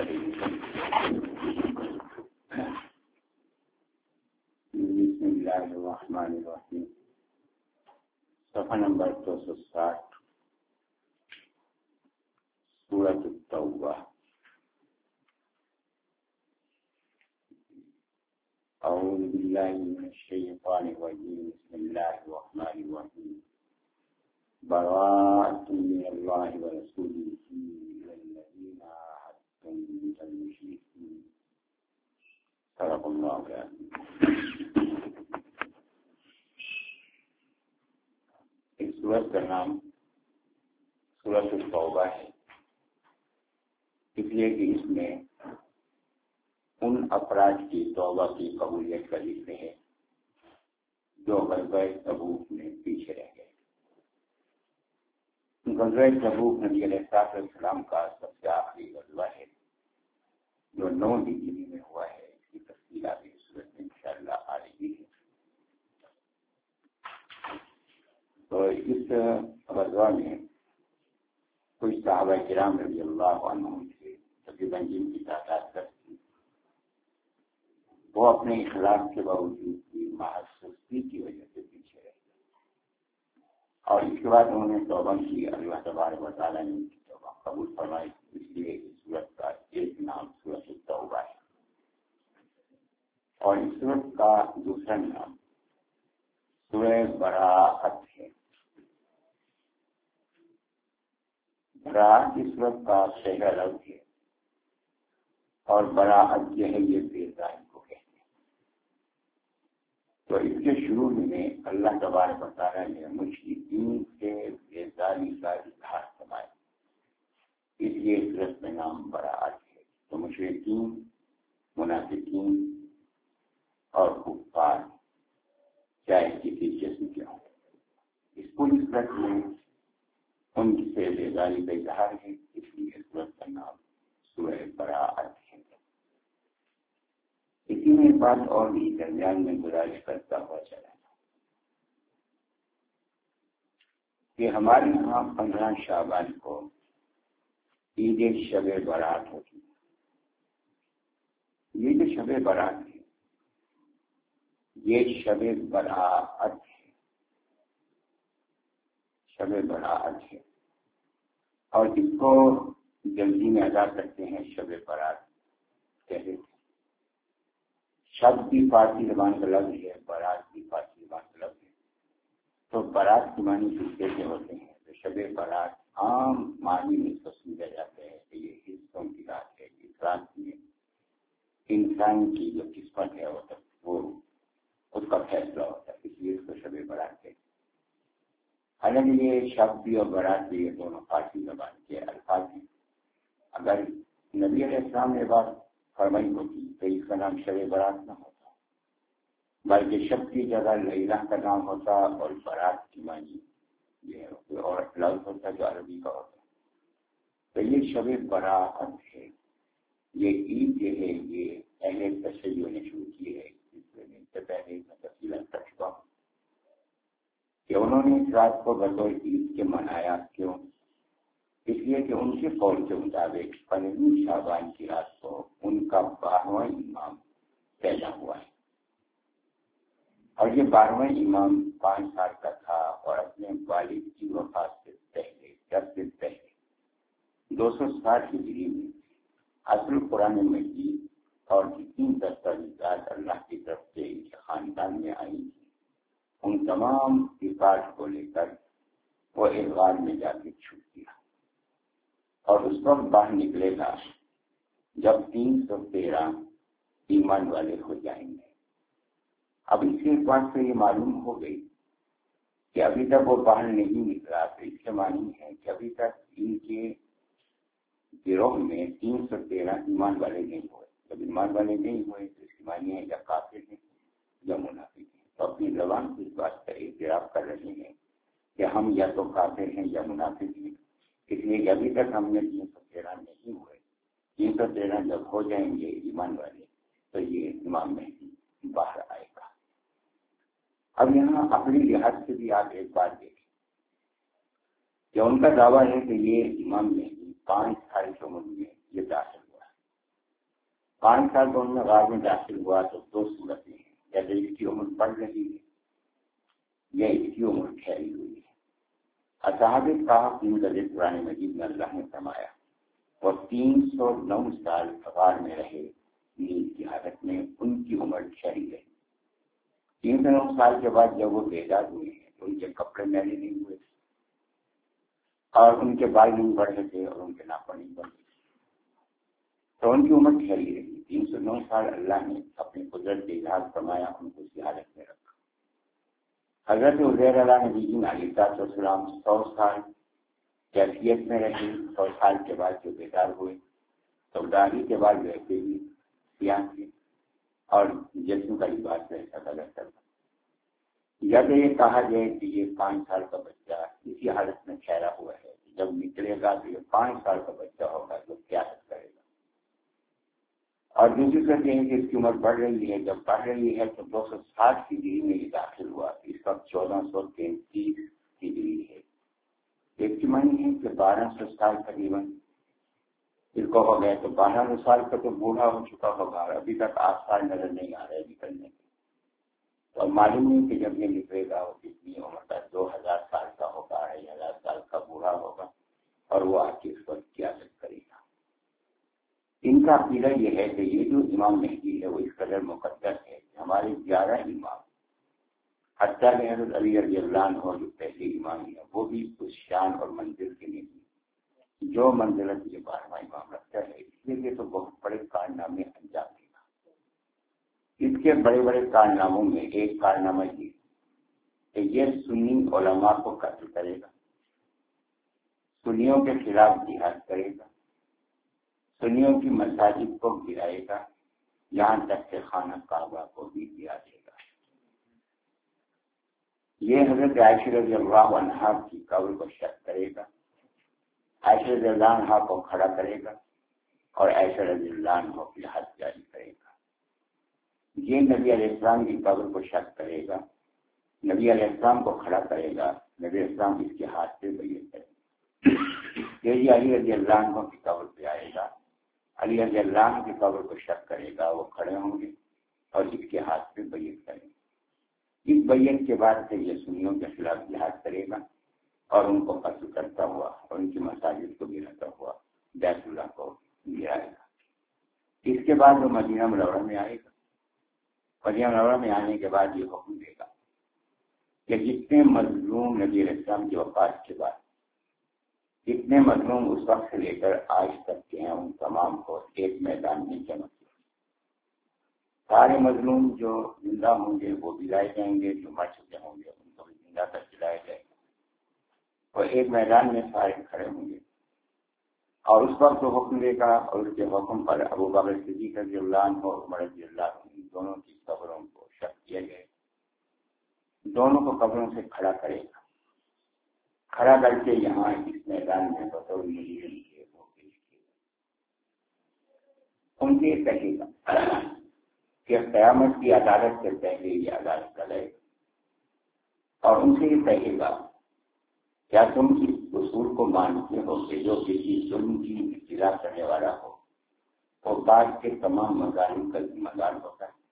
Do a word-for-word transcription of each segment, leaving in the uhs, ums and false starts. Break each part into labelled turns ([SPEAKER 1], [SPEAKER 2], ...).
[SPEAKER 1] بسم اللہ الرحمن الرحیم، صفحہ نمبر دو سو ساٹھ، سورۃ التوبہ۔ اعوذ باللہ من الشیطان الرجیم، بسم اللہ الرحمن الرحیم، براءۃ من اللہ ورسولہ الی الذین عاہدتم من المشرکین۔ صدق اللہ العظیم۔ اس سورت کا نام سورۃ التوبہ ہے، اس لیے کہ اس میں ان افراد کی توبہ کی قبولیت کا ذکر ہے جو غزوہ تبوک میں پیچھے رہ گئے۔ غزوہ تبوک نبی علیہ الصلوۃ والسلام کا سب سے آخری غزوہ ہے جو نو ہجری میں ہوا ہے۔ اس کی تفصیل آگے اس صورت میں انشاءاللہ آ رہی ہے۔ تو اس غزوہ میں کچھ صحابہ کرام رضی اللہ عنہم تھے، تقریباً جن کی تعداد دس تھی۔ وہ اپنے اخلاص کے باوجود بھی محض سستی کی وجہ سے پیچھے رہ گئے، اور اس کے بعد انہوں نے توبہ کی۔ اللہ تبارک و تعالیٰ نے ان کی توبہ قبول فرمائی، اس لیے اس سورت کا ایک نام سورۃ التوبہ ہے، اور اس سورت کا دوسرا نام سورہ براءت ہے۔ براءت اس سورت کا صحیح لفظ ہے، اور براءت جو ہے یہ بیزاری کو کہتے ہیں۔ تو اس کے شروع میں اللہ تبارک و تعالیٰ نے مشرکین سے بیزاری کا اظہار فرمایا، اس لیے اس سورت میں نام براءت ہے۔ تو مشرکین، منافقین اور کفار چاہے کسی جسم کے ہوں، اس پوری سورت میں ان سے بیزاری کا اظہار ہے، اس لیے اس سورت کا نام سورہ براءت ہے۔ اسی میں بات اور بھی درمیان میں گزارش کرتا ہوا چلا کہ ہمارے یہاں پندرہ شعبان کو عید شب برات ہوتی ہے۔ یہ جو شب برات ہے یہ شب براءت ہے، شب براءت ہے، اور اس کو جلدی میں ادا کرتے ہیں شب برات کہتے ہیں۔ شب بھی فارسی زبان کا لفظ ہے، برات بھی فارسی زبان کا لفظ ہے۔ تو برات کی معنی حصے کے ہوتے ہیں، تو شب برات عام معنی میں تو سمجھا جاتا ہے کہ یہ حصوں کی رات ہے۔ اس رات میں انسان کی جو قسمت ہے وہ وہ اس کا فیصلہ ہوتا ہے، اس لیے اس کو شب برات کہتے ہیں۔ حالانکہ یہ شب بھی اور برات بھی یہ دونوں فارسی زبان کے الفاظ ہیں۔ اگر نبی علیہ السلام نے بات فرمائی ہوتی تو اس کا نام شب برات نہ ہوتا، بلکہ شب کی جگہ لیلہ کا نام ہوتا، اور برات کی معنی یہ اور لفظ ہوتا جو عربی کا ہوتا۔ تو یہ شب براءت ہے، یہ عید جو ہے یہ اہل تشیع نے شروع کی ہے۔ اس سے پہلے میں تفصیل کر چکا ہوں کہ انہوں نے اس رات کو بطور عید کے منایا۔ کیوں؟ اس لیے کہ ان کے قول کے مطابق پندرہویں شعبان کی رات کو ان کا بارہواں امام پیدا ہوا ہے، اور یہ بارہواں امام پانچ سال کا تھا، اور اپنے والد کی وفات سے پہلے دس دن پہلے دو سو ساٹھ ہجری میں اصل قرآن مجید اور جتنی دستاویزات اللہ کی طرف سے ان کے خاندان میں آئی تھی ان تمام ریکارڈ کو لے کر وہ اخبار میں جا کے چھپ دیا، اور اس وقت باہر نکلے گا جب تین سو تیرہ ایمان والے ہو جائیں گے۔ اب اس کے بات سے یہ معلوم ہو گئی کہ ابھی تک وہ باہر نہیں نکلا، تو اس کے معنی ہے کہ ابھی تک ان کے گروہ میں تین سو تیرہ ایمان والے نہیں ہوئے۔ جب ایمان والے نہیں ہوئے تو اس کے معنی ہے یا کافر ہیں یا منافق ہیں۔ تو اپنی زبان سے اس بات کا اعتراف کر رہے ہیں کہ ہم یا تو کافر ہیں یا منافق ہیں، اس لیے ابھی تک ہم نے تین سو تیرہ نہیں ہوئے۔ تین سو تیرہ جب ہو جائیں گے ایمان والے تو یہ امام مہدی باہر آئے گا۔ اب یہاں اپنی لحاظ سے بھی آپ ایک بات دیکھیں کہ ان کا دعویٰ ہے کہ یہ امام مہدی پانچ سال کی عمر میں یہ داخل ہوا ہے، پانچ سال تو ان میں غار میں داخل ہوا تو دو صورتیں ہیں، یا تو اس کی عمر بڑھ رہی ہے یا اس کی عمر ٹھہری ہوئی ہے۔ اصحاب کہف ان کا ذکر قرآن مجید میں اللہ نے فرمایا اور تین سو نو سال غار میں رہے، نیند کی حالت میں ان کی عمر ٹھہری رہی۔ تین سو نو سال کے بعد جب وہ بیدار ہوئے ہیں تو ان کے کپڑے میلے نہیں ہوئے اور ان کے بال نہیں بڑھ رہے تھے اور ان کے ناخن نہیں بڑھ رہے تھے، تو ان کی عمر ٹھہری رہی۔ تین سو نو سال اللہ نے اپنی قدرت سے اظہار فرمایا، ان کو اسی حالت میں رکھا۔ حضرت عزیر علیہ نبی جی علیہ السلام سو سال کیفیت میں رہے، سو سال کے بعد جو بیدار ہوئے تو داڑھی کے بعد ویسے ہی سیاہ تھے اور جسم کا لباس ویسا غلط تھا۔ جب یہ کہا جائے کہ یہ پانچ سال کا بچہ اسی حالت میں ٹھہرا ہوا ہے، جب نکلے گا تو یہ پانچ سال کا بچہ ہوگا تو کیا کرے گا؟ اور دوسری صورت یہ ہے کہ اس کی عمر بڑھ رہی ہے، جب بڑھ رہی ہے تو دو سو ساٹھ کی ڈگری میں یہ داخل ہوا، اس وقت چودہ سو تینتیس کی ڈگری ہے۔ ایک معنی ہے کہ بارہ سو سال تقریباً اس کو ہو گئے، تو بارہ سو سال کا تو بوڑھا ہو چکا ہوگا، ابھی تک آٹھ سال نظر نہیں آ رہے نکلنے کے۔ تو معلوم نہیں کہ جب یہ نکلے گا وہ کتنی عمر کا، دو ہزار سال کا ہوگا، ڈھائی ہزار سال کا بوڑھا ہوگا، اور وہ آ کے اس وقت کیا کرے گا۔ ان کا عقیدہ یہ ہے کہ یہ جو امام مہدی ہے وہ اس قدر مقدس ہے کہ ہمارے گیارہ امام، حتیٰ کہ حضرت علی رضی اللہ عنہ جو پہلے امام ہے وہ بھی اس شان اور منزل کے نہیں جو منزلت یہ بارہواں امام رکھتا ہے، اس لیے یہ تو بہت بڑے کارنامے انجام دے گا۔ اس کے بڑے بڑے کارناموں میں ایک کارنامہ یہ کہ یہ سنی علماء کو قتل کرے گا، سنیوں کے خلاف جہاد کرے گا، سنیوں کی مساجد کو گرائے گا، یہاں تک کہ خانہ کعبہ کو بھی گرا دے گا۔ یہ حضرت عائشہ رضی اللہ عنہا کی قبر کو شک کرے گا، عائشہ رضی اللہ عنہا کو کھڑا کرے گا اور عائشہ رضی اللہ عنہ کی حد جاری کرے گا۔ یہ نبی علیہ السلام کی قبر کو شک کرے گا، نبی علیہ السلام کو کھڑا کرے گا، نبی علیہ السلام اس کے ہاتھ پہ بیعت کرے گا۔ یہ علی رضی اللہ عنہ کی قبر پہ آئے گا، علی رضی اللہ عنہ کی قبر کو شک کرے گا، وہ کھڑے ہوں گے اور اس کے ہاتھ پہ بیعت کریں گے۔ اس بیعت کے بعد سے یہ سنیوں کے خلاف جہاد کرے گا اور ان کو قتل کرتا ہوا اور ان کی مساجد کو گراتا ہوا بیت اللہ کو گرائے گا۔ اس کے بعد وہ مدینہ منورہ میں آئے گا۔ مدینہ منورہ میں آنے کے بعد یہ حکم دے گا کہ جتنے مظلوم نبی علیہ السلام کی وفات کے بعد جتنے مظلوم اس وقت سے لے کر آج تک کے ہیں ان تمام کو ایک میدان میں جمع کیا۔ سارے مظلوم جو زندہ ہوں گے وہ بھی لائے جائیں گے، جو مر چکے ہوں گے ان کو بھی زندہ کر کے لائے جائیں گے اور ایک میدان میں سارے کھڑے ہوں گے۔ اور اس وقت وہ حکم دے گا اور اس کے حکم پر ابو بکر صدیق رضی اللہ عنہ اور عمر رضی اللہ عنہ دونوں کی قبروں کو شق کیا جائے، دونوں کو قبروں سے کھڑا کرے گا، کھڑا کر کے یہاں اس میدان میں بطور مجرم کے وہ پیش کیے گا۔ ان سے کہے گا کہ قیامت کی عدالت سے پہلے یہ عدالت کرے گا اور ان سے یہ کہے گا کیا تم اس اصول کو مانتے ہو کہ جو کسی ظلم کی ابتدا کرنے والا ہو وہ بعد کے تمام مظالم کا ذمہ دار ہوتا ہے؟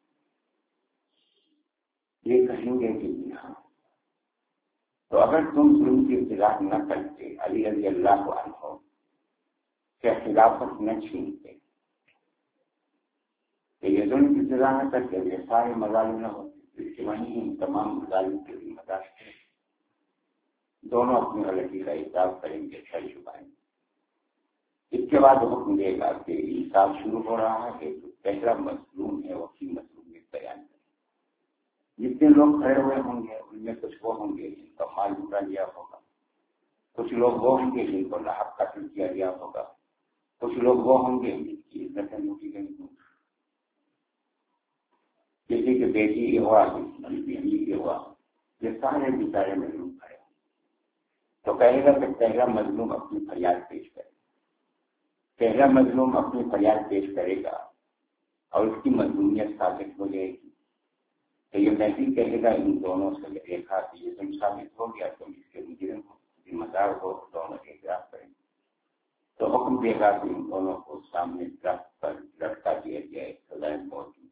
[SPEAKER 1] یہ کہیں گے کہ جی ہاں۔ تو اگر تم ظلم کی ابتدا نہ کرتے، علی رضی اللہ عنہ کے خلافت نہ چھینتے کہ یہ ظلم کی ابتدا نہ کرتے یہ سارے مظالم نہ ہوتے، اس کے معنی ان تمام مظالم کے ذمہ دار تھے۔ دونوں اپنی غلطی کا حساب کریں گے، چھل چھپائیں گے۔ اس کے بعد حکم دے گا کہ حساب شروع ہو رہا ہے، جو پہلا مظلوم ہے وہ کی مظلومیت بیان کرے۔ جتنے لوگ کھڑے ہوئے ہوں گے ان میں کچھ وہ ہوں گے جن کا مال لوٹا گیا ہوگا، کچھ لوگ وہ ہوں گے جن کو ناحق قتل کیا گیا ہوگا، کچھ لوگ وہ ہوں گے جن کی عزتیں لوٹی گئی ہوں، کسی کے بیٹی کے ہوا، کسی کی بیوی کے ہوا، یہ سارے بیچارے مظلوم کھڑے ہوں۔ تو کہے گا کہ پہلا مظلوم اپنی فریاد پیش کرے، پہلا مظلوم اپنی فریاد پیش کرے گا اور اس کی مظلومیت ثابت ہو جائے گی تو یہ مہدی کہے گا ان دونوں سے دیکھا کہ یہ تم ثابت ہو گیا، تم اس کے مجرم ہو، ذمہ دار ہو، دونوں اعتراف کریں گے۔ تو حکم دے گا کہ ان دونوں کو سامنے درخت پر لٹکا دیا جائے سزائے موت کی۔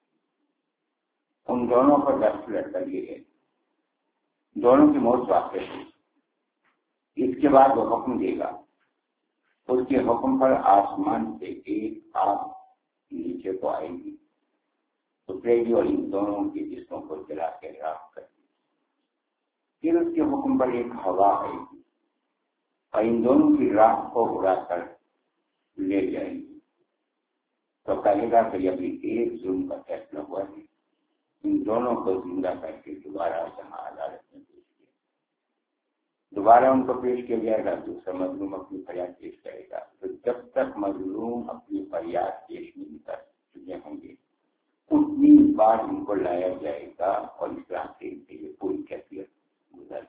[SPEAKER 1] ان دونوں پر درخت لٹکا دیے گئے، دونوں کی موت واقع ہوئی۔ اس کے بعد وہ حکم دے گا، اس کے حکم پر آسمان سے ایک آگ نیچے کو آئے گی، اترے گی اور ان دونوں کے جسموں کو جلا کے راکھ کر دی۔ پھر اس کے حکم پر ایک ہوا آئے گی اور ان دونوں کی راکھ کو اڑا کر لے جائے گی۔ تو کہے گا کہ ابھی ایک ظلم کا فیصلہ ہوا ہے، ان دونوں کو زندہ کر کے دوبارہ جہاں عدالت میں پیش کیا، دوبارہ ان کو پیش کیا جائے گا۔ دوسرا مظلوم اپنی فریاد پیش کرے گا، تو جب تک مظلوم اپنی فریاد پیش نہیں کر چکے ہوں گے اتنی بار ان کو لایا جائے گا اور اس طرح سے ان کے لیے پوری کیفیت گزر۔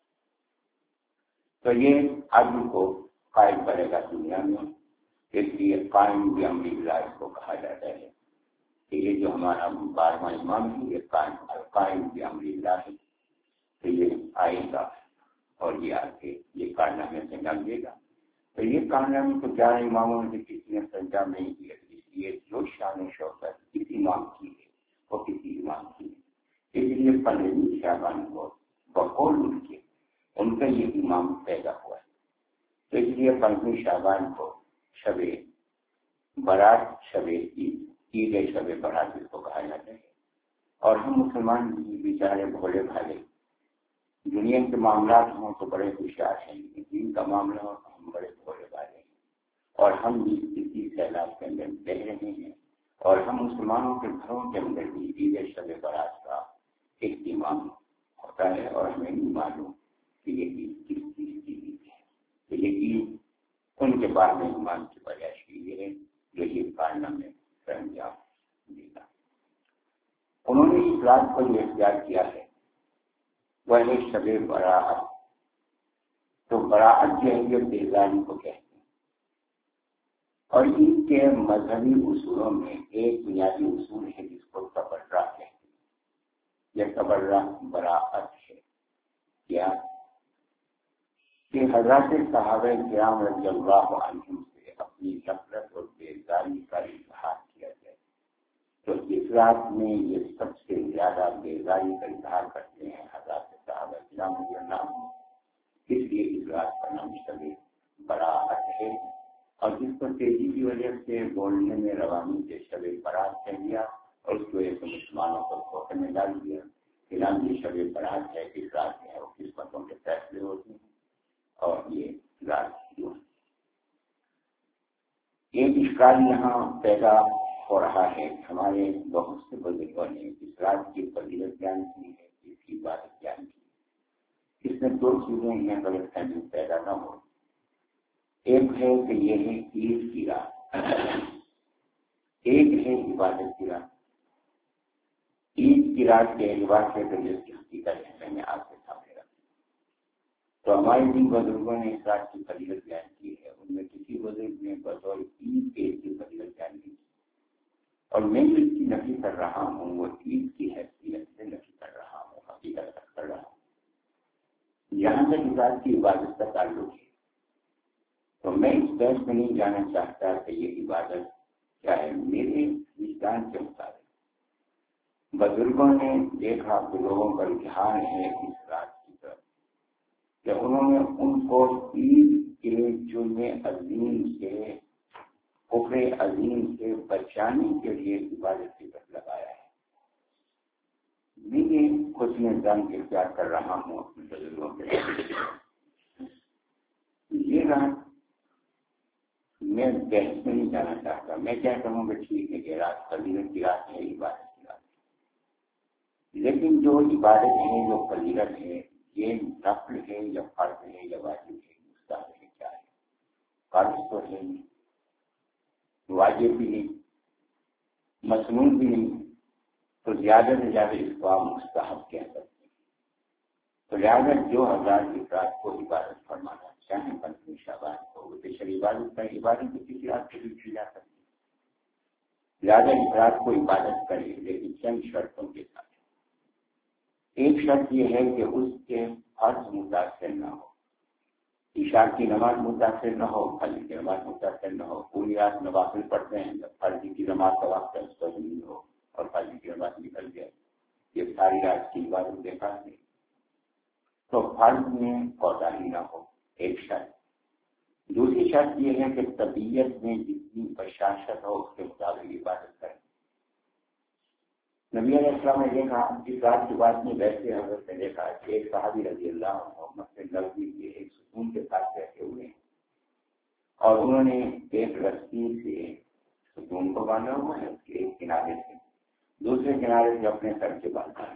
[SPEAKER 1] تو یہ عدل کو قائم کرے گا دنیا میں، اس لیے قائم بامر اللہ کو کہا جاتا ہے کہ یہ جو ہمارا بارہواں امام ہے یہ قائم قائم بامر اللہ ہے، تو یہ آئے گا اور یہ آ کے یہ کارنامے سے انجام دے گا۔ تو یہ کارنامے کو گیارہ اماموں سے کسی نے انجام نہیں دیا، اس لیے جو شان و شوکت کسی امام کی ہے وہ کسی امام کی ہے۔ اس لیے پندرہویں شعبان کو بقول ان کے ان کا یہ امام پیدا ہوا ہے، تو اس لیے پندرہویں شعبان کو شب برات شب عید عید شب برات اس کو کہا جاتا ہے۔ اور ہم مسلمان بھی بیچارے بھولے بھالے، دنیا کے معاملات ہوں تو بڑے ہوشیار ہیں، لیکن دین کا معاملہ ہو تو ہم بڑے بھولے بھالے ہیں، اور ہم بھی اسی سیلاب کے اندر بہ رہے ہیں۔ اور ہم مسلمانوں کے گھروں کے اندر بھی عید شب برات کا ایک امام ہوتا ہے، اور ہمیں نہیں معلوم کہ یہ عید کس چیز کی عید ہے۔ تو یہ عید ان کے بعد میں ایمان کی پیدائش کی ہے جو یہ کارنامے سر انجام دے گا۔ انہوں نے اس رات کو جو اختیار کیا ہے وہ ہے شب براعت۔ تو براعت جو ہے یہ بیزاری کو کہتے ہیں، اور ان کے مذہبی اصولوں میں ایک بنیادی اصول ہے جس کو تبرہ کہتے ہیں۔ یہ تبرہ براعت ہے کیا کہ حضرات صحابہ کرام رضی اللہ عنہم سے اپنی نفرت اور بیزاری کا اظہار کیا جائے۔ تو اس رات میں یہ سب سے زیادہ بیزاری کا اظہار کرتے ہیں حضرات صحابہ کرام رضی اللہ عنہم، اس لیے اس رات کا نام شب براعت ہے۔ اور جس کو تیزی کی وجہ سے بولنے میں روانی سے شب برات کہہ دیا، اور اس کی وجہ سے مسلمانوں کو دھوکے میں ڈال دیا کہ نام یہ شب برات ہے، اس رات میں وہ قسمتوں کے فیصلے ہوتے ہیں، اور یہ رات کیوں ہے۔ ایک اشکال یہاں پیدا ہو رہا ہے، ہمارے بہت سے بزرگوں نے اس رات کی فضیلت بیان کی ہے، اس کی عبادت بیان کی۔ اس میں دو چیزیں ہیں غلط فہمی پیدا نہ ہو۔ ایک ہے کہ یہ ہے عید کی رات، ایک ہے عبادت کی رات۔ عید کی رات کے اعتبار سے تو جس کی حقیقت ہے میں نے آپ کے سامنے رکھی، تو ہمارے جن بزرگوں نے اس رات کی فضیلت بیان کی ہے ان میں کسی بزرگ نے بطور عید کے کی فضیلت بیان کی، اور میں جو اس کی نفی کر رہا ہوں وہ عید کی حیثیت سے نفی کر رہا ہوں، حقیقت تک کر رہا ہوں۔ یہاں تک اس رات کی عبادت کا تعلق ہے تو میں اس بحث میں نہیں جانا چاہتا کہ یہ عبادت کیا ہے۔ میرے وجدان کے مطابق بزرگوں نے دیکھا کہ لوگوں کا رجحان ہے اس رات کی طرف، کہ انہوں نے ان کو عید کے جرم عظیم سے کفر عظیم سے بچانے کے لیے عبادت کی طرف لگایا ہے۔ میں یہ کچھ نظام اختیار کر رہا ہوں اپنے بزرگوں کے لیے۔ یہ رات میں بحث میں نہیں جانا چاہتا، میں کہتا ہوں کہ ٹھیک ہے کہ رات فضیلت کی رات ہے، عبادت کی رات ہے، لیکن جو عبادت ہے جو فضیلت ہے یہ نفل ہے یا فرض ہے یا واجب ہے، مستحب ہے، کیا ہے؟ فرض تو ہے نہیں، واجب بھی نہیں، مسنون بھی نہیں، تو زیادہ سے زیادہ اس کو آپ مستحب کہہ سکتے ہیں۔ تو لہٰذا جو حضرات اس رات کو عبادت فرمانا چاہیں پندرہویں شعبان کو، وہ بے شک عبادت کا عبادت تو کسی رات سے بھی کی جا سکتی ہے، لہٰذا اس رات کو عبادت کرے، لیکن چند شرطوں کے ساتھ۔ ایک شرط یہ ہے کہ اس کے فرض متاثر نہ ہو، عشاء کی نماز متاثر نہ ہو، فجر کی نماز متاثر نہ ہو، پوری رات نوافل پڑھتے ہیں، جب فجر کی نماز کا وقت ہے اس کو نہیں ہو اور فجر کی نماز نکل جائے، یہ ساری رات کی عبادت دیکھا ہے تو فرض میں کوتاہی نہ ہو، ایک شرط۔ دوسری شرط یہ ہے کہ طبیعت میں جتنی بشاشت ہو اس کے مطابق عبادت کریں۔ نبی علیہ السلام نے دیکھا جس رات کی بات میں بیٹھے حضرت نے دیکھا کہ ایک صحابی رضی اللہ عنہ مسجد نبوی کے ایک ستون کے ساتھ بیٹھے ہوئے ہیں اور انہوں نے ایک رسی سے ستون کو باندھا ہوا ہے، اس کے ایک کنارے سے دوسرے کنارے سے اپنے سر کے باندھا ہے۔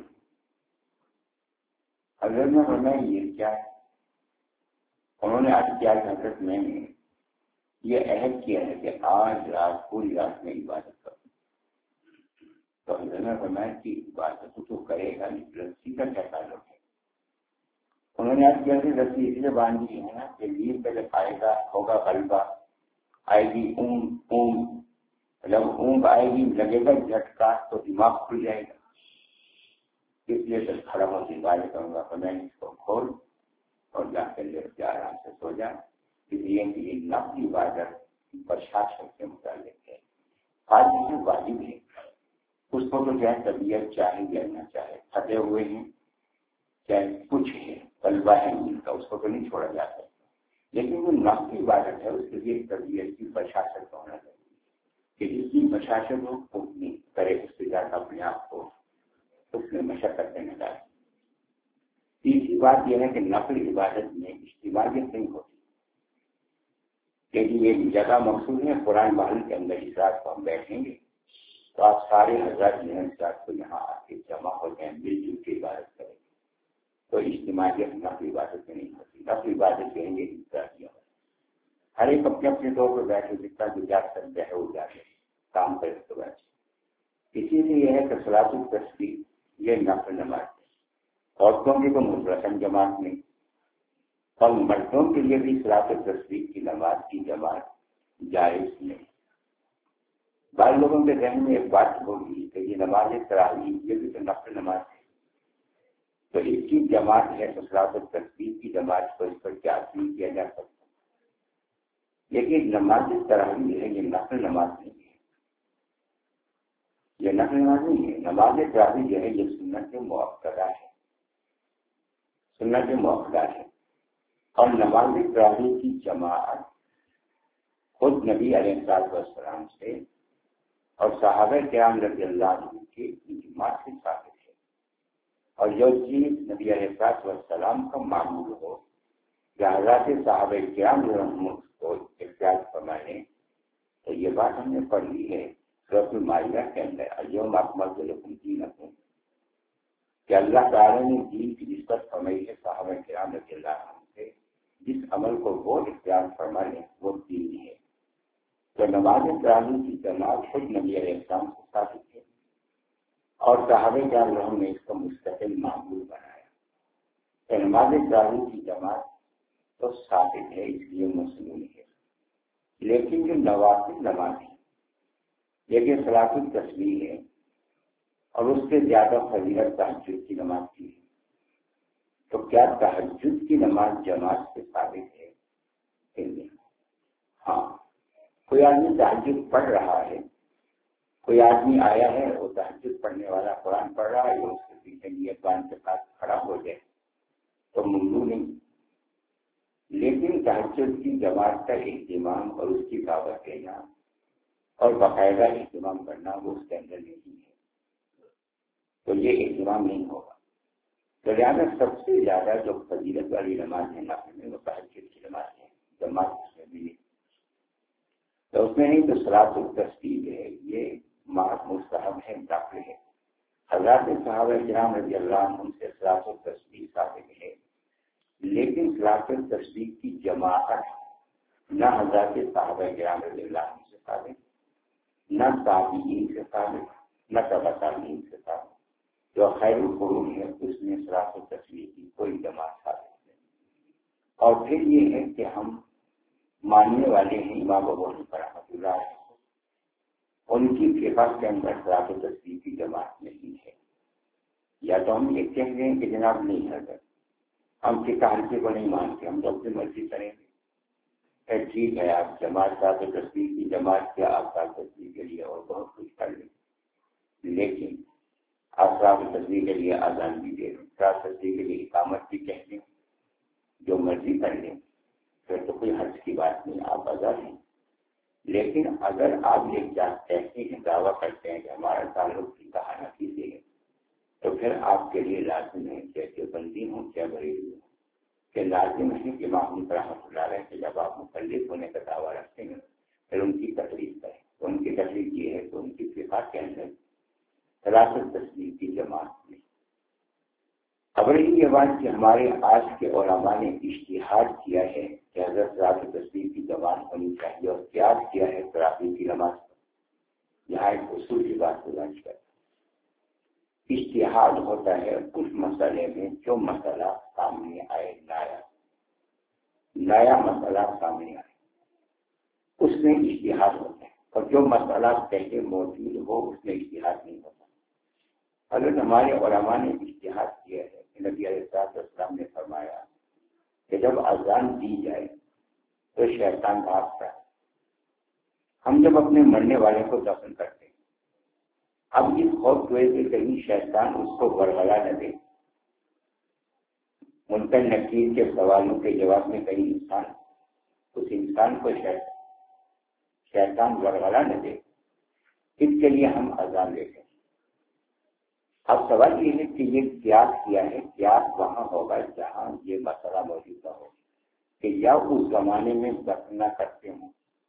[SPEAKER 1] حضرت نے فرمایا یہ کیا ہے؟ انہوں نے آج کیا کہ حضرت میں نے یہ عہد کیا ہے کہ آج رات پوری رات میں عبادت کروں۔ تو حضرت نے فرمایا کہ عبادت تو کرے گا، رسی کا کیا تعلق ہے؟ انہوں نے آج کیا کہ رسی اس لیے باندھی ہے نا کہ نیند پہلے پائے گا، ہوگا غلبہ، آئے گی اونگ اونگ، جب اونگ آئے گی لگے گا جھٹکا تو دماغ کھل جائے گا، اس لیے جب کھڑا ہو کے عبادت کروں گا تو میں اس کو کھول اور جا کے لے کے آرام سے سو جائے۔ اس لیے کہ یہ نفلی عبادت بشاشت کے متعلق ہے، آج یہ واجب ہے، اس کو تو چاہے طبیعت چاہے یا نہ چاہے، تھکے ہوئے ہیں چاہے کچھ ہے، طلبہ ہے ان کا، اس کو تو نہیں چھوڑا جا سکتا، لیکن جو نفلی عبادت ہے اس کے لیے طبیعت کی بشاشت کا ہونا چاہیے کہ جس کی بشاشت ہو اتنی کرے، اس سے زیادہ اپنے آپ کو اس میں مشقت دینے ڈالے۔ تیسری بات یہ ہے کہ نفل عبادت میں اجتماعیت نہیں ہوتی کہ یہ جگہ مخصوص ہے قرآن محل کے اندر اس رات کو ہم بیٹھیں گے تو آپ سارے حضرات جو ہیں اس رات کو یہاں آ کے جمع ہو جائیں، مل جل کے عبادت کریں، تو اجتماعیت نفل عبادت میں نہیں ہوتی۔ نفل عبادت کہیں گے اس طرح کی ہر ایک اپنے اپنے طور پر بیٹھے، جتنا جو جا سکتے ہے وہ جا کے کام کرے تو بیٹھے۔ اسی لیے یہ ہے کہ صلاۃ التسبیح یہ نفل نماز ہے، عورتوں کی تو مطلقاً جماعت نہیں، اور مردوں کے لیے بھی صلاۃ التسبیح کی نماز کی جماعت جائز نہیں۔ بعض لوگوں کے ذہن میں ایک بات ہوگی کہ یہ نماز تراویح یہ بھی تو نفل نماز ہے، تو اس کی جماعت ہے تو صلاۃ التسبیح کی جماعت کو اس پر کیا اصول کیا جا سکتا، لیکن نماز تراویح ہے یہ نفل نماز نہیں ہے، یہ نفل نماز نہیں ہے۔ نماز تراویح جو ہے یہ سنت مؤکدہ ہے، سنت مؤکدہ ہے، اور نماز تراویح کی جماعت خود نبی علیہ الصلوۃ والسلام سے اور صحابہ کرام رضی اللہ عنہ کے اجماع سے ثابت ہے، اور جو چیز نبی علیہ الصلوۃ والسلام کا معمول ہو یا حضرات صحابہ کرام رضی اللہ عنہ کو اختیار فرمائے، تو یہ بات ہم نے پڑھ لی ہے سورۃ المائدہ کے اندر، الیوم اکملت لکم دینکم، کہ اللہ تعالیٰ نے دین کی نسبت فرمائی ہے صحابہ کرام رضی اللہ عنہ سے، جس عمل کو وہ اختیار فرمائے وہ دین ہے۔ تو نماز تراویح کی جماعت خود نبی علیہ السلام سے ثابت ہے، اور صحابہ کرام نے اس کو مستقل معمول بنایا، تو نماز تراویح کی جماعت تو ثابت ہے، اس لیے مسنون ہے۔ لیکن جو نوافل نماز ہے لیکن صلاۃ التسبیح ہے، اور اس سے زیادہ فضیلت تہجد کی نماز کی ہے، تو کیا تہجد کی نماز جماعت سے ثابت ہے کہ نہیں؟ ہاں، کوئی آدمی تہجد پڑھ رہا ہے، کوئی آدمی آیا ہے وہ تہجد پڑھنے والا قرآن پڑھ رہا ہے، وہ اس کے پیچھے نیت باندھ کے ساتھ کھڑا ہو جائے تو ممنوع نہیں، لیکن تہجد کی جماعت کا اہتمام اور اس کی دعوت دینا اور باقاعدہ اہتمام کرنا وہ اس کے اندر نہیں ہے، تو یہ اہتمام نہیں ہوگا۔ تو لہٰذا سب سے زیادہ جو فضیلت والی نماز ہے نفل میں وہ تہجد کی نماز ہے، جماعت اس میں بھی نہیں، تو اس میں نہیں تو صلاۃ التسبیح ہے یہ مستحب ہے، داخل ہے۔ حضرات صحابہ کرام رضی اللہ عنہم سے صلاۃ التسبیح ثابت ہے، لیکن صلاۃ التسبیح کی جماعت نہ حضرات صحابہ کرام رضی اللہ عنہ سے ثابت، نہ تابعین سے ثابت، نہ تبع تابعین سے ثابت۔ جو خیر القرون ہے اس میں صلاۃ التسبیح کی کوئی جماعت ثابت نہیں۔ اور پھر یہ ہے کہ ہم ماننے والے ہیں امام ابو حنیفہ رحمۃ اللہ علیہ، ان کی فقہ کے اندر صلاۃ التسبیح کی جماعت نہیں ہے، یا تو ہم یہ کہہ رہے ہیں کہ جناب نہیں حضرت ہم فقہ حنفی کو نہیں مانتے، ہم تو اپنی مرضی کریں گے. ٹھیک ہے، آپ جماعت صاحب تصویر کی جماعت کیا آپ صاحب تصویر کے لیے اور بہت کچھ کر لیں، لیکن آپ صاحب تصویر کے لیے آزان بھی دے دیں، صاحب تصویر کے لیے اقامت بھی کہہ دیں، جو مرضی کر لیں، پھر تو کوئی حرج کی بات نہیں، آپ آزاد ہیں. لیکن اگر آپ یہ کہتے ہیں، دعویٰ کرتے ہیں کہ ہمارا تعلق کی کہانا کی سے ہے، تو پھر آپ کے لیے لازم ہے کہ دیوبندی ہوں کیا بریلوی ہوں، کہ لازم ہے کہ امام رحمۃ اللہ علیہ کہ جب آپ مخلف ہونے کا دعویٰ رکھتے ہیں پھر ان کی تقریر کریں. تو ان کی تقریر یہ ہے کہ ان کی فقہ کے اندر ثلاثت تصویر کی جماعت میں. اب رہی یہ بات کہ ہمارے آج کے علماء نے اجتہاد کیا ہے کہ حضرت ذات تصویر کی جماعت ہونی چاہیے اور قیاس کیا ہے تراویح کی نماز پر. یہاں ایک اصول کی بات گزارش کرتا ہے، اجتہاد ہوتا ہے اس مسئلے میں جو مسئلہ سامنے آئے، نیا نیا مسئلہ سامنے آئے اس میں اجتہاد ہوتا ہے، اور جو مسئلہ پہلے موجود ہو اس میں اجتہاد نہیں ہوتا. حضرت ہمارے علماء نے اجتہاد کیا ہے کہ نبی علیہ السلام نے فرمایا کہ جب اذان دی جائے تو شیطان بھاگتا ہے. ہم جب اپنے مرنے والے کو دفن کرتے ہیں، اب اس خوف ہوئے کہ کہیں شیطان اس کو ورغلا نہ دے، منکر نکیر کے سوالوں کے جواب میں کہیں انسان اس انسان کو شیطان ورغلا نہ دے، اس کے لیے ہم اذان دیتے ہیں. اب سوال یہ ہے کہ یہ قیاس کیا ہے، قیاس وہاں ہوگا جہاں یہ مسئلہ موجودہ ہو کہ یا اس زمانے میں دفن نہ کرتے ہوں،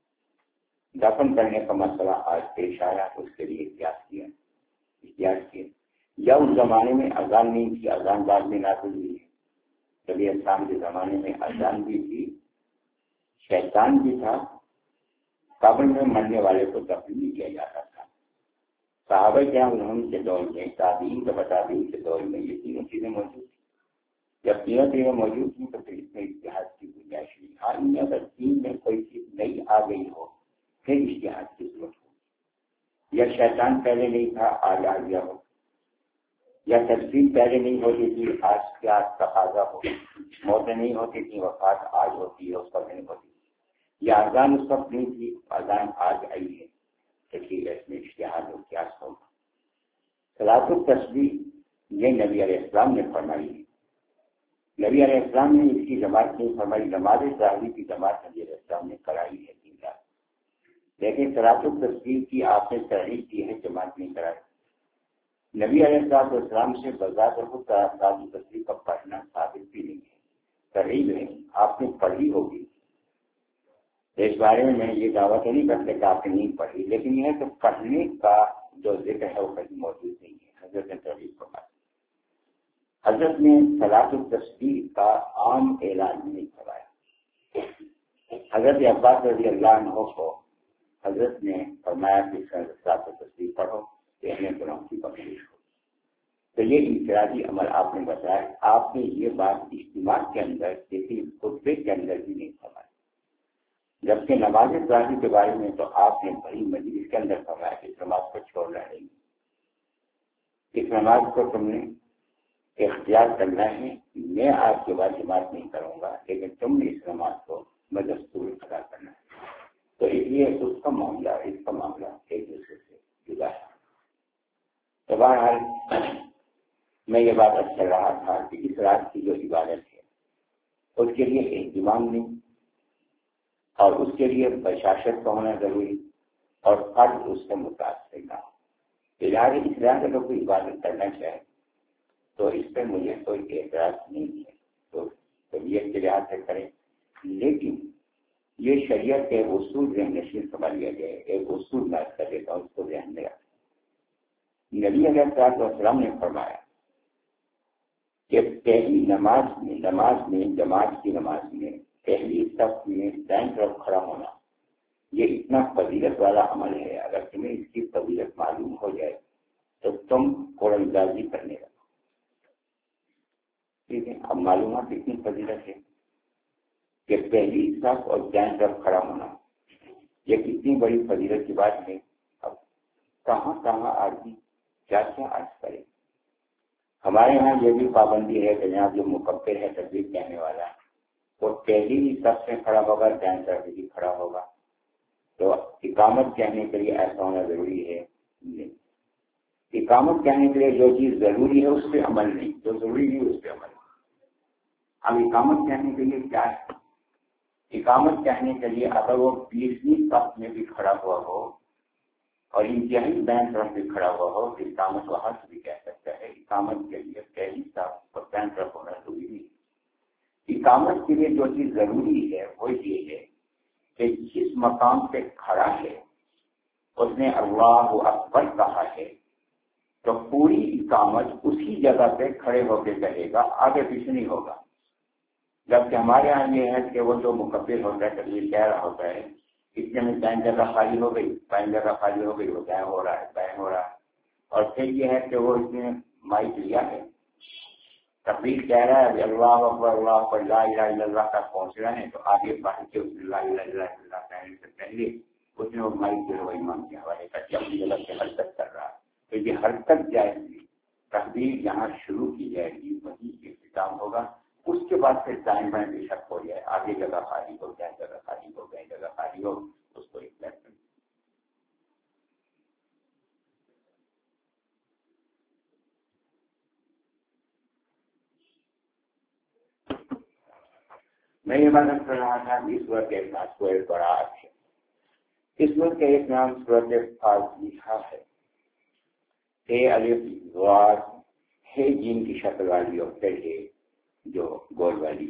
[SPEAKER 1] دفن کرنے کا مسئلہ آج پیش آیا اس کے لیے قیاس کیا قیاس کیا یا اس زمانے میں اذان نہیں تھی، اذان بعد میں نازل ہوئی ہے. نبی اسلام کے زمانے میں اذان بھی تھی، شیطان بھی تھا، قبر میں مرنے والے کو دفن بھی کیا جاتا تھا. صحابہ کیا انہوں کے دور میں، تابعین کے تابعین کے دور میں یہ تینوں چیزیں موجود تھیں. جب تینوں چیزیں موجود تھیں تو پھر اس میں اتحاد کی گنجائش نہیں. ہاں ان میں اگر تین میں کوئی چیز نئی آ گئی ہو پھر اتحاد کی ضرورت ہو، یا شیطان پہلے نہیں تھا آج آ گیا ہو، یا تجدید پہلے نہیں ہوتی تھی آج کیا تقاضا ہو، موتیں نہیں ہوتی تھی وفات آج ہوتی ہے اس وقت نہیں ہوتی، یا اذان اس وقت نہیں تھی اذان آج آئی ہے، ٹھیک ہے اس میں اشتہاد و قیاس ہوگا. صلاۃ التسبیح یہ نبی علیہ السلام نے فرمائی ہے. نبی علیہ السلام نے اس کی جماعت نہیں فرمائی، نماز ظاہری کی جماعت نبی علیہ السلام نے کرائی ہے تین رات، لیکن صلاۃ التسبیح کی آپ نے تحریر کی ہے، جماعت نہیں کرائی. نبی علیہ السلام سے بذات خود صلاۃ التسبیح کا پڑھنا ثابت بھی نہیں ہے، تحریر ہے آپ نے پڑھی ہوگی. اس بارے میں میں یہ دعویٰ تو نہیں کرتے کہ آپ نے نہیں پڑھی، لیکن یہ ہے کہ پڑھنے کا جو ذکر ہے وہ کہیں موجود نہیں ہے. حضرت نے تحریر فرمائی، حضرت نے صلاۃ التسبیح کا عام اعلان نہیں کروایا. حضرت عباس رضی اللہ عنہ کو حضرت نے فرمایا کہ صلاۃ التسبیح پڑھو کہ ہمیں گناہوں کی بخشش ہو. تو یہ انفرادی عمل آپ نے بتایا. آپ نے یہ بات اجتماع کے اندر کسی خطبے کے اندر بھی نہیں فرمائی، جبکہ نماز ظاہری کے بارے میں تو آپ نے بڑی مجلس کے اندر فرمایا کہ اس نماز کو چھوڑنا نہیں، اس نماز کو تم نے اختیار کرنا ہے. میں آپ کے بعد جماعت نہیں کروں گا، لیکن تم نے اس نماز کو بدستور ادا کرنا ہے. تو اس لیے اس کا معاملہ اس کا معاملہ ایک دوسرے سے جدا ہے. تو بہرحال میں یہ بات اچھا رہا تھا کہ اس رات کی جو عبادت ہے اس کے لیے اہتمام نہیں، اور اس کے لیے بشاشت کا ہونا ضروری، اور فرض اس سے متاثر نہ ہو. لہٰذا اس طرح سے لوگ کوئی عبادت کرنا چاہے تو اس پہ مجھے کوئی اعتراض نہیں ہے، تو طبیعت کے لحاظ سے کریں، لیکن یہ شریعت کے اصول ذہن نشین سمجھ لیا جائے. ایک اصول میں کر دیتا ہوں، اس کو ذہن میں رکھیں. نبی علیہ السلام نے فرمایا کہ پہلی نماز میں نماز میں جماعت کی نماز میں پہلی صف میں دائیں طرف کھڑا ہونا یہ اتنا فضیلت والا عمل ہے. اگر تمہیں اس کی فضیلت معلوم ہو جائے تو تم قرآن دازی کرنے لگو. ٹھیک ہے، اب معلومات اتنی فضیلت ہے کہ پہلی صف اور دائیں طرف کھڑا ہونا یہ کتنی بڑی فضیلت کی بات ہے. اب کہاں کہاں آدمی کیا کیا عرض کرے. ہمارے یہاں یہ بھی پابندی ہے کہ جناب جو مکبر ہے تکبیر کہنے والا وہ پہلی صف سے کھڑا ہوگا، دائیں طرف بھی کھڑا ہوگا. تو اقامت کہنے کے لیے ایسا ہونا ضروری ہے نہیں. اقامت کہنے کے لیے جو چیز ضروری ہے اس پہ عمل نہیں، جو ضروری نہیں اس پہ عمل نہیں. اب اقامت کہنے کے لیے کیا ہے؟ اقامت کہنے کے لیے اگر وہ بیسویں صف میں بھی کھڑا ہوا ہو اور انتہائی دائیں طرف بھی کھڑا ہوا ہو تو اقامت وہاں سے بھی کہہ سکتا ہے. اقامت کے لیے پہلی صف اور دائیں طرف ہونا ضروری نہیں. اقامت کے لیے جو چیز ضروری ہے وہ یہ ہے کہ جس مقام پہ کھڑا ہے اس نے اللہ اکبر کہا ہے تو پوری اقامت اسی جگہ پہ کھڑے ہو کے کہے گا، آگے پیچھے نہیں ہوگا. جبکہ ہمارے یہاں یہ ہے کہ وہ جو مکبر ہوتا ہے تکبیر کہہ رہا ہوتا ہے اتنے میں دائیں جگہ خالی ہو گئی، بائیں جگہ خالی ہو گئی، وہ دائیں ہو رہا ہے بائیں ہو رہا ہے. اور پھر یہ ہے کہ وہ اس نے مائک لیا ہے، تکبیر کہہ رہا ہے اللہ اکبر اللہ اکبر لا الہ الا اللہ تک پہنچ رہے ہیں تو آگے بڑھ کے لا الہ الا اللہ کہنے سے پہلے اس نے وہ مائک جو ہے وہ امام کے حوالے کر کے اپنی جگہ سے حرکت کر رہا ہے. تو یہ حرکت جائے گی، تکبیر جہاں شروع کی جائے گی وہیں اختتام ہوگا. اس کے بعد پھر دائیں بائیں بے شک ہو جائے، آگے جگہ خالی ہو، دائیں جگہ خالی ہو، بائیں جگہ خالی ہو، اس کو اختیار کریں. میں یہ بات کر رہا تھا کہ اس وقت ایک نام سورہ برات ہے. اس وقت کا ایک نام سورہ فاتحہ ہے. اے الف واو ہے جن کی شکل والی اور پھر ہے جو گول والی.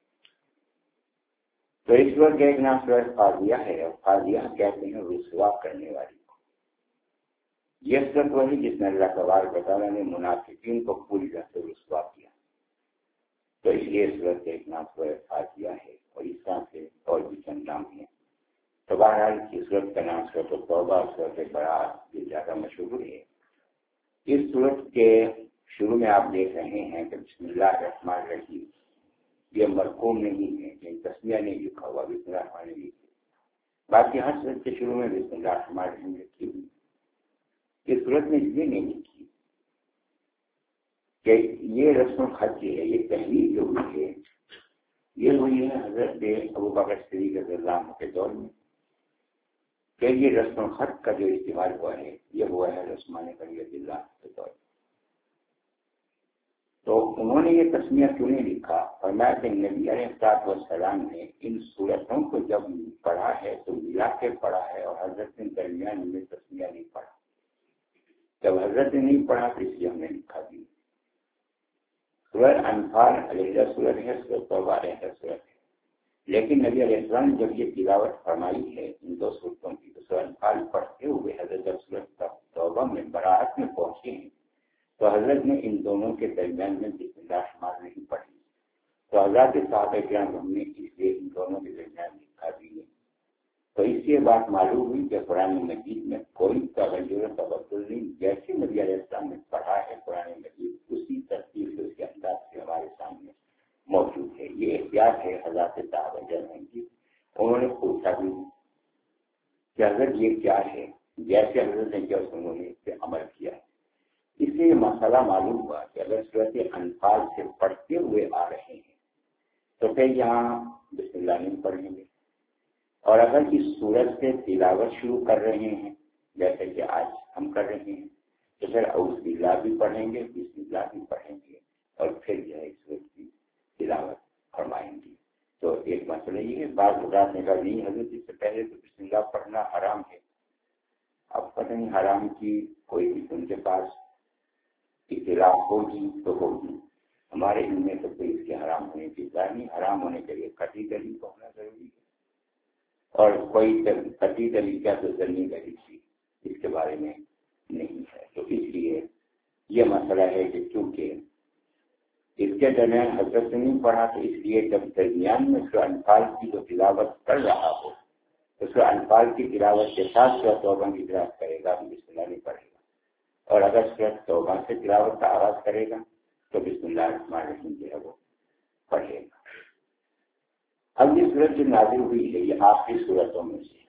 [SPEAKER 1] تو اس وقت ایک نام سورہ فاتحہ ہے اور فاتحہ کہتے ہیں رسوا کرنے والی کو. یہ سورت وہی جس میں اللہ تبارک و تعالیٰ نے منافقین کو پوری طرح سے رسوا کیا. تو اس لیے سورت کا ایک نام سورہ فاتحہ ہے اور اس طرح سے اور بھی چند نام ہیں. تو بہرحال اس سورت کا نام سورت توبہ، سورت برات یہ زیادہ مشہور ہے. اس سورت کے شروع میں آپ دیکھ رہے ہیں کہ بسم اللہ الرحمن الرحیم یہ مرقوم نہیں ہے، یعنی تسمیہ نہیں لکھا ہوا، بسم اللہ الرحمن الرحیم. باقی ہر سورت کے شروع میں بسم اللہ الرحمن الرحیم لکھی ہوئی. اس سورت میں اس لیے نہیں لکھی کہ یہ رسم الخط ہے، یہ تحریر جو ہوئی ہے یہ ہوئی ہے حضرت ابو بکر صدیق رضی اللہ عنہ کے دور میں. کہ یہ رسم الخط کا جو استعمال ہوا ہے یہ ہوا ہے عثمان غنی رضی اللہ عنہ کے دور میں. تو انہوں نے یہ تسمیہ کیوں نہیں لکھا؟ فرمایا کہ نبی علیہ الصلوۃ والسلام نے ان صورتوں کو جب پڑھا ہے تو ملا کے پڑھا ہے اور حضرت نے درمیان میں تسمیہ نہیں پڑھا. جب حضرت نے نہیں پڑھا تو اس لیے ہم نے لکھا بھی. سورہ انفال علیحدہ سورت ہے، سورہ توبہ علیحدہ سورت ہے. لیکن نبی علیہ السلام جب یہ تلاوت فرمائی ہے ان دو صورتوں کی تو سورہ انفال پڑھتے ہوئے حضرت جب سورت توبہ میں براعت میں پہنچے ہیں تو حضرت نے ان دونوں کے درمیان میں بسم اللہ الرحمن الرحیم پڑھی. تو حضرت صحابہ کرام ہم نے اس لیے ان دونوں کے درمیان لکھا بھی ہے. تو اس سے بات معلوم ہوئی کہ قرآن مجید میں کوئی تغیر و تبدل نہیں. جیسے نبی علیہ السلام نے پڑھا ہے قرآن مجید اسی ترتیب سے اس کے انداز سے ہمارے سامنے موجود ہے. یہ احتیاط ہے حضرت صحابہ کرام کی. انہوں نے پوچھا بھی کہ حضرت یہ کیا ہے، جیسے حضرت نے کیا انہوں نے اس پہ عمل کیا ہے. اس سے یہ مسئلہ معلوم ہوا کہ اگر صورت انفال سے پڑھتے ہوئے آ رہے ہیں تو پھر یہاں بسم اللہ نہیں پڑھیں گے، اور اگر اس صورت سے تلاوت شروع کر رہے ہیں جیسے کہ آج ہم کر رہے ہیں تو پھر اعوذ باللہ بھی پڑھیں گے، بسم اللہ بھی پڑھیں گے اور پھر جو ہے اس صورت کی تلاوت فرمائیں گے. تو ایک مسئلہ یہ ہے. بعض حضرات نے کہا نہیں حضرت اس سے پہلے تو بسم اللہ پڑھنا حرام ہے. اب پتہ نہیں حرام کی کوئی بھی ان کے پاس اطلاع ہوگی تو ہوگی. ہمارے علم میں تو کوئی اس کے حرام ہونے کی اطلاع نہیں. حرام ہونے کے لیے قطعی دلیل ہونا ضروری ہے اور کوئی قطعی دلیل کیا تو ضمنی دلیل تھی اس کے بارے میں نہیں ہے. تو اس لیے یہ مسئلہ ہے کہ چونکہ اس کے درمیان حضرت نے نہیں پڑھا تو اس لیے جب درمیان میں سورہ انفال کی جو تلاوت کر رہا ہو تو سورہ انفال کی تلاوت کے ساتھ سورہ توبہ کی تلاوت کرے گا، بسم اللہ نہیں پڑھے گا. اور اگر سورہ توبہ سے تلاوت کا آغاز کرے گا تو بسم اللہ الرحمن الرحیم جو ہے وہ پڑھے گا. اب یہ سورت جو نازل ہوئی ہے یہ آخری صورتوں میں سے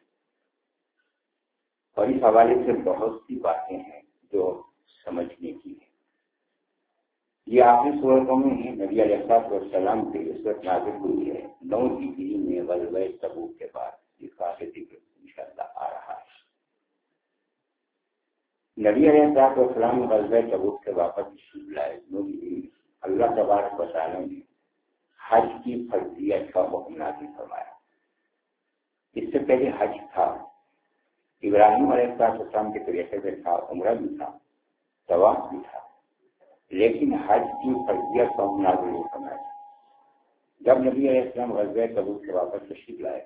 [SPEAKER 1] اور اس حوالے سے بہت سی باتیں ہیں جو سمجھنے کی ہے. یہ آخری صورتوں میں ہیں نبی علیہ السلام کی عزت نازل ہوئی ہے نو ہجری میں غزوہ تبوک کے بعد، جس کا ذکر انشاءاللہ آ رہا ہے۔ نبی علیہ السلام غزوہ تبوک سے واپس تشریف لائے نو ہجری میں، اللہ تبارک و تعالیٰ نے حج کی فرضیت کا حکم نازل فرمایا۔ اس سے پہلے حج تھا، ابراہیم علیہ السلام کے طریقے سے تھا، عمرہ بھی تھا، طواف بھی تھا، لیکن حج کی فرضیت کا حکم نازل نہیں فرمایا۔ جب نبی علیہ السلام غزوہ تبوک سے واپس تشریف لائے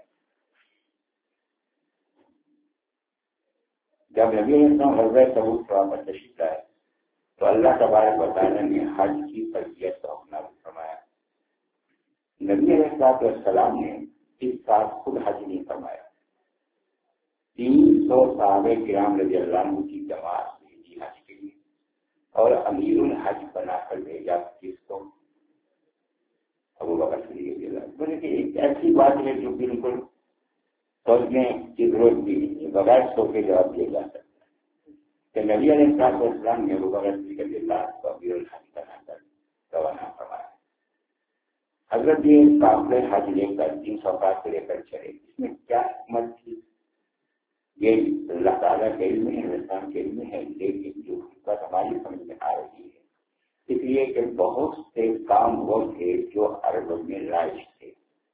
[SPEAKER 1] جب نبی علیہ السلام غزوہ تبوک سے واپس تشریف لائے تو اللہ تبارک و تعالیٰ نے حج کی فرضیت کا حکم نازل فرمایا۔ نبی علیہ السلام نے اس سال خود حج نہیں فرمایا، تین سو صحابہ کرام رضی اللہ عنہ کی جماعت بھیجی حج کے لیے، اور امیر الحج بنا کر بھیجا جس کو ابو بکر صدیق رضی اللہ عنہ۔ بولے کہ ایک ایسی بات ہے جو بالکل سوچنے کی ضرورت بھی نہیں ہے، بغیر سوچ کے جواب دیا جا سکتا ہے کہ نبی علیہ السلام نے ابو بکر صدیق رضی اللہ عنہ کو امیر الحج بنا کر روانہ فرمایا۔ حضرت یہ قافلے حج لے کر تین سو پانچ لے کر چلے، اس میں کیا حکمت تھی یہ اللہ تعالیٰ کے علم ہے، انسان کے علم ہے، لیکن جو حکمت ہماری سمجھ میں آ رہی ہے اس لیے کہ بہت سے کام وہ تھے جو عرب میں رائج تھے،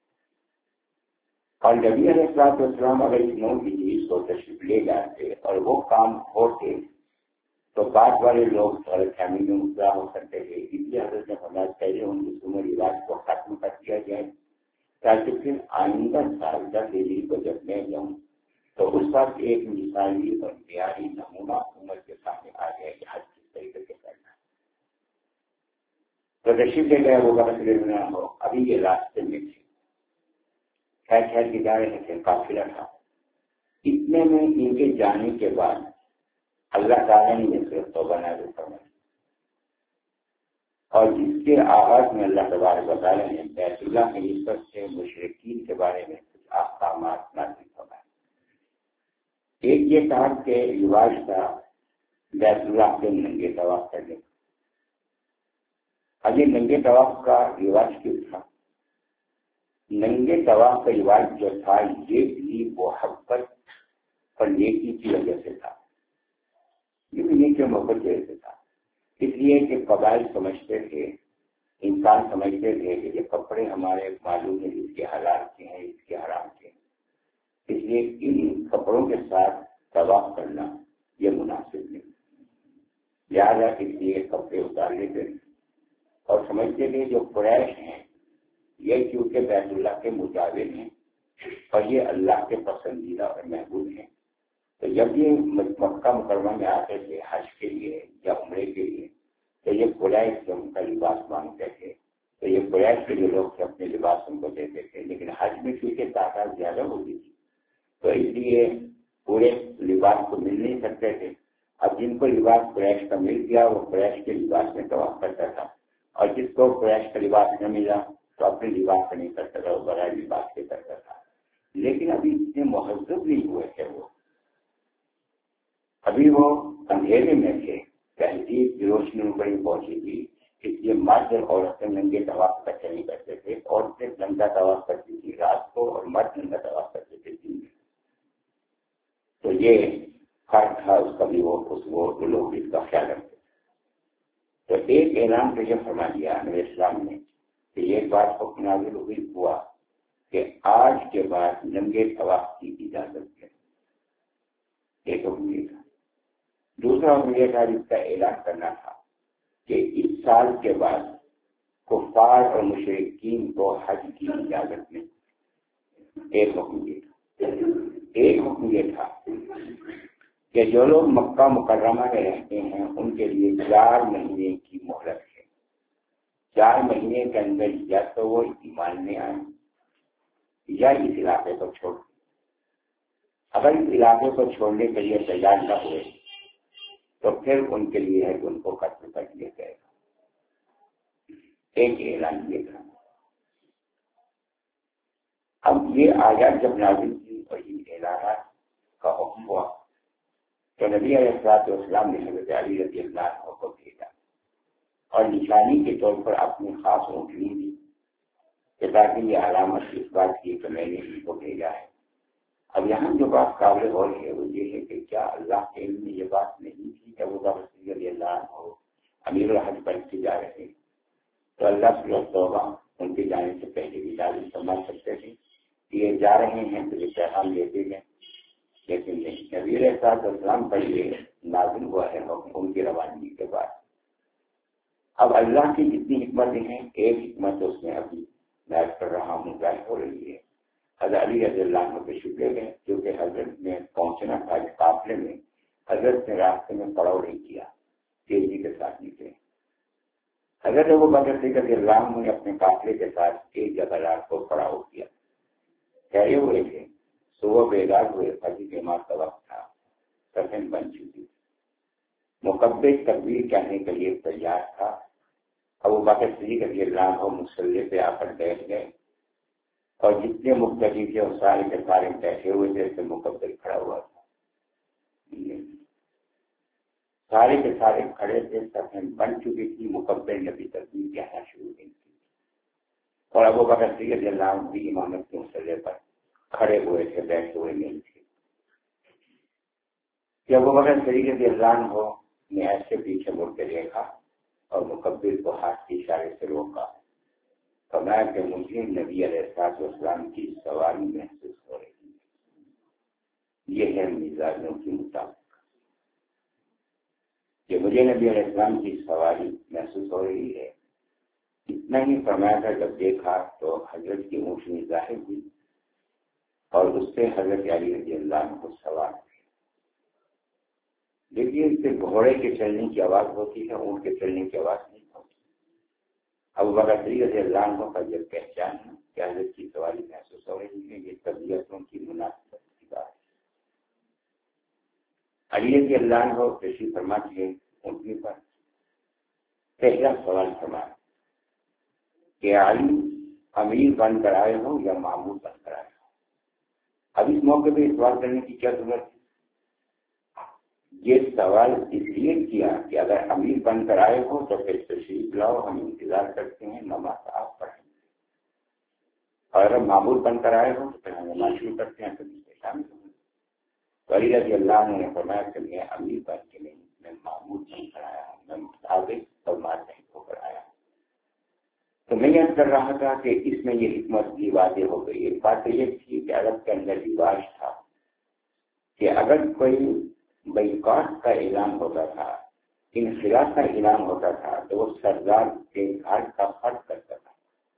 [SPEAKER 1] اور نبی علیہ السلام اگر اس نو کی چیز کو تشریف لے جاتے اور وہ کام ہوتے تو بعد والے لوگ غلط فہمی میں مبتلا ہو سکتے تھے۔ اس لیے حضرت نے فرمایا پہلے ان رسوم و رواج کو ختم کر دیا جائے تاکہ پھر آئندہ سال دس ہجری کو جب میں جاؤں تو اس وقت ایک مثالی اور معیاری نمونہ امت کے سامنے آ گیا کہ حج کس طریقے سے کرنا ہے۔ تو تشریف لے گئے وہ بکر صدیق رضی اللہ عنہ، ابھی یہ راستے میں تھے، خیر خیر کے جا رہے تھے، قافلہ تھا۔ اتنے میں ان کے جانے کے بعد اللہ تعالیٰ نے یہ صرف توبہ نازل فرمائی، اور جس کے آغاز میں اللہ تبارک و تعالیٰ نے بیت اللہ کی نسبت سے مشرکین کے بارے میں کچھ احکامات نازل فرمائے۔ ایک یہ کہا کہ رواج تھا بیت اللہ کے ننگے طواف کرنے کا۔ اب یہ ننگے طواف کا رواج کیوں تھا؟ ننگے طواف کا رواج جو تھا یہ بھی محبت اور نیکی کی وجہ سے تھا، یہ بھی نیکی اور محبت کی وجہ سے تھا، اس لیے کہ قبائل سمجھتے تھے، انسان سمجھتے تھے کہ یہ کپڑے ہمارے معلوم ہیں اس کے حلال کے ہیں، اس کے حرام کے ہیں، اس لیے ان کپڑوں کے ساتھ طواف کرنا یہ مناسب نہیں، لہٰذا اس لیے کپڑے اتار لیتے تھے، اور سمجھتے تھے جو قریش ہیں یہ کیونکہ بیت اللہ کے مجاور ہیں اور یہ اللہ کے پسندیدہ اور محبوب ہیں، تو جب یہ مکہ مکرمہ میں آتے تھے حج کے لیے یا عمرے کے لیے تو یہ قریش جو ان کا لباس مانگتے تھے، تو یہ قریش کے جو لوگ تھے اپنے لباس ان کو دیتے تھے، لیکن حج میں کیونکہ تعداد زیادہ ہوتی تھی تو اس لیے پورے لباس کو مل نہیں سکتے تھے۔ اب جن کو لباس قریش کا مل گیا وہ قریش کے لباس میں طواف کرتا تھا، اور جس کو قریش کا لباس نہ ملا تو اپنے لباس کا نہیں کرتا تھا، وہ بغیر لباس کے کرتا تھا۔ لیکن ابھی اتنے مہذب نہیں ہوئے تھے، وہ ابھی وہ اندھیرے میں تھے، تہذیب کی روشنی میں بڑی پہنچی تھی، اس لیے مرد اور عورتیں ننگے طواف کرتے نہیں کرتے تھے، عورتیں ننگا طواف کرتی تھی رات کو اور مرد ننگا طواف کرتے تھے دن میں۔ تو یہ فرق تھا اس کا بھی، وہ اس وہ لوگ اس کا خیال رکھتے تھے۔ تو ایک اعلان تو یہ فرما دیا نبی اسلام نے کہ یہ بات حکم نازل ہوئی ہوا کہ آج کے بعد ننگے طواف کی اجازت ہے، ایک حکم یہ تھا۔ دوسرا حکم یہ تھا جس کا اعلان کرنا تھا کہ اس سال کے بعد کفار اور مشرکین کو حج کی اجازت نہیں، ایک حکم یہ تھا۔ ایک حکم یہ تھا کہ جو لوگ مکہ مکرمہ میں رہتے ہیں ان کے لیے چار مہینے کی مہلت ہے، چار مہینے کے اندر یا تو وہ ایمان میں آئیں یا اس علاقے کو چھوڑ دیں۔ اگر اس علاقے کو چھوڑنے کے لیے تیار نہ ہوئے تو پھر ان کے لیے ہے کہ ان کو قتل کر دیا جائے گا۔ ایک اعلان یہ تھا۔ اب یہ آیات جب نازل کی اور یہ اعلانات کا حکم ہوا تو نبی علیہ الصلوۃ والسلام نے حضرت علی رضی اللہ عنہ کو بھیجا اور نشانی کے طور پر اپنی خاص اونٹنی دی کہ تاکہ یہ علامت اس بات کی کہ میں نے ان کو بھیجا ہے۔ اب یہاں جو بات قابل غور ہے وہ یہ ہے کہ کیا اللہ کے علم میں یہ بات نہیں تھی کہ ابو بکر صدیق رضی اللہ عنہ امیر الحج بن کے جا رہے ہیں، تو اللہ سے توبہ ان کے جانے سے پہلے بھی لازم فرما سکتے تھے کہ یہ جا رہے ہیں تو یہ پیغام لیتے گئے، لیکن نہیں، نبی علیہ الصلوۃ والسلام پر یہ نازل ہوا ہے ان کی روانگی کے بعد۔ اب اللہ کی جتنی حکمتیں ہیں، ایک حکمت اس میں ابھی میں کر رہا ہوں ظاہر ہو رہی ہے۔ حضرت علی رضی اللہ عنہ کے شکر گئے کیونکہ حضرت نے پہنچنا تھا اس قافلے میں، حضرت نے راستے میں پڑاؤ نہیں کیا، تیزی کے ساتھ نکلے۔ حضرت ابو بکر صدیق رضی اللہ عنہ نے اپنے قافلے کے ساتھ ایک جگہ رات کو پڑاؤ کیا، ٹھہرے ہوئے تھے، صبح بیدار ہوئے، فجر کی نماز کا وقت تھا، سفین بن چکی، مکبر تکبیر کہنے کے لیے تیار تھا۔ ابو بکر صدیق رضی اللہ عنہ مصلی پہ آ کر بیٹھ گئے اور جتنے مقتدی تھے وہ سارے کے سارے بیٹھے ہوئے تھے، تو مکبر کھڑا ہوا تھا، سارے کے سارے کھڑے تھے، سفین بن چکی تھی، مکبر نے بھی تکبیر کہنا شروع کی تھی، اور ابو بکر صدیق رضی اللہ عنہ بھی امامت کے مصلی پر کھڑے ہوئے تھے، بیٹھے ہوئے نہیں تھے۔ کہ ابو بکر صدیق رضی اللہ عنہ نے ایسے پیچھے مڑ کے دیکھا اور مکبر کو ہاتھ کے اشارے سے روکا، فرمایا کہ مجھے نبی علیہ الصلوۃ والسلام کی سواری محسوس ہو رہی ہے۔ یہ ہے مزاجوں کی مطابق کہ مجھے نبی علیہ السلام کی سواری محسوس ہو رہی ہے۔ اتنا ہی فرمایا تھا، جب دیکھا تو حضرت کی اونٹنی ظاہر ہوئی اور اس سے حضرت علی رضی اللہ عنہ کو سوار تھے۔ دیکھیے، اس سے گھوڑے کے چلنے کی آواز ہوتی ہے، اونٹ کے چلنے کی آواز نہیں ہوتی۔ ابو بکر صدیق رضی اللہ عنہ کا جب پہچان ہے کہ حضرت کی سواری محسوس ہو رہی ہے، یہ طبیعتوں کی مناسبت کی بات ہے۔ علی رضی اللہ عنہ تشریف فرما کے اونٹنی پر پہلا سوال فرمایا کہ علی امیر بن کر آئے ہو یا معمول بن کر آئے ہو؟ اب اس موقع پہ سوال کرنے کی کیا ضرورت ہے؟ یہ سوال اس لیے کیا کہ اگر امیر بن کر آئے ہو تو پھر تشریف لاؤ، ہم انتظار کرتے ہیں، نماز آپ پڑھیں گے، اور اگر معمول بن کر آئے ہو تو پھر ہم نماز شروع کرتے ہیں، تو اس میں شامل ہوں گے۔ تو علی رضی اللہ عنہ نے فرمایا کہ میں امیر بن کے نہیں، میں معمول بن کر آیا ہوں، میں مطابق اور ماتحت ہو کر آیا ہوں۔ تو میں یہ کر رہا تھا کہ اس میں یہ حکمت بھی واضح ہو گئی۔ ایک بات یہ تھی کہ عرب کے اندر رواج تھا کہ اگر کوئی بائیکاٹ کا اعلان ہوتا تھا، انخلاء کا اعلان ہوتا تھا، تو وہ سردار کے گھر کا فرق کرتا تھا۔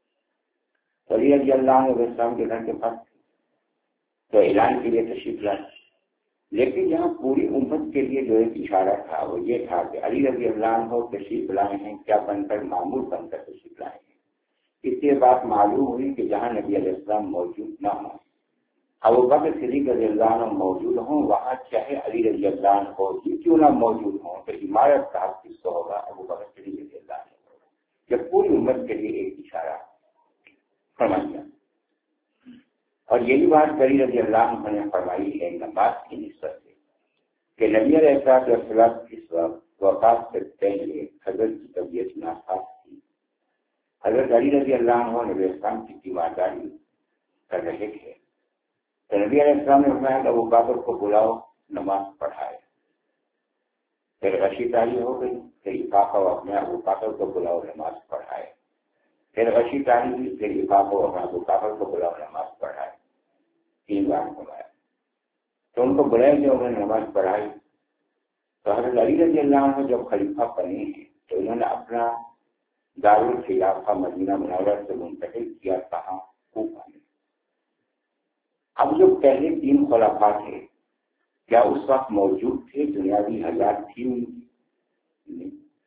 [SPEAKER 1] تو علی رضی اللہ عنہ السلام کے گھر کے فرق تھے تو اعلان کے لیے تشریف لائے، لیکن یہاں پوری امت کے لیے جو ایک اشارہ تھا وہ یہ تھا کہ علی رضی اللہ عنہ تشریف لائے ہیں، کیا بن کر معمول بن کر تشریف لائے ہیں۔ اس سے بات معلوم ہوئی کہ جہاں نبی علیہ السلام موجود نہ ہوں، ابو بکر صدیق رضی اللہ عنہ موجود ہوں، وہاں چاہے علی رضی اللہ عنہ ہو ہی کیوں نہ موجود ہوں، تو عمارت کا حق کس کو ہوگا؟ ابو بکر صدیق رضی اللہ عنہ ہوگا۔ جب پوری امت کے لیے ایک اشارہ فرمایا، اور یہی بات علی رضی اللہ عنہ نے فرمائی ہے نماز کی نسبت سے کہ نبی علیہ الصلوۃ والسلام اس وقت وفات سے پہلے حضرت کی طبیعت ناساز تھی۔ حضرت علی رضی اللہ عنہ نبی اسلام کی تیمارداری کر رہے تھے، تو نبی علیہ السلام نے فرمایا کہ ابو بکر کو بلاؤ، نماز پڑھائے۔ پھر غشی تاری ہو گئی، پھر افاقہ و اپنے ابو بکر کو بلاؤ، نماز پڑھائے۔ پھر غشی تاری ہوئی، پھر افاقہ و اپنے ابو بکر کو بلاؤ، نماز پڑھائے۔ تین بار فرمایا، تو ان کو بلائے جو انہوں نے نماز پڑھائی۔ تو حضرت علی رضی اللہ عنہ جب خلیفہ بنے ہیں تو انہوں نے اپنا دارالخلافہ مدینہ منورہ سے منتقل کیا، کہاں؟ کوفہ میں۔ اب جو پہلے تین خلفاء تھے کیا اس وقت موجود تھے؟ دنیاوی حیات تھی ان کی؟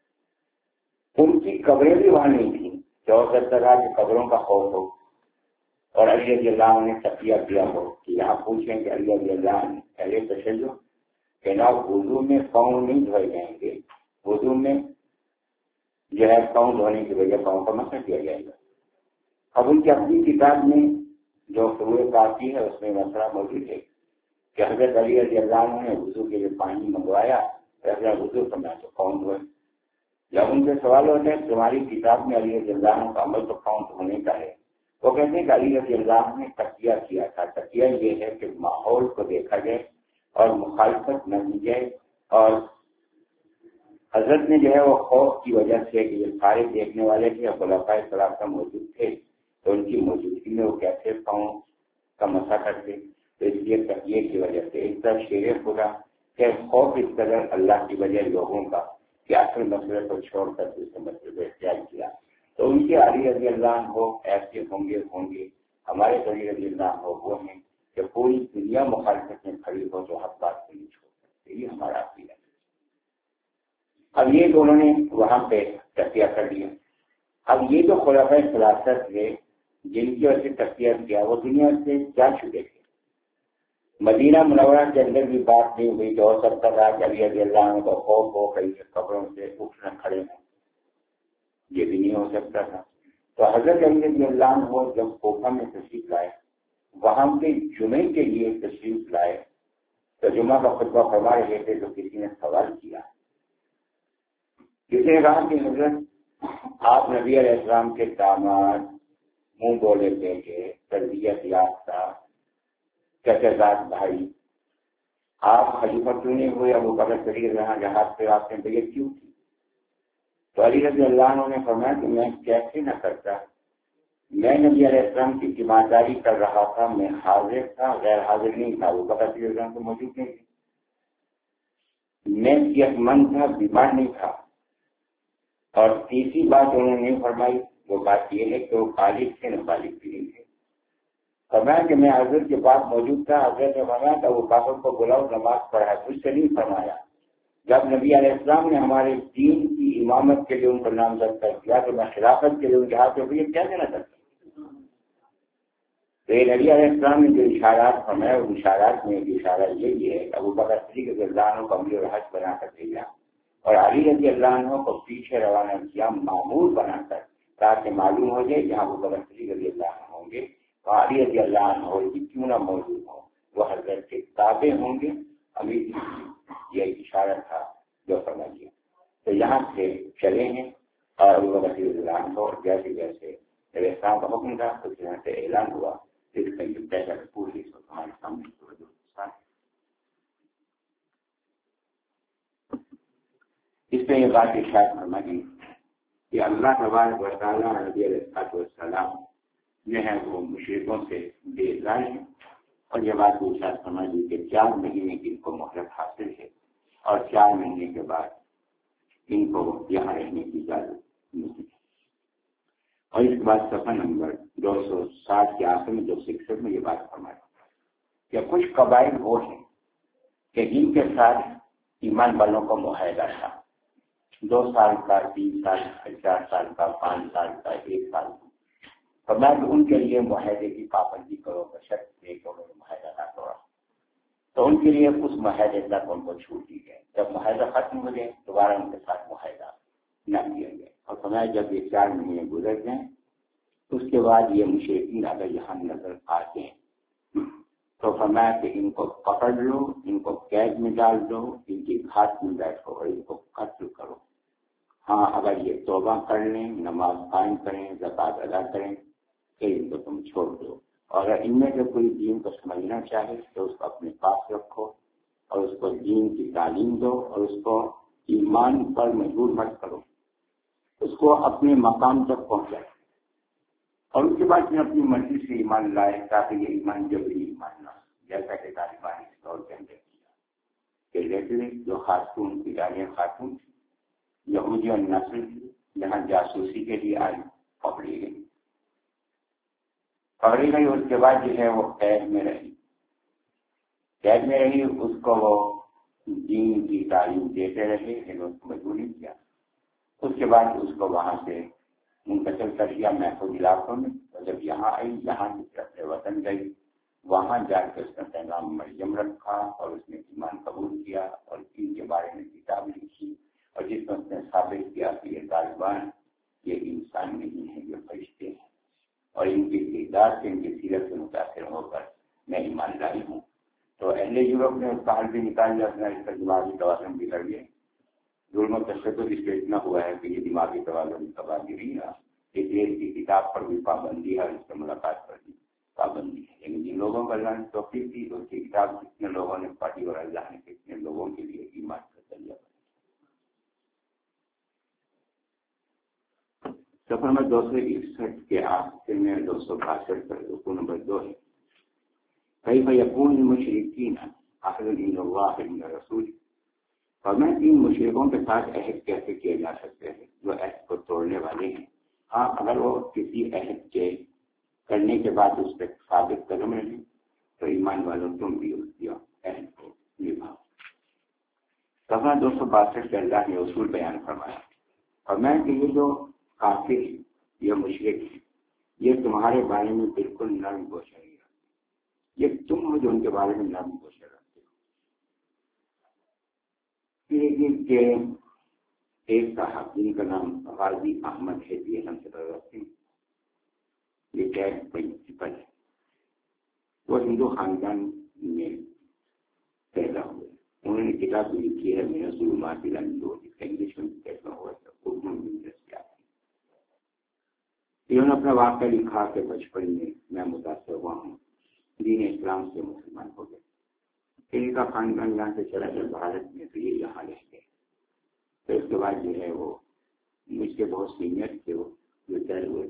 [SPEAKER 1] ان کی قبریں بھی وہاں نہیں تھیں کہ ہو سکتا تھا کہ قبروں کا خوف ہو اور علی رضی اللہ عنہ نے تقیہ کیا ہو کہ یہاں پوچھیں کہ علی رضی اللہ عنہ پہلے تشیع کہ نہ وضو میں پاؤں نہیں دھوئے جائیں گے، وضو میں جو ہے پاؤں دھونے کی وجہ پاؤں کا مسح کیا جائے گا۔ اب ان کی اپنی کتاب میں جو فروع کافی ہے اس میں مسئلہ موجود ہے کہ حضرت علی رضی اللہ عنہ نے وضو کے لیے پانی منگوایا، اگر وضو کرنا تو پاؤں دھوئے، جب ان سے سوال ہوتا ہے تمہاری کتاب میں علی رضی اللہ عنہ کا عمل تو کاؤنٹ ہونے کا ہے، وہ کہتے ہیں کہ علی رضی اللہ عنہ نے تقیہ کیا تھا۔ تقیہ یہ ہے کہ ماحول کو دیکھا جائے اور مخالفت نہ کی جائے، اور حضرت نے جو ہے وہ خوف کی وجہ سے کہ یہ سارے دیکھنے والے تھے اور خلفائے ثلاثہ موجود تھے تو ان کی موجودگی میں وہ کیسے پاؤں کا مسا کرتے، تو اس لیے تقیہ کی وجہ سے ایک طرف شیر خدا کہ خوف اس قدر اللہ کی وجہ لوگوں کا کہ اصل مسئلے کو چھوڑ کر دوسرے مسئلے کو اختیار کیا۔ تو ان کے علی رضی اللہ عنہ ایسے ہوں گے ہوں گے ہمارے علی رضی اللہ عنہ وہ ہیں کہ پوری دنیا مخالفت میں کھڑی ہو تو حق بات کو نہیں چھوڑ سکتے، یہ ہمارا عقیدہ ہے۔ اب یہ دونوں نے وہاں پہ تقیہ کر لیا۔ اب یہ جو خلفائے ثلاثہ تھے جن کی وجہ سے تقیہ کیا وہ دنیا سے جا چکے تھے، مدینہ منورہ کے اندر بھی بات نہیں ہوئی تو ہو سکتا تھا کہ علی رضی اللہ عنہ کو خوف ہو کہیں قبروں سے اٹھنا کھڑے ہوں، یہ بھی نہیں ہو سکتا تھا۔ تو حضرت علی رضی اللہ عنہ جب کوفہ میں تشریف لائے، وہاں کے جمعے کے لیے تشریف لائے تو جمعہ کا خطبہ فرما رہے تھے تو کسی نے سوال کیا، کسی نے کہا کہ حضرت آپ نبی علیہ السلام کے داماد، منہ بولے بیٹے، تربیت یافتہ، چچا بھائی، آپ خلیفہ کیوں نہیں ہوئے؟ ابو بکر صدیق رہا جہاز پہ آپ نے بیعت کیوں کی؟ تو علی رضی اللہ عنہ نے فرمایا کہ میں کیسے نہ کرتا، میں نبی علیہ السلام کی تیمارداری کر رہا تھا، میں حاضر تھا، غیر حاضر نہیں تھا، ابو بکر صدیق تو موجود نہیں تھے، میں صحت مند تھا، بیمار نہیں تھا۔ اور تیسری بات انہوں نے فرمائی وہ بات یہ ہے کہ وہ بالغ تھے نہ بالغ بھی نہیں تھے۔ فرمایا کہ میں حضرت کے پاس موجود تھا، حضرت نے فرمایا کہ وہ کافر کو بلاؤ نماز پڑھا، کچھ سے نہیں فرمایا۔ جب نبی علیہ السلام نے ہمارے دین کی امامت کے لیے ان کا نامزد کر دیا تو میں خلافت کے لیے ان کے ہاتھ میں یہ کیا دینا چاہتا ہوں؟ تو یہ نبی علیہ السلام نے جو اشارات فرمایا ان اشارات میں اشارہ یہ ہے کہ ابو بکر صدیق رضی اللہ عنہ کو امیر الحج بنا کر دیا اور علی رضی اللہ عنہ کو پیچھے روانہ کیا معمول بنا کر، تاکہ معلوم ہو جائے جہاں ابو بکر صدیق رضی اللہ عنہ ہوں گے تو علی رضی اللہ عنہ ہو کیوں نہ موجود ہوں، وہ حضرت کے تابع ہوں گے۔ امیر یہ اشارہ تھا جو فرما دیا۔ تو یہاں سے چلے ہیں اور ابو بکر رضی اللہ عنہ اور جیسے جیسے نبی اسلام کا حکم تھا اس طرح سے اعلان ہوا، اس کا یہ پہلا پوری ہمارے سامنے اس پہ یہ بات ارشاد فرما دی کہ اللہ تبارک و تعالیٰ نبی علیہ السلام جو ہے وہ مشرکوں سے بے رائے ہیں، اور یہ بات ارشاد فرما دی کہ چار مہینے کی ان کو مہلت حاصل ہے اور چار مہینے کے بعد ان کو یہاں رہنے کی اجازت نہیں ہے۔ اور اس کے بعد صفحہ نمبر دو سو ساٹھ کے آخر میں جو سکسٹھ میں یہ بات فرمائی کہ کچھ قبائل وہ ہیں کہ جن کے ساتھ ایمان والوں کا معاہدہ تھا، دو سال کا، تین سال کا، چار سال کا، پانچ سال کا، ایک سال کا، فرمایا کہ ان کے لیے معاہدے کی پابندی کرو، بشرط ہے کہ انہوں نے معاہدہ نہ توڑا، تو ان کے لیے اس معاہدے تک ان کو چھوٹ دی گئی۔ جب معاہدہ ختم ہو جائے دوبارہ ان کے ساتھ معاہدہ نہ کیا گیا، اور فرمایا جب یہ چار مہینے گزر جائیں اس کے بعد یہ مشرکین اگر یہاں نظر آتے ہیں تو فرمایا کہ ان کو پکڑ لو، ان کو قید میں ڈال دو، ان کی گھاٹ میں بیٹھو اور ان کو قتل کرو۔ ہاں اگر یہ توبہ کر لیں، نماز قائم کریں، زکوٰۃ ادا کریں تو ان کو تم چھوڑ دو، اور اگر ان میں سے کوئی دین کو سمجھنا چاہے تو اس کو اپنے پاس رکھو اور اس کو دین کی تعلیم دو اور اس کو ایمان پر مجبور مت کرو، اس کو اپنے مقام تک پہنچائے اور اس کے بعد میں اپنی مرضی سے ایمان لائے تاکہ یہ ایمان جبری ایمان نہ، جیسا کہ طالبان اس دور کے اندر کیا کہ لیٹریں جو خاتون ایرانی خاتون یہودی اور نسل تھی یہاں جاسوسی کے لیے آئی، پکڑی گئی پکڑی گئی اس کے بعد جو ہے وہ قید میں رہی قید میں رہی اس کو وہ دین کی تعلیم دیتے رہے لیکن اس کو مجبور نہیں کیا۔ اس کے بعد اس کو وہاں سے منتقل کر دیا محفوظ علاقوں میں، اور جب یہاں آئی یہاں سے اپنے وطن گئی، وہاں جا کے اس کا نام مریم رکھا اور اس نے ایمان قبول کیا اور ان کے بارے میں کتاب لکھی اور جس میں اس نے ثابت کیا کہ یہ طالبان یہ انسان نہیں ہے، یہ فرشتے ہیں، اور ان کی کردار سے ان کی سیرت سے متاثر ہو کر میں ایمان لائی ہوں۔ تو اہل یورپ نے اس کا حل بھی نکال لیا، اپنا اس کا دماغی توازن بگڑ گیا، ظلم و تشدد اس لیے اتنا ہوا ہے کہ یہ دماغی توازن تباہ گری نا، اس لیے اس کی کتاب پر بھی پابندی ہے اور اس سے ملاقات پر بھی پابندی ہے. یعنی جن لوگوں کا اللہ نے توفیق دی تو اس کی کتاب کتنے لوگوں نے پڑھی اور اللہ نے کتنے لوگوں کے لیے ایمان کا ذریعہ بنا. صفحہ نمبر دو سو اکسٹھ کے آخر میں دو سو باسٹھ پر رکوع نمبر دو ہے. کیف یکون المشرکین عہد عند اللہ عند رسول، اور میں ان مشرکوں کے ساتھ عہد کیسے کیے جا سکتے ہیں جو عہد کو توڑنے والے ہیں. ہاں اگر وہ کسی عہد کے کرنے کے بعد اس پہ ثابت قدم رہیں تو ایمان والوں تم بھی اس کی عہد کو نبھاؤ. صفحہ دو سو باسٹھ کے اللہ نے اصول بیان فرمایا، اور میں کہ یہ جو کافر ہیں یہ مشرک ہیں یہ تمہارے بارے میں بالکل نرم گوشہ نہیں رکھتے، یہ تم ہو جو ان کے بارے میں نرم گوشہ رکھتے ہو. کہ ایک صاحب جن کا نام غازی احمد ہے یہ ہم سے رکھتے ہیں، یہ کیا پرنسپل ہے، وہ ہندو خاندان میں پیدا ہوئے. انہوں نے کتاب بھی لکھی ہے میرا ظلمات الہندو، جس کا انگلش میں کیسا ہوا تھا اردو میں دستیاب ہے. انہوں نے اپنا واقعہ لکھا کہ بچپن میں میں متاثر ہوا ہوں، دین اسلام سے مسلمان ہو گئے. ان کا خاندان یہاں سے چلا گیا بھارت میں تو یہ یہاں رہ گئے. پھر اس کے بعد جو ہے وہ مجھ کے بہت سینئر تھے، وہ ریٹائر ہوئے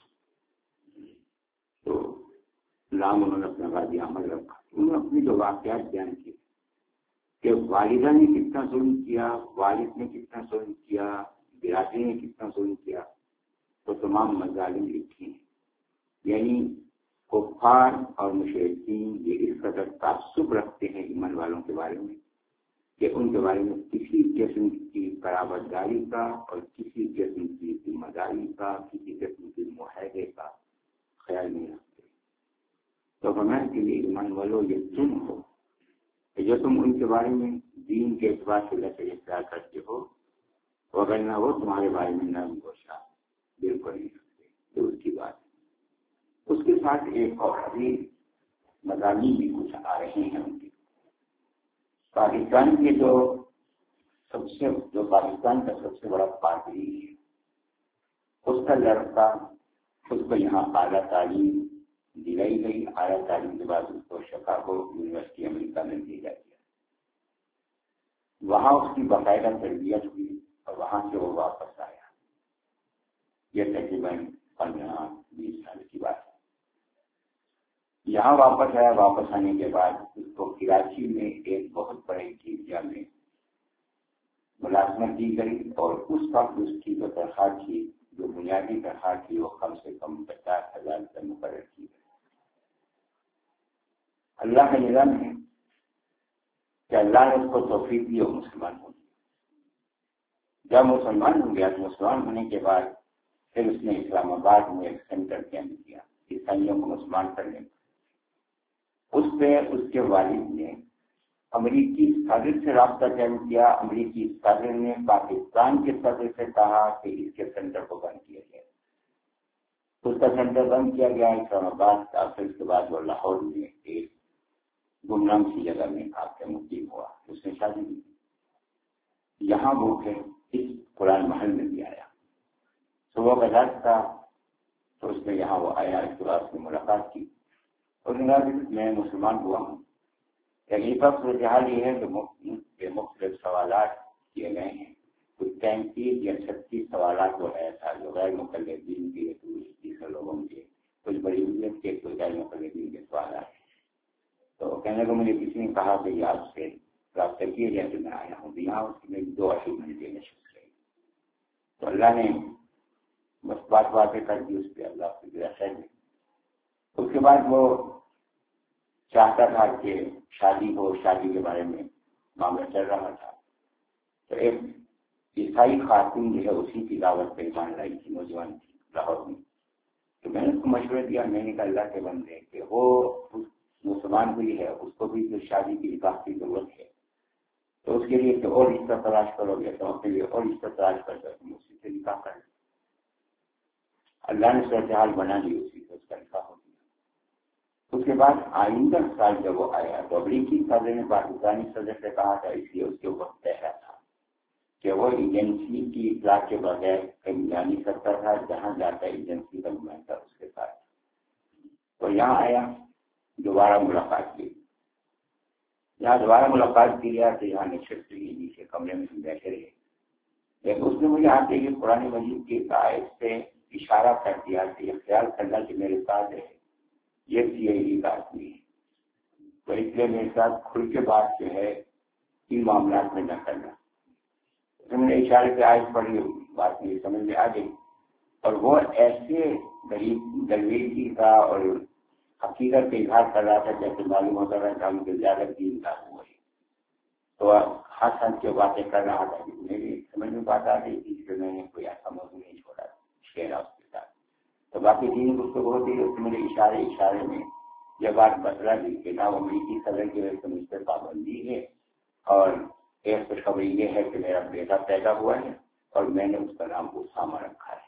[SPEAKER 1] تو نام انہوں نے اپنا غازی احمد رکھا. انہوں نے اپنی جو واقعات بیان کیے کہ والدہ نے کتنا ظلم کیا، والد نے کتنا ظلم کیا، برادری نے کتنا ظلم کیا، تو تمام مظالم لکھی ہیں. یعنی کفار اور مشرکین یہ اس قدر تعصب رکھتے ہیں ایمان والوں کے بارے میں کہ ان کے بارے میں کسی قسم کی قرابت داری کا اور کسی قسم کی ذمہ داری کا، کسی قسم کی معاہدے کا خیال نہیں رکھتے. تو ہمیں کے لیے ایمان والوں یہ تم ہو کہ جو تم ان کے بارے میں دین کے اعتبار سے لچک اختیار کرتے ہو، وغیرہ وہ تمہارے بارے میں نرم گوشہ بالکل نہیں رکھتے. تو اس کی بات ہے. اس کے ساتھ ایک اور ابھی مضامین بھی کچھ آ رہے ہیں ان کے. پاکستان کے جو سب سے جو پاکستان کا سب سے بڑا پادری ہے اس کا لڑکا، اس کو یہاں اعلیٰ تعلیم دلائی گئی. اعلیٰ تعلیم کے بعد اس کو شکاگو یونیورسٹی امریکہ میں بھیجا گیا. وہاں اس کی باقاعدہ تربیت ہوئی اور وہاں سے وہ واپس آیا. یہ تقریباً پندرہ بیس سال کی بات ہے. یہاں واپس آیا. واپس آنے کے بعد اس کو کراچی میں ایک بہت بڑے گرجا میں ملازمت دی گئی اور اس وقت اس کی جو تنخواہ تھی، جو بنیادی تنخواہ تھی، وہ کم سے کم پچاس ہزار روپے مقرر کی گئی. اللہ کا نظام ہے کہ اللہ نے اس کو توفیق دی اور مسلمان ہو گیا. جب مسلمان ہو گیا تو مسلمان ہونے کے بعد پھر اس نے اسلام آباد میں ایک سینٹر قائم کیا عیسائیوں کو مسلمان کرنے کا. اس پہ اس کے والد نے امریکی صدر سے رابطہ قائم کیا. امریکی صدر نے پاکستان کے صدر سے کہا کہ اس کے سینٹر کو بند کیا جائے. اس کا سینٹر بند کیا گیا اسلام آباد کا. پھر اس کے بعد وہ لاہور میں ایک گمنام سی جگہ میں آپ کے مقیم ہوا. اس نے شادی کی. یہاں وہ پھر اس قرآن محل میں بھی آیا. صبح کا دس تھا تو اس نے یہاں وہ آیا. اس کے بعد اس نے ملاقات کی اور میں مسلمان ہوا ہوں. یعنی پر صورتحال یہ ہے کہ مختلف سوالات کیے گئے ہیں. کچھ تینتیس یا چھتیس سوالات وہ ایسا جو غیر مقلدین کے، تیس لوگوں کے، کچھ بڑی اجت کے، کچھ غیر مقلدین کے سوالات ہیں. تو کہنے کو مجھے کسی نے کہا کہ یہ آپ سے رابطہ کیے جیسے میں آیا ہوں. یہاں اس میں دو اصل منزلیں نشست رہی. تو اللہ نے بس بات باتیں کر دی اس پہ. اللہ کی خیر میں اس کے بعد وہ چاہتا تھا کہ شادی ہو. شادی کے بارے میں معاملہ چل رہا تھا تو ایک عیسائی خاتون جو ہے اسی کی دعوت پہ ایمان لائی تھی، نوجوان تھی لاہور میں. تو میں نے اس کو مشورہ دیا. میں نے کہا اللہ کے بندے کہ وہ مسلمان ہوئی ہے، اس کو بھی جو شادی کی نکاح کی ضرورت ہے تو اس کے لیے کہ اور رشتہ تلاش کرو گے تو اپنے لیے اور رشتہ تلاش کر کر تم اسی سے نکاح کر. اللہ نے صورتحال بنا لی، اسی سے اس کا نکاح ہو گیا. اس کے بعد آئندہ سال جب وہ آیا تو امریکی صدر نے پاکستانی صدر سے کہا تھا، اس لیے اس کے اوپر پہرا تھا کہ وہ ایجنسی کی اطلاع کے بغیر کہیں جا نہیں سکتا تھا، جہاں جاتا ایجنسی کا نمائندہ اس کے ساتھ. تو یہاں آیا، دوبارہ ملاقات کی. یہاں دوبارہ ملاقات کی گیا تو یہاں نشست ہوئی، نیچے کمرے میں ہم بیٹھے رہے. لیکن اس نے مجھے آتے ہی قرآن مجید کی آیت سے اشارہ کر دیا کہ یہ خیال کرنا کہ میرے ساتھ ہے یہ سی آئی ڈی کا آدمی ہے، تو اس لیے میرے ساتھ کھل کے بات جو ہے ان معاملات میں نہ کرنا. میں نے اشارے پہ آیت پڑھی، بات میری سمجھ میں آ گئی. اور وہ ایسے درویشی کا اور حقیقت کا اظہار کر رہا تھا جیسے معلوم ہوتا رہا تھا مجھے زیادہ دین کا ہوا ہے. تو ہنس ہنس کے باتیں کر رہا تھا. میری سمجھ میں بات آ گئی تھی کہ میں نے کوئی ایسا موضوع نہیں چھوڑا شیرا اس کے ساتھ. تو باقی دین گفتگو ہوتی ہے، اس میرے اشارے اشارے میں یہ بات بتلا دی کہ نہ وہ امریکی صدر کی وجہ سے مجھ پر پابندی ہے، اور ایک خوشخبری یہ ہے کہ میرا بیٹا پیدا ہوا ہے اور میں نے اس کا نام اسامہ رکھا ہے.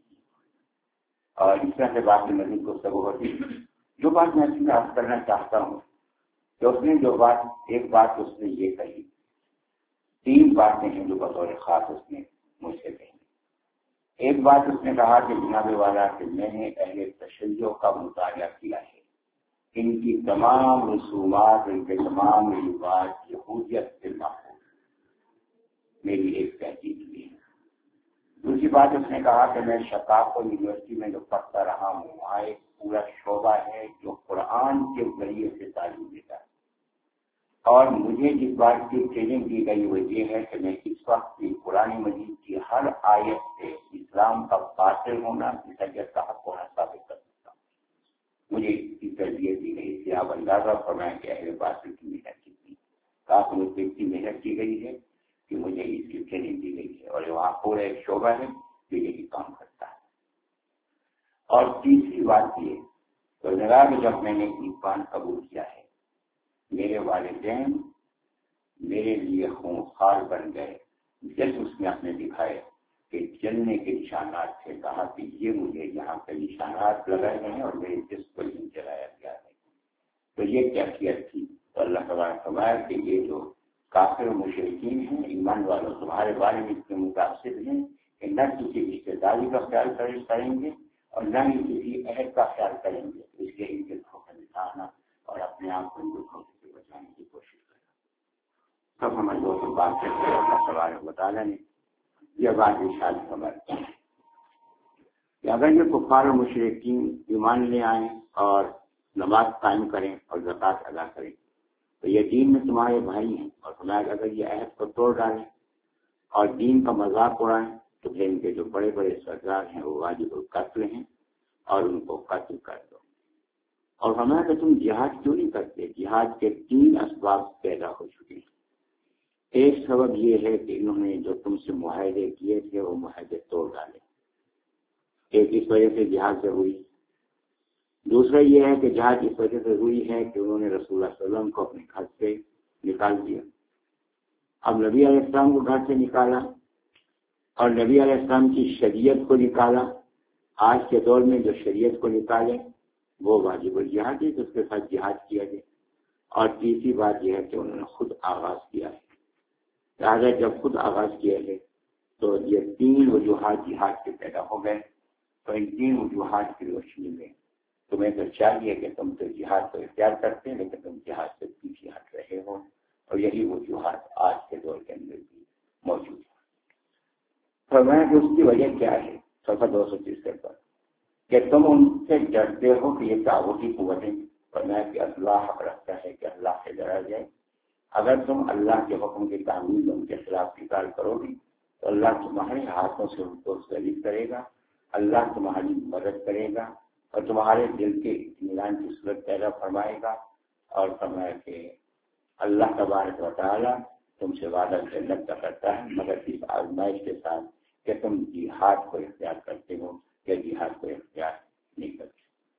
[SPEAKER 1] اور اس طرح سے بات میں مزید گفتگو ہوتی ہے. جو بات میں اس میں عرض کرنا چاہتا ہوں کہ اس نے جو بات ایک بات اس نے یہ کہی، تین باتیں ہیں جو بطور خاص اس نے مجھ سے کہی. ایک بات اس نے کہا کہ جناب والا کہ میں نے اہل تشیع کا مطالعہ کیا ہے، ان کی تمام رسومات، ان کے تمام رواج یہودیت سے محفوظ، میری ایک تحقیق کی ہے. دوسری بات اس نے کہا کہ میں شکاگو یونیورسٹی میں جو پڑھتا رہا ہوں وہاں ایک پورا شعبہ ہے جو قرآن کے ذریعے سے تعلیم دیتا ہے، اور مجھے جس بات کی ٹریننگ دی گئی وہ یہ ہے کہ میں اس وقت کی قرآن مجید کی ہر آیت سے اسلام کا باطل ہونا، عیسائیت کا حق ہونا ثابت کر سکتا ہوں. مجھے اس کی تربیت دی گئی تھی. آپ اندازہ فرمائیں کہ اہل باطل کی محنت کتنی، کافی مجھ پہ اتنی محنت کی گئی ہے کہ مجھے اس کی ٹریننگ دی گئی ہے، اور وہاں پورا ایک شعبہ ہے جو یہی کام کرتا ہے. اور تیسری بات یہ تو لگا کہ جب میں نے ایمان قبول کیا ہے میرے والدین میرے لیے خونخوار بن گئے. جیسے اس نے اپنے دکھائے کہ جلنے کے نشانات تھے، کہا کہ یہ مجھے یہاں پہ نشانات لگائے گئے ہیں اور میرے جسم کو یوں جلایا گیا ہے. تو یہ کیفیت تھی. تو اللہ تبارک فرمایا کہ یہ جو کافر و مشرکین ہیں، ایمان والوں تمہارے بارے میں اتنے متاثر ہیں کہ نہ کسی رشتے داری کا خیال کریں گے اور نہ ہی کسی عہد کا خیال کریں گے. اس لیے ان کے دکھوں کا نشانہ اور اپنے آپ کو ان دکھوں سے بچانے کی کوشش کریں. تب ہمیں دو سو بات کرتے ہیں. اللہ تبارک و تعالیٰ نے یہ بات ارشاد فرمائی کہ اگر یہ کفار و مشرکین ایمان لے آئیں اور نماز قائم کریں اور زکوٰۃ ادا کریں تو یہ دین میں تمہارے بھائی ہیں، اور تمہارے اگر یہ عہد کو توڑ ڈالیں اور دین کا مذاق اڑائیں تو پھر ان کے جو بڑے بڑے سردار ہیں وہ واجب القتل ہیں اور ان کو قتل کر دو. اور ہمیں کہ تم جہاد کیوں نہیں کرتے؟ جہاد کے تین اسباب پیدا ہو چکے ہیں. ایک سبب یہ ہے کہ انہوں نے جو تم سے معاہدے کیے تھے وہ معاہدے توڑ ڈالے، ایک اس وجہ سے جہاد ضروری. دوسرا یہ ہے کہ جہاد اس وجہ سے ضروری ہے کہ انہوں نے رسول اللہ صلی اللہ علیہ وسلم کو اپنے گھر سے نکال دیا. اب نبی علیہ السلام کو گھر سے نکالا اور نبی علیہ السلام کی شریعت کو نکالا. آج کے دور میں جو شریعت کو نکالے وہ واجب الجہاد ہے، تو اس کے ساتھ جہاد کیا جائے. اور تیسری بات یہ ہے کہ انہوں نے خود آغاز کیا ہے. لہٰذا جب خود آغاز کیا ہے تو یہ تین وجوہات جہاد کے پیدا ہو گئے. تو ان تین وجوہات کی روشنی میں تمہیں تو چاہیے کہ تم تو جہاد کو اختیار کرتے ہیں لیکن تم جہاد سے پیچھے ہٹ رہے ہو، اور یہی وجوہات آج کے دور کے اندر بھی موجود ہیں. فرمایا کہ اس کی وجہ کیا ہے؟ صفحہ دو سو تیسرے پر کہ تم ان سے ڈرتے ہو کہ یہ طاغوتی قوتیں. فرمایا کہ اللہ حق رکھتا ہے کہ اللہ سے ڈرا جائے. اگر تم اللہ کے حکم کی تعمیل ان کے خلاف نکال کرو گی تو اللہ تمہارے ہاتھوں سے ان کو ذلیل کرے گا، اللہ تمہاری مدد کرے گا اور تمہارے دل کے اطمینان کی صورت پیدا فرمائے گا. اور فرمایا کہ اللہ تبارک و تعالیٰ تم سے وعدہ جنت کا کرتا ہے مگر اس آزمائش کے ساتھ کہ تم جہاد کو اختیار کرتے ہو یا جہاد کو اختیار نہیں کرتے.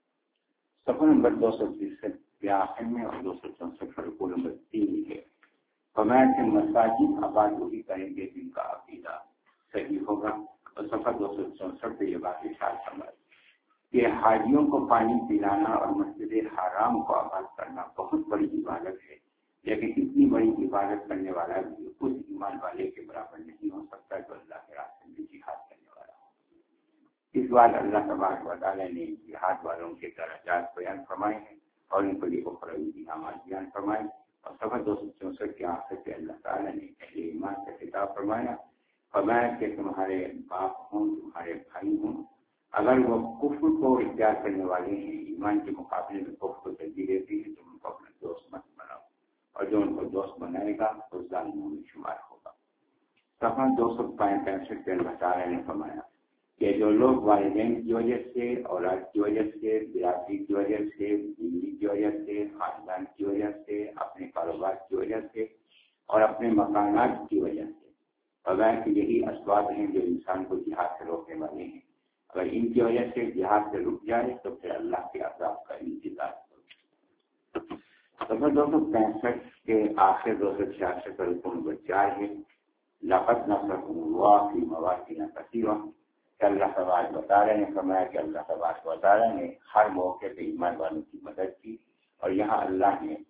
[SPEAKER 1] صفحہ نمبر دو سو تیسٹھ آخر میں اور دو سو چونسٹھ پر رکوع نمبر تین ہے. فرمایا کہ مساجد آباد وہی کریں گے جن کا عقیدہ صحیح ہوگا. اور صفحہ دو سو چونسٹھ پہ یہ بات ارشاد فرمائی کہ حاجیوں کو پانی پلانا اور مسجد حرام کو آباد کرنا بہت بڑی عبادت ہے، لیکن اتنی بڑی عبادت کرنے والا بھی اس ایمان والے کے برابر نہیں نہیں ہو سکتا جو اللہ کے راستے میں جہاد کرنے والا ہو۔ اس بار اللہ تبارک و تعالیٰ نے جہاد والوں کے درجات بیان فرمائے ہیں اور ان کو یہ اخروی انعامات بیان فرمائے، اور صفحہ دو سو چونسٹھ کے آخر سے اللہ تعالیٰ نے اہل ایمان کا خطاب فرمایا، فرمایا کہ تمہارے باپ ہوں، تمہارے بھائی ہوں، اگر وہ کفر کو اختیار کرنے والے ہیں، ایمان کے مقابلے میں کفر کو ترجیح دیتے ہیں، تو ان کو اپنا دوست مت بناؤ، اور جو ان کو دوست بنائے گا وہ ظالموں میں شمار ہوگا۔ صفحہ دو سو پینسٹھ کے اللہ تعالیٰ نے فرمایا کہ جو لوگ والدین کی وجہ سے، اولاد کی وجہ سے، برادری کی وجہ سے، بیوی کی وجہ سے، خاندان کی وجہ سے، اپنے کاروبار کی وجہ سے اور اپنے مکانات کی وجہ سے، بغیر کہ یہی اسباب ہیں جو انسان کو جہاد سے روکنے والے ہیں، اگر ان کی وجہ سے جہاد سے رک جائے تو پھر اللہ کے عذاب کا انتظار کرو۔ صفحہ دو سو پینسٹھ کے آخر دو سو چھیاسٹھ کا رکن نمبر چار ہے، لقد نصرکم اللہ فی مواطن کثیرہ، کہ اللہ تبارک و تعالیٰ نے فرمایا کہ اللہ تبارک و تعالیٰ نے ہر موقع پہ ایمان والوں کی مدد کی، اور یہاں اللہ نے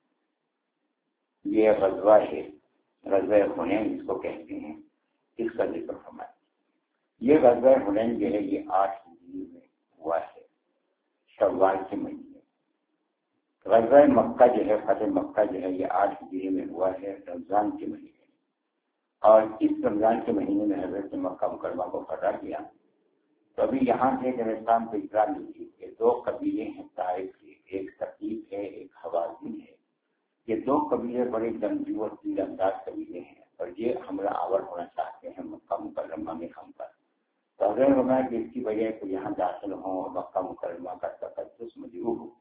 [SPEAKER 1] یہ غزوہ ہے، غزوہ حنین اس کو کہتے ہیں، اس کا ذکر فرمایا۔ یہ غزوہ حنین جو ہے یہ آٹھ ہجری میں ہوا ہے، شوال کے مہینے۔ غزوہ مکہ جو ہے، فتح مکہ جو ہے یہ آٹھ ہجری میں ہوا ہے، رمضان کے مہینے، اور اس رمضان کے مہینے میں حضرت مکہ مکرمہ کو فتح کیا۔ تو ابھی یہاں سے جب اسلام کو اطلاع ملی کہ دو قبیلے ہیں طائف کے، ایک ثقیف ہے، ایک حوازن ہے، یہ دو قبیلے بڑے جنگجو اور تیر انداز قبیلے ہیں، اور یہ حملہ آور ہونا چاہتے ہیں مکہ مکرمہ میں ہم پر۔ تو حضرت فرمایا کہ اس کی وجہ سے یہاں داخل ہوں اور مکہ مکرمہ کا تقدس مجروح ہو،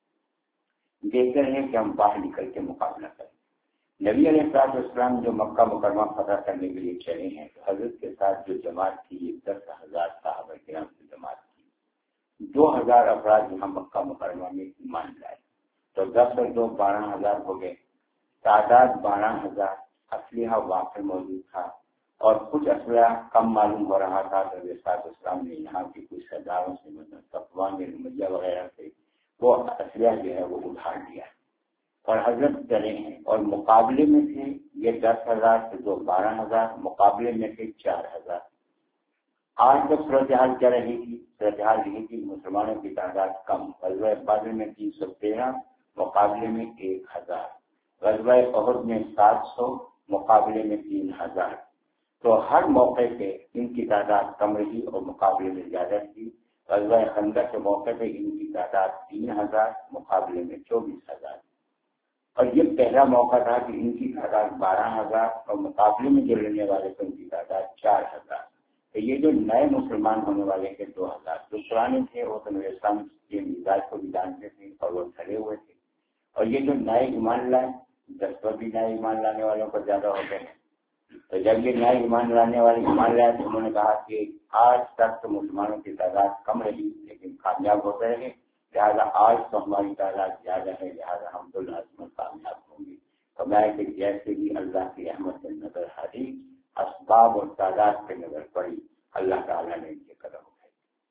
[SPEAKER 1] بہتر ہے کہ ہم باہر نکل کے مقابلہ کریں۔ نبی علیہ الصلوۃ والسلام جو مکہ مکرمہ فتح کرنے کے لیے چلے ہیں، تو حضرت کے ساتھ جو جماعت تھی یہ دس ہزار صحابہ کرام کی جماعت تھی، دو ہزار افراد یہاں مکہ مکرمہ میں ایمان لائے، تو دس اور دو بارہ ہزار ہو گئے، تعداد بارہ ہزار، اسلحہ واقع موجود تھا، اور کچھ اسلحہ کم معلوم ہو رہا تھا، تو نبی صلی اللہ علیہ وسلم نے یہاں کے کچھ سرداروں سے، مطلب صفوان بن امیہ وغیرہ سے وہ اسلحہ جو ہے وہ ادھار لیا، اور حضرت چلے ہیں، اور مقابلے میں سے یہ دس ہزار سے دو بارہ ہزار، مقابلے میں سے چار ہزار۔ آج تک صورتحال کیا رہی تھی؟ صورتحال یہی تھی مسلمانوں کی تعداد کم، غزوہ بدر میں تین سو تیرہ، مقابلے میں ایک ہزار، غزوہ احد میں سات سو، مقابلے میں تین ہزار۔ تو ہر موقع پہ ان کی تعداد کم رہی اور مقابلے میں زیادہ تھی۔ غزوہ خندق کے موقع پہ ان کی تعداد تین ہزار، مقابلے میں چوبیس ہزار، اور یہ پہلا موقع تھا کہ ان کی تعداد بارہ ہزار اور مقابلے میں جو لڑنے والے تھے ان کی تعداد چار ہزار۔ تو یہ جو نئے مسلمان ہونے والے تھے دو ہزار، جو پرانے تھے وہ تو نبی اسلام کے مزاج کو بھی جانتے تھے اور وہ کھڑے ہوئے تھے، اور یہ جو نئے ایمان لائے، دس پر بھی نئے ایمان لانے والوں کو زیادہ ہو گئے ہیں۔ تو جب یہ نئے ایمان لانے والے ایمان لائے تو انہوں نے کہا کہ آج تک تو مسلمانوں کی تعداد کم رہی لیکن کامیاب ہوتے رہے، لہٰذا آج تو ہماری تعداد زیادہ ہے، لہٰذا ہم تو لازماً کامیاب ہوں گے۔ تو میں کہ جیسے ہی اللہ کی رحمت سے نظر ہٹی، اسباب اور تعداد پہ نظر پڑی، اللہ تعالیٰ نے ان کے قدم اٹھائے۔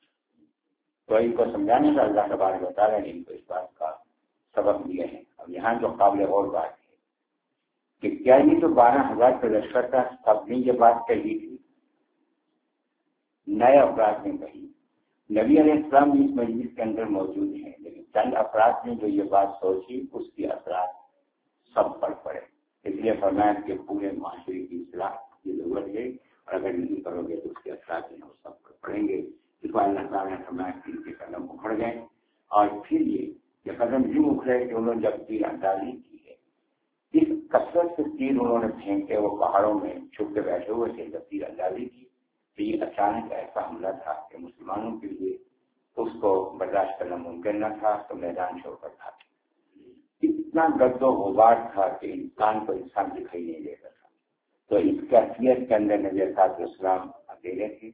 [SPEAKER 1] تو ان کو سمجھانے کا اللہ تبارک و تعالیٰ نے ان کو اس بات کا سبق دیا ہے۔ اب یہاں جو قابل اور بات ہے کہ کیا یہ جو بارہ ہزار کا لشکر تھا سب نے یہ بات کہی تھی؟ نئے افراد نے کہی۔ نبی علیہ السلام بھی اس مجلس کے اندر موجود ہیں، لیکن چند افراد نے جو یہ بات سوچی اس کی اثرات سب پر پڑے، اس لیے فرمایا کہ پورے معاشرے کی اصلاح کی ضرورت ہے، اور اگر نہیں کرو گے تو اس کے اثرات ہیں وہ سب پر پڑیں گے۔ اس کو اللہ تعالیٰ نے فرمایا کہ ان کے قدم اکھڑ گئے، اور پھر یہ یہ قدم یوں اکھڑے کہ انہوں نے جب تیر اندازی کی ہے، اس کثرت سے تیر انہوں نے پھینکے، وہ پہاڑوں میں چھپ کے بیٹھے ہوئے تھے، جب تیر اندازی کی تو یہ اچانک ایسا حملہ تھا کہ مسلمانوں کے لیے اس کو برداشت کرنا ممکن نہ تھا، تو میدان چھوڑ کر تھا۔ اتنا گرد و غبار تھا کہ انسان کو انسان دکھائی نہیں دیتا تھا۔ تو اس کیفیت کے اندر نبی صلی اللہ علیہ وسلم اکیلے تھے،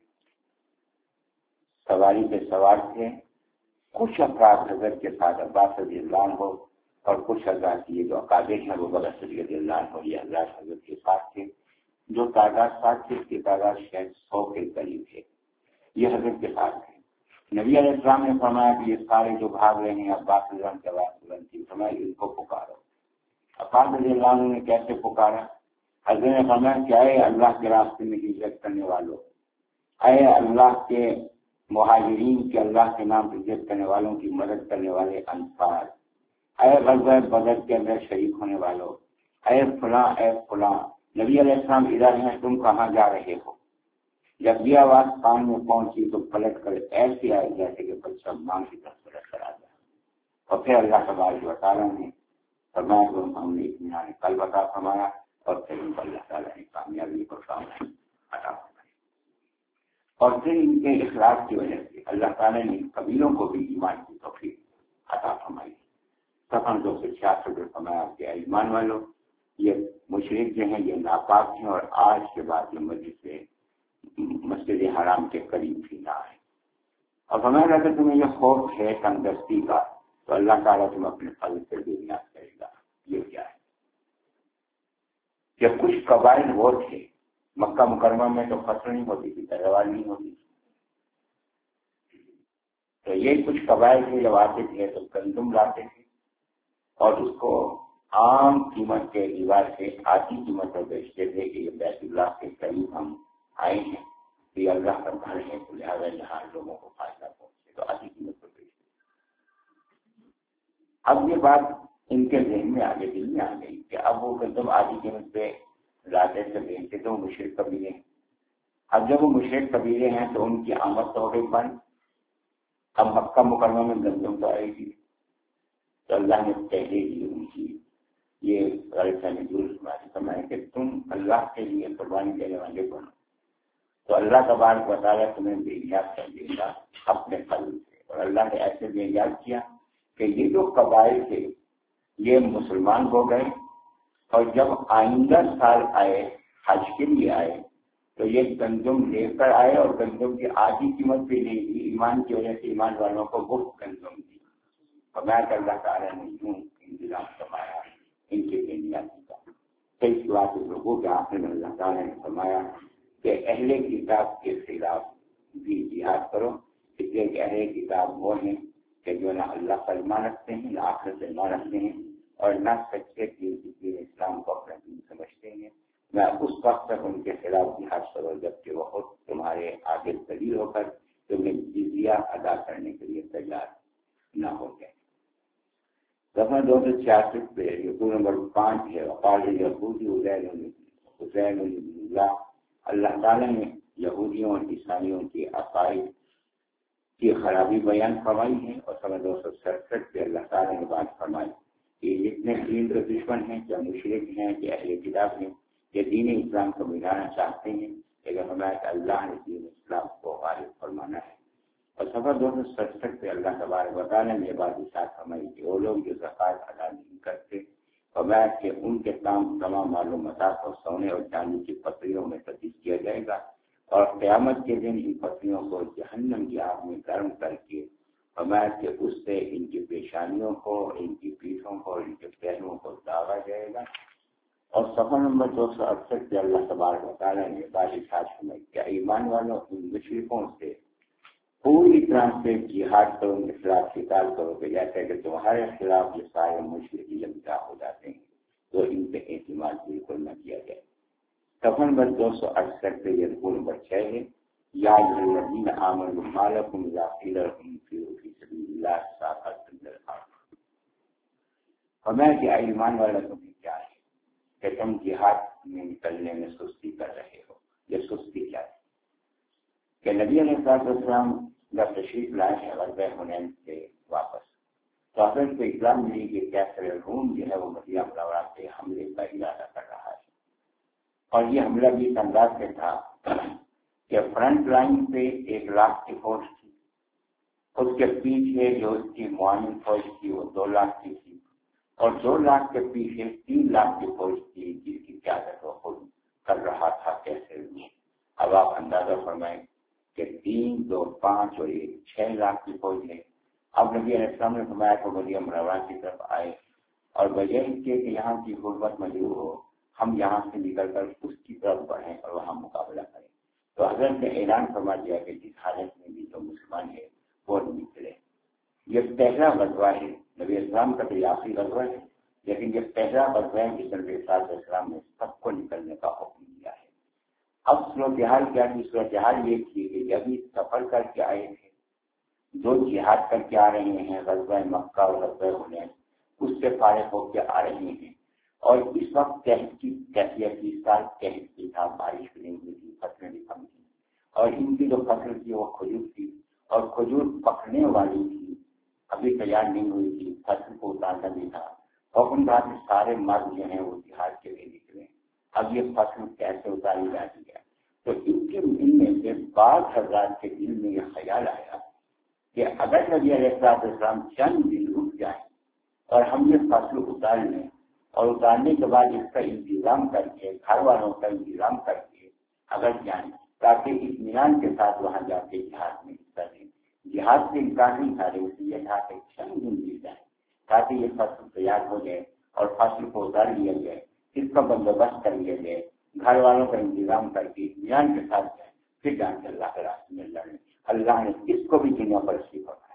[SPEAKER 1] سواری پہ سوار تھے، کچھ افراد حضرت کے ساتھ عباس رضی اللہ عنہ اور کچھ حضرات یہ جو اکابر ہیں وہ بغیر رضی اللہ عنہ یہ حضرات حضرت کے ساتھ تھے۔ جو تعداد ساتھ تھی اس کی تعداد شاید سو کے قریب ہے، یہ حضرت کے ساتھ تھے۔ نبی علیہ السلام نے فرمایا کہ یہ سارے جو بھاگ رہے ہیں عباس رضی اللہ عنہ کے آواز بلند تھی، فرمایا ان کو پکارو۔ عباس رضی اللہ عنہ نے کیسے پکارا؟ حضرت نے فرمایا کہ اے اللہ کے راستے میں ہجرت کرنے والوں، اے اللہ کے مہاجرین کے اللہ کے نام ہجرت کرنے والوں کی مدد کرنے والے انصار، اے غزوہ بدر کے اندر شریک ہونے والوں، اے فلاں اے فلاں، نبی علیہ السلام ادھر ہیں، تم کہاں جا رہے ہو؟ جب یہ آواز کان میں پہنچی تو پلٹ کر ایسے آئے جیسے کہ بچہ ماں کی طرف پلٹ کر آ گیا، اور پھر اللہ تبارک و تعالیٰ نے فرمایا کہ ہم نے اطمینان قلب عطا فرمایا، اور پھر ان کو اللہ تعالیٰ نے کامیابی کو سامنے عطا فرمائی، اور پھر ان کے اخلاص کی وجہ سے اللہ تعالیٰ نے قبیلوں کو بھی ایمان کی توفیق عطا فرمائی۔ سفر دو سو چھیاسٹھ میں فرمایا کہ ایمان والوں، یہ مشرک جو ہیں یہ ناپاک ہیں، اور آج کے بعد یہ مسجد سے مسجد حرام کے قریب بھی نہ آئے۔ اور فرمایا اگر تمہیں یہ خوف ہے تنگدستی کا تو اللہ تعالیٰ تم اپنے فضل سے بھی نیاز کرے گا۔ یہ کیا ہے کہ کچھ قبائل وہ تھے مکہ مکرمہ میں تو فصل نہیں ہوتی تھی، پیداوار نہیں ہوتی تھی، تو یہ کچھ قبائل تھے جب آتے تھے تو گندم لاتے تھے اور اس کو عام قیمت کے اعتبار سے آدھی قیمت پر بیچتے تھے کہ یہ بیت اللہ کے قریب ہم آئے ہیں، یہ اللہ کا گھر ہے تو لہٰذا یہاں لوگوں کو فائدہ پہنچے، تو آدھی قیمت پر بیچتے تھے۔ اب یہ بات ان کے ذہن میں آگے دل میں آ گئی کہ اب وہ گندم آدھی قیمت پہ لاتے سے بیچتے تو وہ مشرک قبیلے ہیں۔ اب جب وہ مشرک قبیلے ہیں تو ان کی آمد تو ہو گئی بند، اب مکہ مکرمہ میں گندم تو آئے گی، تو اللہ نے پہلے ہی ان کی یہ غلطہ نجول فرمایا کہ تم اللہ کے لیے قربانی دینے والے بنو تو اللہ تبارک و تعالیٰ تمہیں بے نیاز کر دے گا اپنے فضل سے۔ اور اللہ نے ایسے بے نیاز کیا کہ یہ جو قبائل تھے یہ مسلمان ہو گئے، اور جب آئندہ سال آئے حج کے لیے آئے تو یہ گندم لے کر آئے، اور گندم کی آدھی قیمت پہ لے گی، ایمان کی وجہ سے ایمان والوں کو مفت گندم دی۔ فرمایا کہ اللہ تعالیٰ نے یوں انتظام فرمایا ان کے بے نیازی کا۔ کئی بات لوگوں کے آخر میں اللہ تعالیٰ نے فرمایا کہ اہل کتاب کے خلاف بھی جہاد کرو، اس لیے کہ اہل کتاب وہ ہیں کہ جو نہ اللہ پر ایمان رکھتے ہیں، نہ آخرت پر ایمان رکھتے ہیں، اور نہ سچے دین اسلام کو اپنا دین سمجھتے ہیں۔ میں اس وقت تک ان کے خلاف جہاد کرو جب کہ وہ خود تمہارے آگے دلیل ہو کر تمہیں جزیہ ادا کرنے کے لیے تیار نہ ہو گئے۔ دفعہ دو سو چھیاسٹھ پہ رکوع نمبر پانچ ہے، وقال یہودی حسین اللہ، اللہ تعالیٰ نے یہودیوں اور عیسائیوں کی عقائد کی خرابی بیان فرمائی ہے، اور سن دو سو سڑسٹھ پہ اللہ تعالیٰ نے بات فرمائی کہ جتنے دین کے دشمن ہیں، کیا مشرک ہیں کہ اہل کتاب ہیں، کہ دین اسلام کو مٹانا چاہتے ہیں، لیکن ہمارا کہ اللہ نے دین اسلام کو غالب فرمانا ہے۔ اور سفر دو سو سڑسٹھ پہ اللہ تبارک و تعالیٰ نے یہ بات ارشاد فرمائی کہ وہ لوگ جو زکوٰۃ ادا نہیں کرتے، فرمایا کہ ان کے تمام تمام معلومات کو سونے اور چاندی کی پتریوں میں تبدیل کیا جائے گا، اور قیامت کے دن ان پتریوں کو جہنم کی آگ میں گرم کر کے فرمایا کہ اس سے ان کی پیشانیوں کو، ان کی پیٹھوں کو، ان کے پہلوؤں کو داغا جائے گا۔ اور صفحہ نمبر دو سو اڑسٹھ پہ اللہ تبارک و تعالیٰ نے بات ارشاد فرمائی کہ ایمان والوں ان مشرکوں سے پوری طرح سے جہاد کرو، ان کے خلاف قتال کرو کہ جیسے کہ تمہارے خلاف جو سارے مشرک یکجا ہو جاتے ہیں تو ان پہ اعتماد بالکل نہ کیا جائے۔ صفحہ نمبر دو سو اڑسٹھ پہ یہ رکوع نمبر چھ ہے، یا الذین آمنوا ما لکم اذا قیل لکم انفروا فی سبیل اللہ ثاقلتم الی الارض۔ فرمایا کہ ایمان والا تمہیں کیا ہے کہ تم جہاد میں نکلنے میں سستی کر رہے ہو۔ یہ سستی کیا ہے کہ نبی علیہ السلام جب تشریف لائے ہیں غزوہ حنین سے واپس تو حضرت کو اطلاع ملی کہ کیسر روم جو ہے وہ مدینہ منورہ پہ حملے کا ارادہ کر رہا ہے، اور یہ حملہ بھی اس انداز سے تھا کہ فرنٹ لائن پہ ایک لاکھ کی فوج تھی، اس کے پیچھے جو اس کی معاون فوج تھی وہ دو لاکھ کی تھی، اور دو لاکھ کے پیچھے تین لاکھ کی فوج تھی جس کی قیادت وہ خود کر رہا تھا کیسر روم۔ اب آپ اندازہ فرمائیں کہ تین دو پانچ اور ایک چھ لاکھ کی فوج ہے۔ اب نبی علیہ السلام نے فرمایا کہ مدینہ منورہ کی طرف آئے، اور بجائے اس کے کہ یہاں کی غربت مجبور ہو، ہم یہاں سے نکل کر اس کی طرف بڑھیں اور وہاں مقابلہ کریں۔ تو حضرت نے اعلان فرما دیا کہ جس حالت میں بھی تو مسلمان ہے وہ نکلے۔ یہ پہلا غزوہ ہے، نبی اسلام کا تو آخری غزوہ ہے، لیکن یہ پہلا غزوہ ہے جس میں نبی صلی اللہ علیہ وسلم نے سب کو نکلنے صورتحال کیا تھی؟ صورتحال یہ تھی کہ جب یہ سفر کر کے آئے تھے، جو جہاد کر کے آ رہے ہیں غزوہ مکہ اور غزوہ حنین، اس سے فارغ ہو کے آ رہے ہیں، اور اس وقت قحط کی کیفیت کی، سال قحط کی تھا، بارش بھی نہیں ہوئی تھی، فصلیں بھی کم تھی، اور ان کی جو فصل تھی وہ کھجور تھی، اور کھجور پکنے والی تھی، ابھی تیار نہیں ہوئی تھی، فصل کو اتارنا بھی تھا۔ حکم تھا کہ سارے مرد جو ہیں وہ جہاد کے لیے نکلے، اب یہ فصل کیسے اتاری جاتی ہے؟ تو ان کے دل میں سے بعض حضرات کے دل میں یہ خیال آیا کہ اگر نبی علیہ السلام چند دن رک جائیں اور ہم یہ فصل اتار لیں، اور اتارنے کے بعد اس کا انتظام کر کے، گھر والوں کا انتظام کر کے اگر جائیں، تاکہ اطمینان کے ساتھ وہاں جا کے جہاد میں حصہ لیں۔ جہاد سے انکار نہیں تھا، اس لیے تھا کہ چند دن مل جائیں تاکہ یہ فصل تیار ہو جائے اور فصل کو اتار لیا جائے، اس کا بندوبست کر لیا جائے، گھر والوں کا انتظام کر کے اطمینان کے ساتھ جائیں، پھر جان کے اللہ کے راستے میں لڑیں۔ اللہ نے اس کو بھی دنیا پر سیکھا ہے۔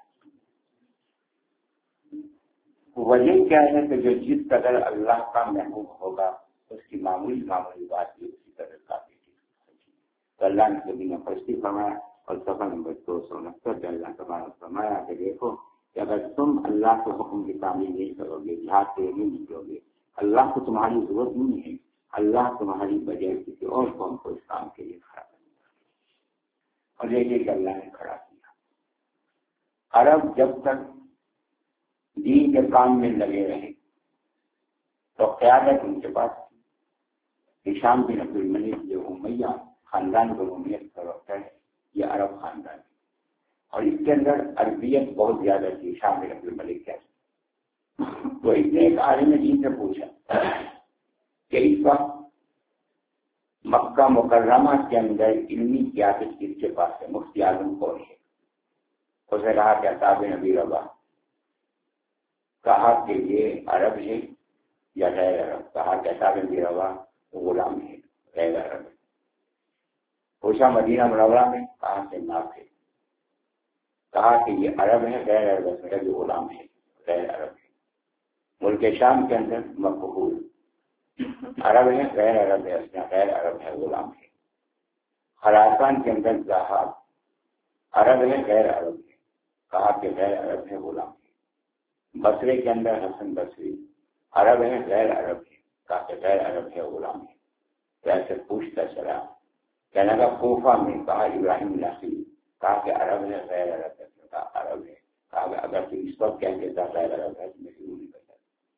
[SPEAKER 1] وجہ کیا ہے کہ جو جس قدر اللہ کا محبوب ہوگا اس کی معمولی معمولی بات بھی اسی قدر کافی تھی۔ تو اللہ نے تو دنیا پر سیکھا فرمایا، اور صفحہ نمبر دو سو انہتر میں اللہ تبارک فرمایا کہ دیکھو کہ اگر تم اللہ کے حکم کی تعمیل نہیں کرو گے، جہاد کے لیے نہیں نکلو گے، اللہ کو تمہاری ضرورت نہیں ہے، اللہ تمہاری بجائے کسی اور قوم کو اس کام کے لیے کھڑا کرے گا۔ اور دیکھیے کہ اللہ نے کھڑا کیا۔ عرب جب تک دین کے کام میں لگے رہے تو قیادت ان کے پاس تھی۔ ہشام بن عبد الملک جو امیہ خاندان کو امیت کا وقت ہے، یہ عرب خاندان ہے، اور اس کے اندر عربیت بہت زیادہ تھی۔ ہشام بن عبد الملک کیا تو اس نے ایک عالم دین سے پوچھا کہ اس وقت مکہ مکرمہ کے اندر علمی قیادت کس کے پاس ہے؟ مفتی اعظم کون ہے؟ اس نے کہا کہ عطا نبی رباح۔ کہا کہ یہ عرب ہے یا غیر عرب؟ کہا کہ عطا بن رباح غلام ہے، غیر عرب ہے۔ پوچھا مدینہ منورہ میں؟ کہا کہ ناف ہے۔ کہا کہ یہ عرب ہے غیر عرب ہے؟ کہ یہ غلام ہے، غیر عرب ہے۔ ملک شام کے اندر مقبول، عرب ہے غیر عرب ہے؟ اس میں غیر عرب ہے، غلام ہے۔ خراسان کے اندر ذہاب، عرب ہے غیر عرب ہے؟ کہا کہ غیر عرب ہے، غلام ہے۔ بصرے کے اندر حسن بصری، عرب ہے غیر عرب ہے؟ کہا کہ غیر عرب ہے، غلام ہے۔ ایسے پوچھتا چلا، کہنے لگا کوفہ میں، کہا ابراہیم لاخی، کہا کہ عرب ہے غیر عرب ہے؟ کہا عرب ہے۔ کہا کہ اگر تو اس وقت کہہ دیتا غیر عرب ہے تو میں ضرور نہیں کرتا۔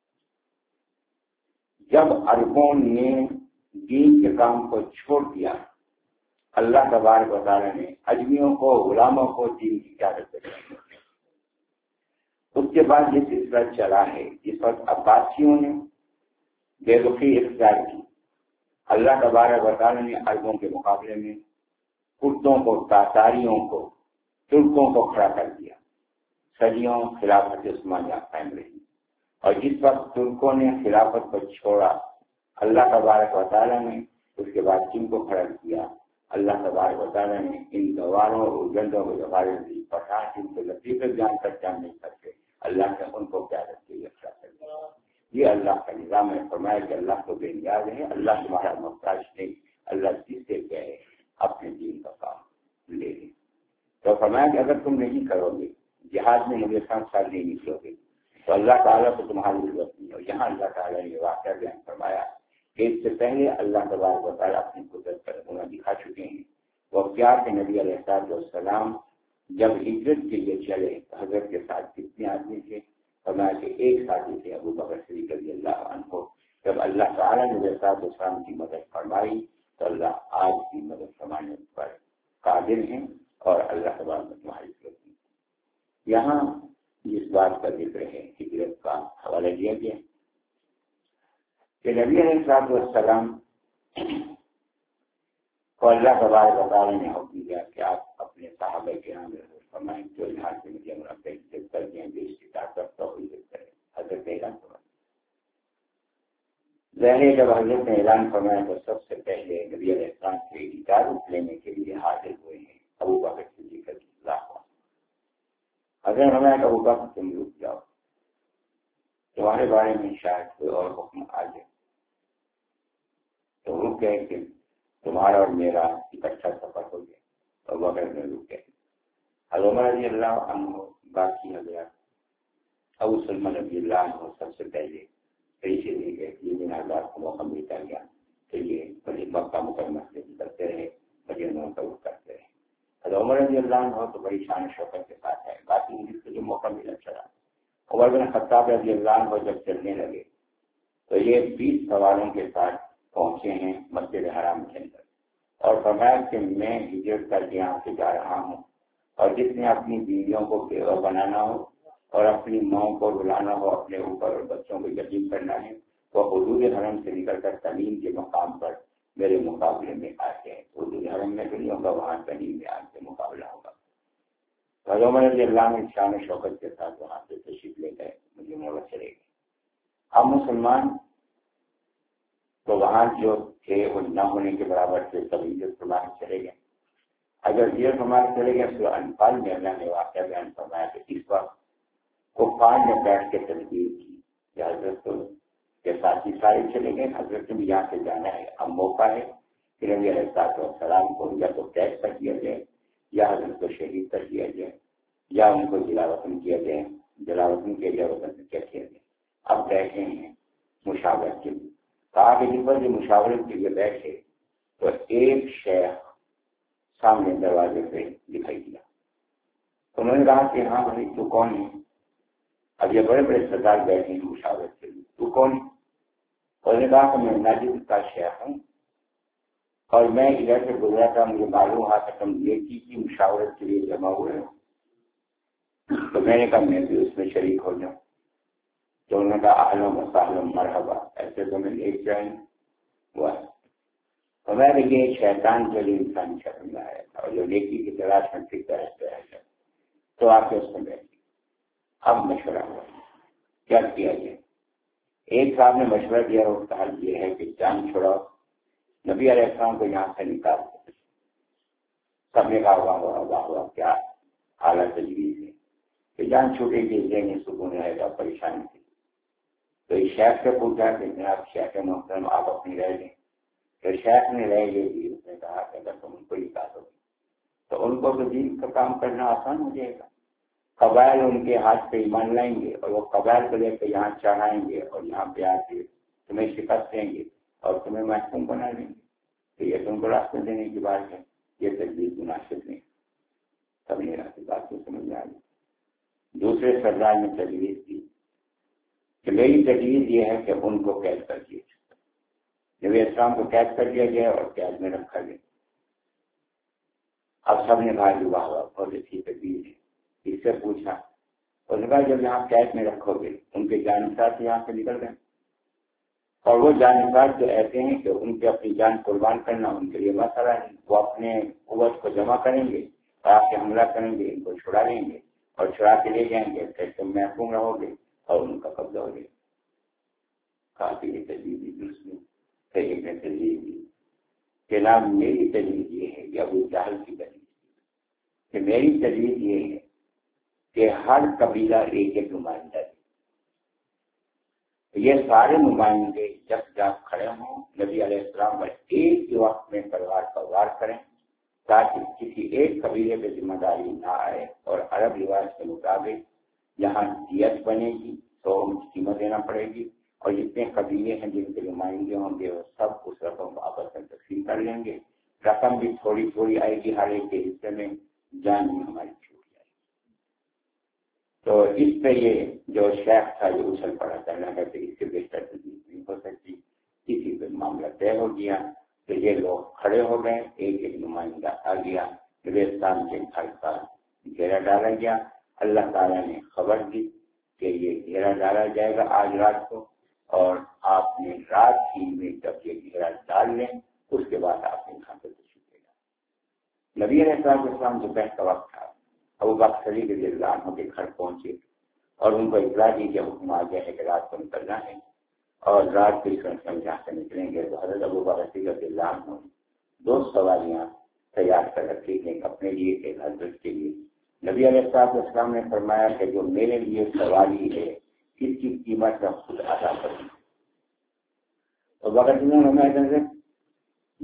[SPEAKER 1] جب عربوں نے دین کے کام کو چھوڑ دیا، اللہ تبارک و تعالیٰ نے اجمیوں کو، غلاموں کو دین کی قیادت دی۔ اس کے بعد یہ سلسلہ چلا ہے جس وقت عباسیوں نے بے رخی اختیار کی، اللہ تبارک و تعالیٰ نے عربوں کے مقابلے میں کردوں کو، تاتاریوں کو، ترکوں کو کھڑا کر دیا۔ صدیوں خلافت عثمانیہ قائم رہی، اور جس وقت ترکوں نے خلافت کو چھوڑا، اللہ تبارک و تعالیٰ نے اس کے بعد جن کو کھڑا کیا، اللہ تبارک و تعالیٰ نے ان گواروں اور اجنڈوں کو جوارے دی، پٹھان جن کو لطیفے جان کر جان نہیں سکتے، اللہ نے ان کو قیادت کے لیے کھڑا کر دیا۔ یہ اللہ کا نظام ہے۔ فرمایا کہ اللہ کو بے نیاز ہے، اللہ تمہارا محتاج نہیں، اللہ جس سے کہے اپنے دین کا کام لے لے۔ تو فرمایا کہ اگر تم نہیں کرو گے، جہاد میں مجھے ساتھ ساتھ نہیں نکلو گے، تو اللہ تعالیٰ کو تمہاری ضرورت نہیں ہے۔ یہاں اللہ تعالیٰ نے یہ واقعہ بیان فرمایا کہ اس سے پہلے اللہ تبارک و تعالیٰ اپنی قدرت کا نمونہ دکھا چکے ہیں۔ وہ کیا کہ نبی علیہ السلام جب ہجرت کے لیے چلے تو حضرت کے ساتھ کتنے آدمی تھے؟ فرمایا کہ ایک ساتھی تھے، ابو بکر صدیق رضی اللہ عنہ۔ جب اللہ تعالیٰ نے نبی صاحب السلام کی مدد فرمائی تو اللہ آج کی مدد فرمانے پر قادر ہیں، اور اللہ تبارک و تمہاری ضرورت نہیں۔ یہاں جس بات کا ذکر ہے ہجرت کا حوالہ دیا گیا کہ نبی علیہ السلام کو اللہ تبارک و تعالیٰ نے حکم دیا کہ آپ اپنے صحابہ کرام فرمائیں جو جہاد کے مجھے مرتبہ عزت کر دیں، جو استطاعت رکھتا ہو عزت کریں۔ حضرت نے اعلان فرمایا، ظاہر جب حضرت نے اعلان فرمایا تو سب سے پہلے نبی علیہ السلام سے اجازت لینے کے لیے حاضر ہوئے ہیں ابو بکر صدیق رضی اللہ عنہ۔ حضرت نے فرمایا کہ ابو بکر تم رک جاؤ، تمہارے بارے میں شاید کوئی اور حکم آ جائے۔ تو رک گئے کہ تمہارا اور میرا اکٹھا سفر ہو گیا اور بغیر میں رک گئے. حضرت عمر رضی اللہ عنہ باقی حضرات ابو سلمہ رضی اللہ عنہ سب سے پہلے پیسے دے گئے. یہ دن آزاد کو موقع ملتا گیا تو یہ بڑی مکہ مکرمہ سے کرتے رہے, مدینہ کا وہ کرتے رہے. حضرت عمر رضی اللہ عنہ تو بڑی شان شوکت کے ساتھ ہے, باقی جس کو جو موقع ملا چلا. عمر بن خطاب رضی اللہ عنہ جب چلنے لگے تو یہ بیس سواروں کے ساتھ پہنچے ہیں مسجد حرام کے اندر اور فرمایا کہ میں ہجرت کر کے یہاں سے جا رہا ہوں, اور جس نے اپنی بیویوں کو بیوہ بنانا ہو اور اپنی ماں کو رلانا ہو اپنے اوپر اور بچوں کو یتیم کرنا ہے وہ حدود حرم سے نکل کر تعلیم کے مقام پر میرے مقابلے میں آتے ہیں. حدود حرم میں تو نہیں ہوگا, وہاں تعلیم میں آ کے مقابلہ ہوگا. حضرت عمر رضی اللہ عنہ شان و شوکت کے ساتھ وہاں سے تشریف لے گئے, مجھے مولا چلے گئے. ہم مسلمان تو وہاں جو تھے وہ نہ ہونے کے برابر تھے, سبھی جو فرمان چلے گئے. اگر یہ فرمان چلے گئے تو انفال میں اللہ نے واقعہ بیان فرمایا کہ اس وقت کفار نے بیٹھ کے تدبیر کی کہ حضرت کے ساتھی سارے چلے گئے, حضرت بھی یہاں سے جانا ہے. اب موقع ہے کہ نبی علیہ السلام کو یا تو قید کر دیا جائے یا حضرت کو شہید کر دیا جائے یا ان کو جلا وطن کیا جائے, جلا وطن کیا جائے, وطن کیا کیا جائے. اب بیٹھے ہیں مشاورت کے لیے. کہا کہ جس پر جو مشاورت کے لیے بیٹھے تو ایک شیخ سامنے دروازے پہ دکھائی دیا. انہوں نے کہا کہ ہاں بھائی تو کون ہے؟ اب یہ بڑے بڑے سردار بیٹھے ہیں مشاورت کے لیے, تو کون ہے؟ انہوں نے کہا کہ میں ناجد کا شیخ ہوں اور میں ادھر سے گزرا تھا, مجھے معلوم ہوا کہ تم نیکی کی مشاورت کے لیے جمع ہوئے ہو, تو میں نے کہا میں بھی اس میں شریک ہو جاؤں. تو انہوں نے کہا اہلا و سہلا مرحبا, ایسے تو میں ایک جائیں ہوا ہے. تو میں دیکھیے شیطان جو انسان شکل میں آیا تھا اور جو نیکی کی تلاش میں پھرتا رہتا ہے تو آپ کے اس میں بیٹھ. اب مشورہ ہوا کیا کیا جائے. ایک صاحب نے مشورہ دیا, اس کا حل یہ ہے کہ جان چھوڑاؤ, نبی علیہ السلام کو یہاں سے نکال. سب نے کہا واہ واہ واہ واہ کیا اعلیٰ تجویز ہے کہ جان چھوٹے گی ذہنی سکون رہے گا, پریشانی تھی. تو اس شیخ سے پوچھا کہ جناب شیخ محترم آپ اپنی رہ لیں. تو شیخ نے رہ لے دی. اس نے کہا کہ اگر تم ان کو نکالو تو ان کو تو دین کا کام کرنا آسان ہو جائے گا. قبائل ان کے ہاتھ پہ ایمان لائیں گے اور وہ قبائل کو لے کے یہاں چڑھائیں گے اور یہاں پہ آ کے تمہیں شکست دیں گے اور تمہیں محکوم بنا دیں گے. تو یہ تم کو راستہ دینے کی بات ہے, یہ تجویز مناسب نہیں. سب نے بات کو سمجھ آ گئی. دوسرے سردار نے تجویز دی کہ میری تجویز یہ ہے کہ ان کو قید کر دیا جائے. نبی اسلام کو قید کر دیا گیا اور قید میں رکھا گیا. اب سب نے کہا کہ واہ واہ بہت اچھی تجویز ہے. اس سے پوچھا, اور نے کہا جب یہاں قید میں رکھو گے ان کے جانسار یہاں سے نکل گئے اور وہ جانسار جو ایسے ہیں کہ ان کی اپنی جان قربان کرنا ان کے لیے مسئلہ ہے. وہ اپنے قوت کو جمع کریں گے اور آپ سے حملہ کریں گے, ان کو چھڑا لیں گے اور چھڑا کے لے جائیں گے, پھر تم محکوم رہو گے اور ان کا قبضہ ہو جائے. کافی تجویز درست نہیں. پھر ایک نے تجویز دی کہ نام میری تجویز یہ ہے کہ ابو جہل کی تجویز کہ میری تجویز یہ ہے کہ ہر قبیلہ ایک ایک نمائندہ ہے. یہ سارے نمائندے جب جب کھڑے ہوں نبی علیہ السلام پر ایک ہی وقت میں تلوار کا وار کریں تاکہ کسی ایک قبیلے پہ ذمہ داری نہ آئے. اور عرب رواج کے مطابق یہاں دیت بنے گی تو ان کی قیمت دینا پڑے گی, اور جتنے قبیلے ہیں جن کے نمائندے ہوں گے وہ سب اس رقم کو آپس میں تقسیم کر لیں گے. رقم بھی تھوڑی تھوڑی آئے گی ہر ایک کے حصے میں, جان بھی ہماری چھوٹ جائے گی. تو اس پہ یہ جو شیخ تھا یہ اچھل پڑا کرنا کرتے اس سے بہتر تجویز نہیں ہو سکتی. اسی پہ معاملہ طے ہو گیا. تو یہ لوگ کھڑے ہو گئے, ایک ایک نمائندہ آ گیا. نبیستان کے گھر کا گھیرا ڈالا گیا. اللہ تعالیٰ نے خبر دی کہ یہ گھیرا ڈالا جائے گا آج رات کو, اور آپ نے رات ہی میں جب یہ گھیرا ڈال لیں اس کے بعد آپ نے یہاں پہ تشریف لے گا. نبی علیہ السلام دوپہر کا وقت تھا. ابو بکر صدیق رضی اللہ عنہ کے گھر پہنچے اور ان کو اطلاع دی کہ حکم آ گیا ہے کہ رات کو نکلنا ہے اور رات کو جہاں سے نکلیں گے. تو حضرت ابو بکر صدیق رضی اللہ عنہ دو سواریاں تیار کر رکھی تھیں اپنے لیے ایک حضرت کے لیے. نبی علیہ السلام نے فرمایا کہ جو میرے لیے سواری ہے اس کی قیمت میں خود ادا کروں. اور بکر صدیق نے میری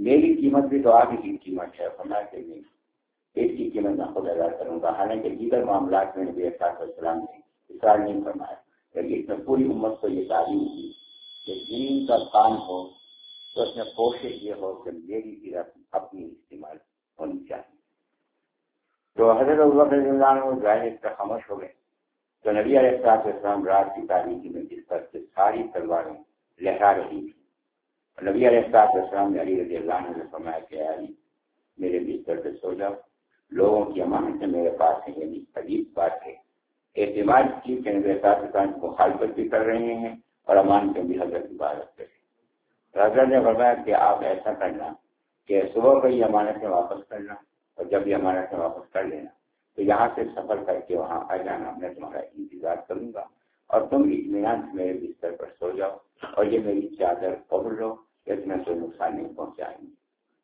[SPEAKER 1] قیمت بھی دعا کی قیمت ہے، فرمایا کہ نہیں ایک کی قیمت میں خود ادا کروں گا، حالانکہ دیگر معاملات میں نبی صلی اللہ علیہ وسلم نے اصرار نہیں فرمایا، لیکن اس میں پوری امت کو یہ تعلیم دی کہ دین کا کام ہو تو اس میں کوشش یہ ہو کہ میری طرف اپنی استعمال ہونی چاہیے۔ تو حضرت ابوبکر رضی اللہ عنہ ظاہر اس پر خاموش ہو گئے، تو نبی علیہ الصلوۃ والسلام رات کی تاریکی میں جس طرح سے ساری تلواریں لہرا رہی تھی، نبی علیہ الصلوۃ والسلام نے علی رضی اللہ عنہ سے فرمایا کہ علی میرے بستر پہ سو جاؤ، لوگوں کی امانتیں میرے پاس ہیں، یعنی عجیب بات ہے، اعتماد کی کہ نبی صلی اللہ علیہ وسلم کی مخالفت بھی کر رہے ہیں اور امانتیں بھی حضرت کی عبادت کریں۔ تو حضرت نے فرمایا کہ آپ ایسا کرنا کہ صبح کو یہ امانتیں واپس کرنا اور جب یہ امانتیں واپس کر لینا تو یہاں سے سفر کر کے وہاں آ جانا، میں تمہارا انتظار کروں گا اور تم اطمینان سے میرے بستر پر سو جاؤ اور یہ میری چادر پکڑ لو کہ اس میں کوئی نقصان نہیں پہنچائیں گے۔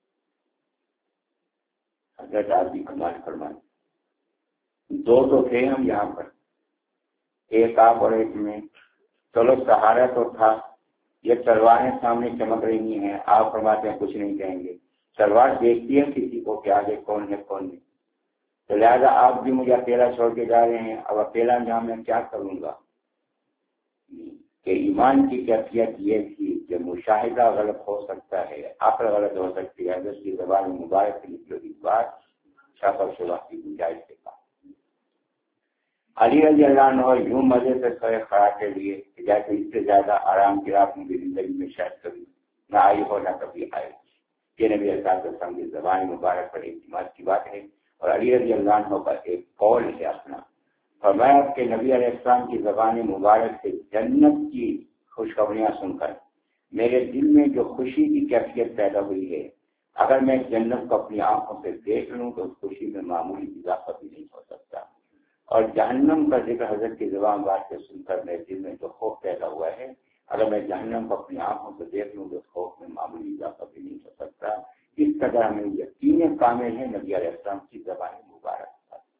[SPEAKER 1] حضرت آپ بھی کمال فرمائیں، دو تو تھے ہم یہاں پر، ایک آپ اور ایک میں، چلو سہارا تو تھا، یہ تلواریں سامنے چمک رہی ہیں، آپ فرماتے ہیں کچھ نہیں کہیں گے، تلوار دیکھتی ہے کسی کو کہ آگے کون ہے کون نہیں، تو لہٰذا آپ بھی مجھے اکیلا چھوڑ کے جا رہے ہیں، اب اکیلا جہاں میں کیا کروں گا؟ کہ ایمان کی کیفیت یہ تھی کہ مشاہدہ غلط ہو سکتا ہے، عقل غلط ہو سکتی ہے، حضرت کی زبان مبارک کی نکلی ہوئی بات شک و شبہ کی گنجائش کے پاس۔ علی رضی اللہ عنہ یوں مزے سے سوئے کھڑا کے لیے کہ جیسے اس سے زیادہ آرام کی رات مجھے زندگی میں شاید کبھی نہ آئی ہو نہ کبھی آئے۔ یہ نبی صلی اللہ علیہ وسلم کی زبان مبارک پر اعتماد کی بات ہے اور علی رضی اللہ عنہ کا ایک قول ہے اپنا، فرمایا کہ نبی علیہ السلام کی زبان مبارک سے جنت کی خوشخبریاں سن کر میرے دل میں جو خوشی کی کیفیت پیدا ہوئی ہے، اگر میں جنت کو اپنی آنکھوں سے دیکھ لوں تو اس خوشی میں معمولی اضافہ بھی نہیں ہو سکتا، اور جہنم کا ذکر حضرت کی زبان بات سے سن کر میرے دل میں جو خوف پیدا ہوا ہے، اگر میں جہنم کو اپنی آنکھوں سے دیکھ لوں تو اس خوف میں معمولی اضافہ بھی نہیں ہو سکتا۔ اس قدر ہمیں یقین کامل ہے نبی علیہ السلام کی زبان مبارک۔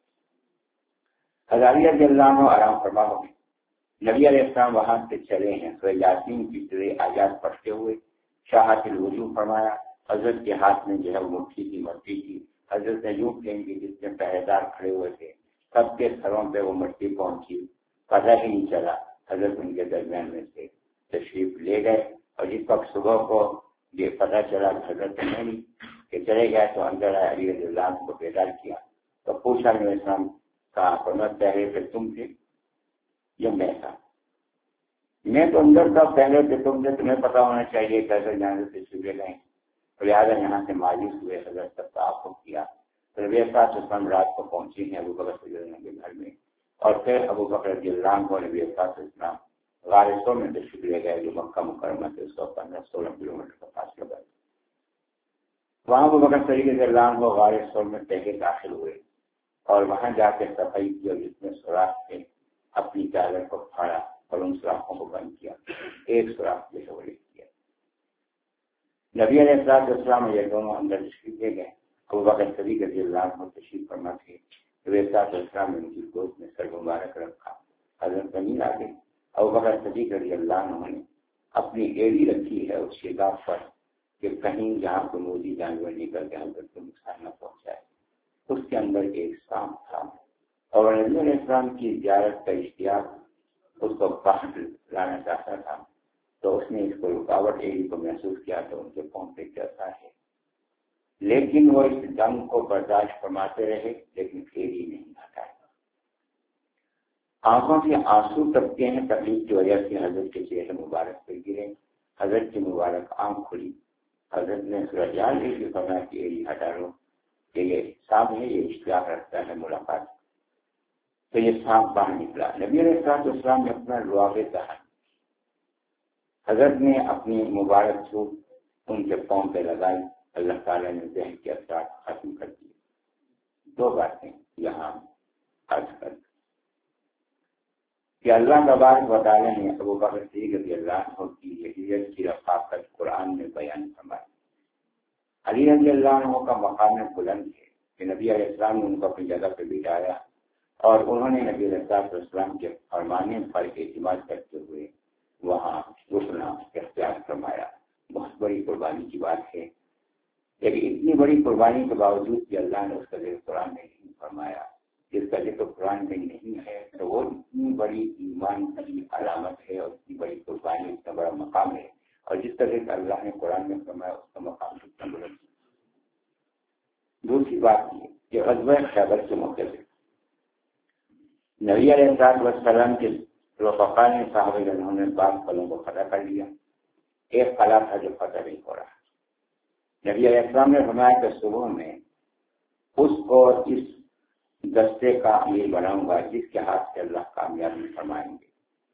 [SPEAKER 1] حضرت علی رضی اللہ عنہ آرام فرما ہو گئے، نبی علیہ السلام وہاں سے چلے ہیں، سورہ یاسین کی سورہ آیات پڑھتے ہوئے شاہت الوضو فرمایا، حضرت کے ہاتھ میں جو ہے وہ مٹھی کی مٹی تھی، حضرت نے یوں پھینکی جس میں پہرے دار کھڑے ہوئے تھے، سب کے سروں پہ وہ مٹی پہنچی، پتہ ہی نہیں چلا، حضرت ان کے درمیان میں سے تشریف لے گئے، اور جس وقت صبح کو یہ پتہ چلا کہ حضرت نہیں کہ چلے گئے تو اندر آئے، علی رضی اللہ عنہ کو بیدار کیا تو پوچھا نبی اسلام کہا، فرمایا پہلے پہ تم تھے یا میں تھا؟ میں تو اندر تھا، پہلے پہ تم تھے، تمہیں پتا ہونا چاہیے کیسے جانے سے چلے گئے، لہٰذا یہاں سے مایوس ہوئے، حضرت تک تعاقب کیا، ربیع صاحب اسلام رات کو پہنچے ہیں ابو بکر رضی اللہ عنہ کے گھر میں، اور پھر ابو بکر رضی اللہ عنہ کو نبی صاحب اسلام غار ثور میں تشریف لے گئے جو مکہ مکرمہ سے اس کو پندرہ سولہ کلو میٹر کا فاصلہ ہے۔ وہاں ابو بکر صدیق رضی اللہ عنہ غار ثور میں پہلے داخل ہوئے اور وہاں جا کے صفائی کی اور جس میں سوراخ تھے اپنی چادر کو پھاڑا اور ان سوراخوں کو بند کیا، ایک سوراخ جو ہے وہ لکھ کیا۔ نبی علیہ الصلوۃ والسلام یہ دونوں اندر تشریف لے گئے، ابو بکر صدیق رضی اللہ عنہ تشریف فرما تھے، نبی صلی اللہ علیہ وسلم نے ان کی گود میں سر مبارک رکھا، حضرت زمین آ گئی، ابو بکر صدیق رضی اللہ عنہ نے اپنی ایڑی رکھی ہے اس شگاف پر کہ کہیں جہاں کوئی موذی جانور نکل کے حضرت کو نقصان نہ پہنچائے، اس کے اندر ایک سانپ تھا اور نبی علیہ السلام کی زیارت کا اشتیاق اس کو باہر لانا چاہتا تھا، تو اس نے اس کو رکاوٹ ایڑی کو محسوس کیا تو ان کے پاؤں پہ چلتا ہے، لیکن وہ اس دم کو برداشت فرماتے رہے لیکن ایڑی نہیں ہٹائے۔ آنکھوں سے آنسو ٹپکے ہیں تکلیف کی وجہ سے، حضرت کے چہرے مبارک پہ گرے، حضرت کی مبارک آنکھ کھلی، حضرت نے سورجال بھی فرمایا کہ ایڑی ہٹا لو کہ یہ سانپ ہے، یہ اشتیاق رکھتا ہے ملاقات، تو یہ سانپ باہر نکلا۔ نبی علیہ الصلوۃ والسلام نے اپنا لعاب دہن حضرت نے اپنی مبارک چھوٹ ان کے پاؤں پہ لگائی، اللہ تعالیٰ نے ذہن کے اثرات ختم کر دیے۔ دو باتیں یہاں عرض کر کہ اللہ تبارک و تعالیٰ نے ابو بکر صدیق رضی اللہ عنہ کی ہجرت کی رفاقت قرآن میں بیان فرمائی۔ علی رضی اللہ عنہ کا مقام بلند ہے کہ نبی علیہ السلام نے ان کو اپنی جگہ پہ بٹھایا اور انہوں نے نبی علیہ السلام کے فرمانے پر اعتماد کرتے ہوئے وہاں رکنا اختیار فرمایا۔ بہت بڑی قربانی کی بات ہے لیکن اتنی بڑی قربانی کے باوجود بھی اللہ نے اس کا ذکر قرآن میں نہیں فرمایا. جس کا ذکر قرآن میں نہیں ہے تو وہ اتنی بڑی ایمان کی علامت ہے اور اتنی بڑی قربانی، اتنا بڑا مقام ہے. اور جس کا ذکر اللہ نے قرآن میں فرمایا اس کا مقام اتنا بلند. دوسری بات یہ کہ غزوہ خیبر کے موقع سے نبی علیہ السلام کے رفقا نے صحابہ کرام نے بعض قلعوں کو فتح کر لیا. ایک قلعہ تھا جو فتح نہیں ہو رہا. نبی علیہ السلام نے فرمایا کہ صبح میں اس کو اس دستے کا امیر بناؤں گا جس کے ہاتھ سے اللہ کامیابی فرمائیں گے.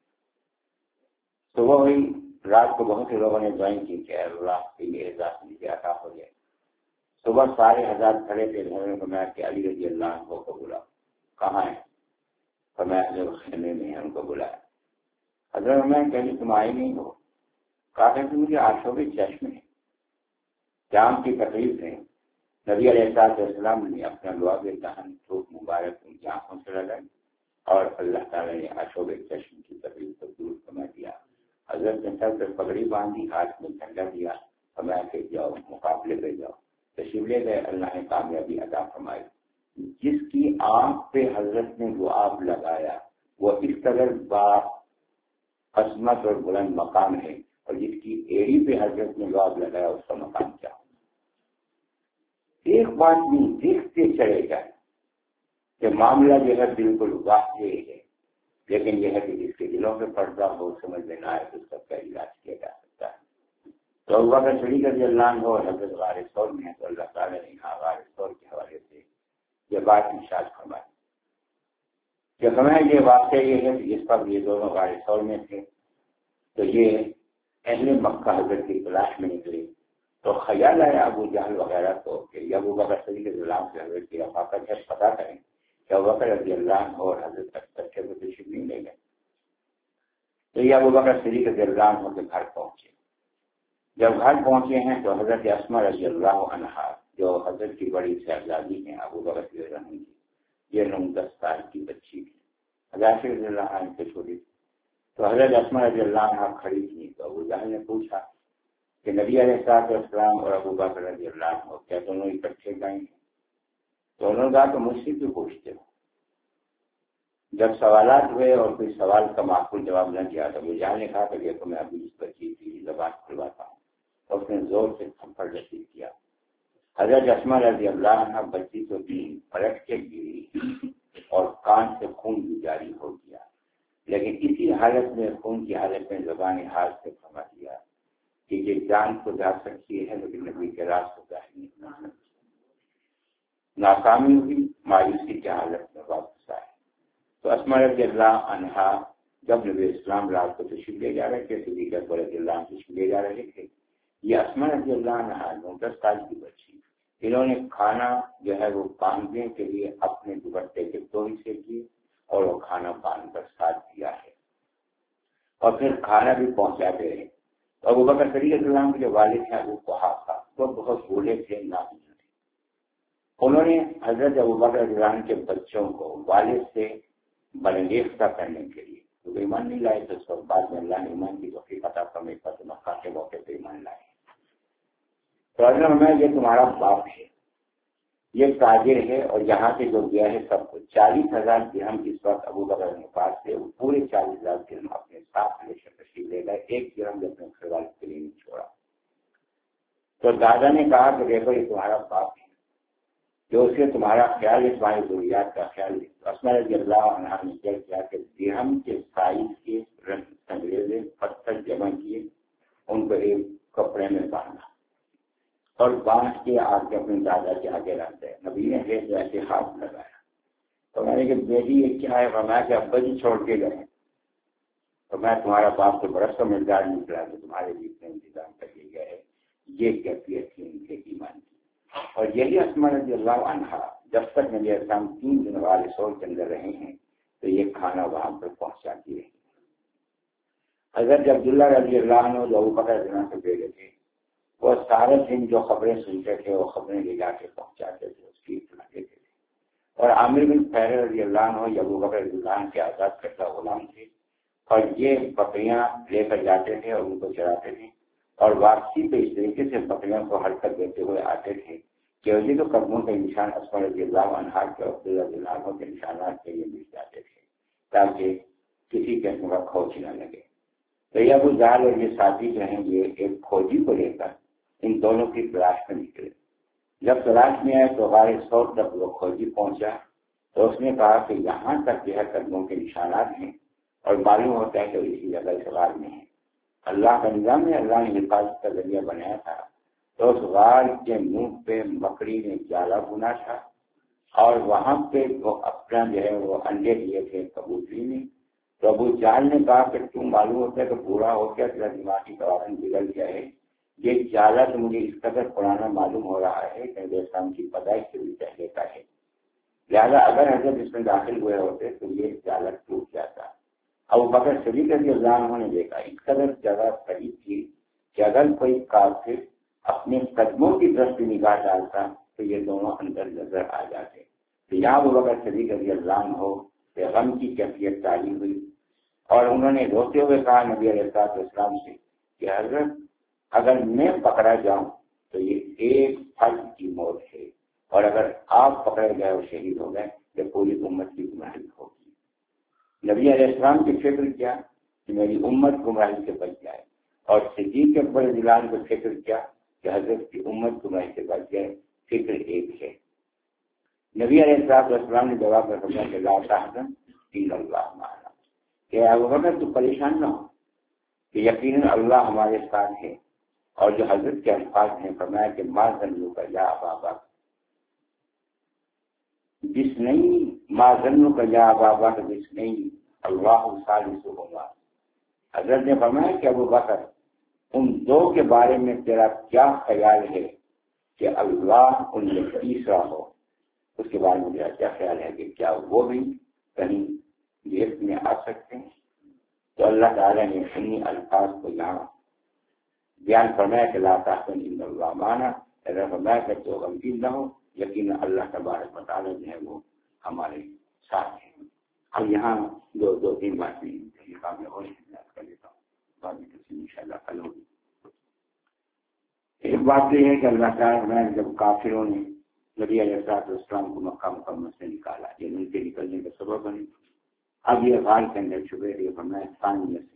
[SPEAKER 1] صبح ہوئی، رات کو بہت سے لوگوں نے دعائیں کی کہ اللہ کے لیے ذات مجھے عطا ہو جائے. صبح سارے حضرات کھڑے تھے. انہوں نے فرمایا کہ علی رضی اللہ عنہ کو بلا. کہاں ہے؟ فرمایا جو خیمے میں ہیں ان کو بلایا. حضرت میں کہیں تم آئے نہیں ہو. کہا کہ مجھے آشوب چشم ہے، جام کی تکلیف ہے. نبی علیہ السلام نے اپنا لعاب دہن تھوک مبارک ان کی آنکھوں سے لگائی اور اللہ تعالیٰ نے آشوب چشم کی تکلیف کو دور فرما دیا. حضرت نے سر پر پگڑی باندھی، ہاتھ میں جھنڈا دیا، فرمایا کہ جاؤ مقابلے پہ جاؤ. تشریف لے گئے. اللہ نے کامیابی عطا فرمائی. جس کی آنکھ پہ حضرت نے لعاب لگایا وہ اس قدر با عظمت اور بلند مقام ہے، اور جس کی ایڑی پہ حضرت نے لعاب لگایا اس کا مقام کیا. ایک بات نہیں دیکھتے چلے جائے کہ معاملہ جو ہے بالکل واضح ہے، لیکن یہ ہے کہ جس کے دلوں پہ پردہ ہو، سمجھ میں نہ آئے تو سب کا علاج کیا جا سکتا ہے. تو ابو بکر صدیق رضی اللہ عنہ اور حضرت غار ثور میں ہے تو اللہ تعالیٰ نے یہاں غار ثور کے حوالے سے یہ بات ارشاد فرمائی کہ ہمیں یہ واقعہ یہ ہے کہ جس پر یہ دونوں غار ثور میں تھے تو یہ اہل مکہ حضرت کی تلاش میں نکلے تو خیال آیا ابو جہل وغیرہ کو کہ یہ ابو بکر صدیق رضی اللہ عنہ سے حضرت کی رفاقت ہے، پتہ کریں کہ ابو بکر رضی اللہ عنہ اور حضرت تک کے وہ تشریف نہیں لے گئے. تو یہ ابو بکر صدیق رضی اللہ عنہ کے گھر پہنچے. جب گھر پہنچے ہیں تو حضرت اسما رضی اللہ عنہا جو حضرت کی بڑی صاحبزادی ہیں ابو بکر رضی اللہ عنہ کی، یہ نو دس سال کی بچی تھی. حضرت رضی اللہ عنہ سے چھوٹی تھی. تو حضرت اسما رضی اللہ عنہ کھڑی تھی تو ابو جہل نے پوچھا کہ نبی علیہ السلام اور ابو بکر رضی اللہ عنہ کیا دونوں اکٹھے گئے ہیں؟ تو انہوں نے کہا کہ مجھ سے کیوں پوچھتے ہو؟ جب سوالات ہوئے اور کوئی سوال کا معقول جواب نہ دیا تو ابو جہل نے کہا کہ دیکھو میں ابھی اس بچی کی زبان کھلواتا ہوں. اور اس نے زور سے تھپڑ رسید کیا. حضرت اسما رضی اللہ عنہ بچی کو دی، پلٹ کے گری اور کان سے خون بھی جاری ہو گیا. لیکن اسی حالت میں خون کی حالت میں زبان حال سے فرما دیا کہ یہ جان کو جا سکتی ہے لیکن نبی کے راز کو ظاہر نہیں کر سکتی. ناکامی ہوئی، مایوسی کی حالت میں واپس آئے. تو اسما رضی اللہ عنہا جب نبی اسلام رات کو تشریف لے جا رہے تھے، صدیق اکبر رضی اللہ عنہ تشریف لے جا رہے تھے. یہ اسما رضی اللہ عنہا نو دس سال کی بچی، انہوں نے کھانا جو ہے وہ باندھنے کے لیے اپنے دوپٹے کے دو حصے کیے اور وہ کھانا باندھ کر ساتھ دیا ہے اور پھر کھانا بھی پہنچاتے رہے. تو ابو بکر صدیق رضی اللہ عنہ کے والد ہیں ابو قحافہ، وہ بہت بوڑھے تھے، نابینا تھے. انہوں نے حضرت ابو بکر رضی اللہ عنہ کے بچوں کو والد سے برانگیختہ کرنے کے لیے تو ایمان نہیں لائے تو اس وقت بعد میں اللہ نے ایمان کی توفیق عطا فرمائی فتح مکہ کے موقع پہ ایمان لائے. تو حضرت میں یہ تمہارا باپ ہے، یہ تاجر ہے اور یہاں سے جو گیا ہے سب کو چالیس ہزار درہم اس وقت ابو بکر کے پاس سے وہ پورے چالیس ہزار درہم اپنے ساتھ لے کر تشریف لے گئے. ایک درہم بھی اپنے گھر والے کے لیے نہیں چھوڑا. تو دادا نے کہا کہ دیکھو یہ تمہارا باپ ہے جو اسے تمہارا خیال ہے، تمہاری ضروریات کا خیال ہے. اسما رضی اللہ عنہا نے کیا کیا کہ درہم کے سائز کے انگریزے پتھر جمع کیے، ان کو ایک کپڑے میں باندھا اور باندھ کے آگے اپنے دادا کے آگے رکھ دے. نبی نے ایسے ہاتھ لگایا تو میں نے کہ بیٹی یہ کیا ہے؟ فرمایا کہ ابا جی چھوڑ کے گئے. تو میں تمہارا باپ کو بڑا سمجھدار نکلا کہ تمہارے لیے اتنا انتظام کر کے گیا ہے. یہ کیفیت تھی ان کے ایمان کی. اور یہی اسما رضی اللہ عنہا جب تک نبی اسلام تین دن والے سور کے اندر رہے ہیں تو یہ کھانا وہاں پر پہنچاتی رہی. حضرت عبداللہ رضی اللہ عنہ جو ابو بکر رضی اللہ عنہ سے بیٹے تھے وہ سارے دن جو خبریں سنتے تھے وہ خبریں لے جا کے پہنچاتے تھے، اس کی اطلاع دیتے تھے. اور عامر بن فہر رضی اللہ عنہ ابو بکر رضی اللہ عنہ کے آزاد کردہ غلام تھے اور یہ بکریاں لے کر جاتے تھے اور ان کو چراتے تھے اور واپسی پہ اس طریقے سے بکریوں کو حرکت دیتے ہوئے آتے تھے کہ یہ تو قدموں کے نشان اسما رضی اللہ عنہا کے اور رضی اللہ عنہ کے نشانات کے لیے مل جاتے تھے تاکہ کسی قسم کا کھوج نہ لگے۔ تو یہ ابو جہل اور یہ ساتھی جو ہیں یہ ایک کھوجی کو لے کر ان دونوں کی تلاش میں نکلے۔ جب تلاش میں آئے تو غار ثور تک وہ کھوجی پہنچا تو اس نے کہا کہ یہاں تک جو ہے قدموں کے نشانات ہیں اور معلوم ہوتا ہے کہ اسی جگہ اس غار میں ہے۔ اللہ کا نظام ہے، اللہ نے حفاظت کا ذریعہ بنایا تھا۔ تو اس غار کے منہ پہ مکڑی نے جالا بنا تھا اور وہاں پہ وہ اپنا جو ہے وہ انڈے دیے تھے کبوتری نے۔ تو ابو جہل نے کہا کہ تم معلوم ہوتا ہے کہ پورا ہو گیا، تیرا دماغی توازن بگڑ گیا ہے، یہ جالا تو مجھے اس قدر پرانا معلوم ہو رہا ہے کہ نبی اسلام کی پیدائش سے بھی پہلے کا ہے، لہٰذا اگر حضرت اس میں داخل ہوئے ہوتے تو یہ جالا ٹوٹ جاتا۔ ابو بکر صدیق رضی اللہ عنہ نے دیکھا اس قدر جگہ قریب تھی کہ اگر کوئی کافر اپنے قدموں کی طرف سے نگاہ ڈالتا تو یہ دونوں اندر نظر آ جاتے۔ تو یہاں ابو بکر صدیق رضی اللہ عنہ پہ غم کی کیفیت تاری ہوئی اور انہوں نے روتے ہوئے کہا نبی علیہ الصلوۃ والسلام سے کہ حضرت اگر میں پکڑا جاؤں تو یہ ایک فرد کی موت ہے، اور اگر آپ پکڑے گئے اور شہید ہو گئے تو پوری امت کی گمراہی ہوگی۔ نبی علیہ السلام کی فکر کیا کہ میری امت گمراہی سے بچ جائے، اور صدیق اکبر رضی اللہ عنہ کو فکر کیا کہ حضرت کی امت گمراہی سے بچ جائے، فکر ایک ہے۔ نبی علیہ الصلوۃ والسلام نے جواب میں فرمایا کہ لا تحزن ان اللہ معنا، کہ ابو بکر تو پریشان نہ ہو کہ یقیناً اللہ ہمارے ساتھ ہے۔ اور جو حضرت کے الفاظ ہیں فرمایا کہ ما ظنوا کا یا ابا بکر، جس نہیں ما ظنوا کا یا ابا بکر، جس نہیں اللہ ثالثہما۔ حضرت نے فرمایا کہ ابو بکر ان دو کے بارے میں تیرا کیا خیال ہے کہ اللہ ان میں تیسرا ہو، اس کے بارے میں میرا کیا خیال ہے کہ کیا وہ بھی کہیں گرفت میں آ سکتے ہیں؟ تو اللہ تعالیٰ نے انہی الفاظ کو یہاں بیان فرمایا کہ لا تحزن ان اللہ معنا، اگر فرمایا کہ تو غمگین نہ ہو، یقینا اللہ تبارک و تعالیٰ جو ہے وہ ہمارے ساتھ ہے۔ اب یہاں دو دو تین باتیں میں اور کر لیتا ہوں، بعد میں کسی ان شاء اللہ کل ہوگی۔ ایک بات یہ ہے کہ اللہ تعالیٰ نے جب کافروں نے نبی علیہ الصلوۃ والسلام کو مکہ مکرمہ سے نکالا، یہ ان کے نکلنے کا سبب بنے، اب یہ غار کے اندر چھپے رہے، فرمایا ثانی میں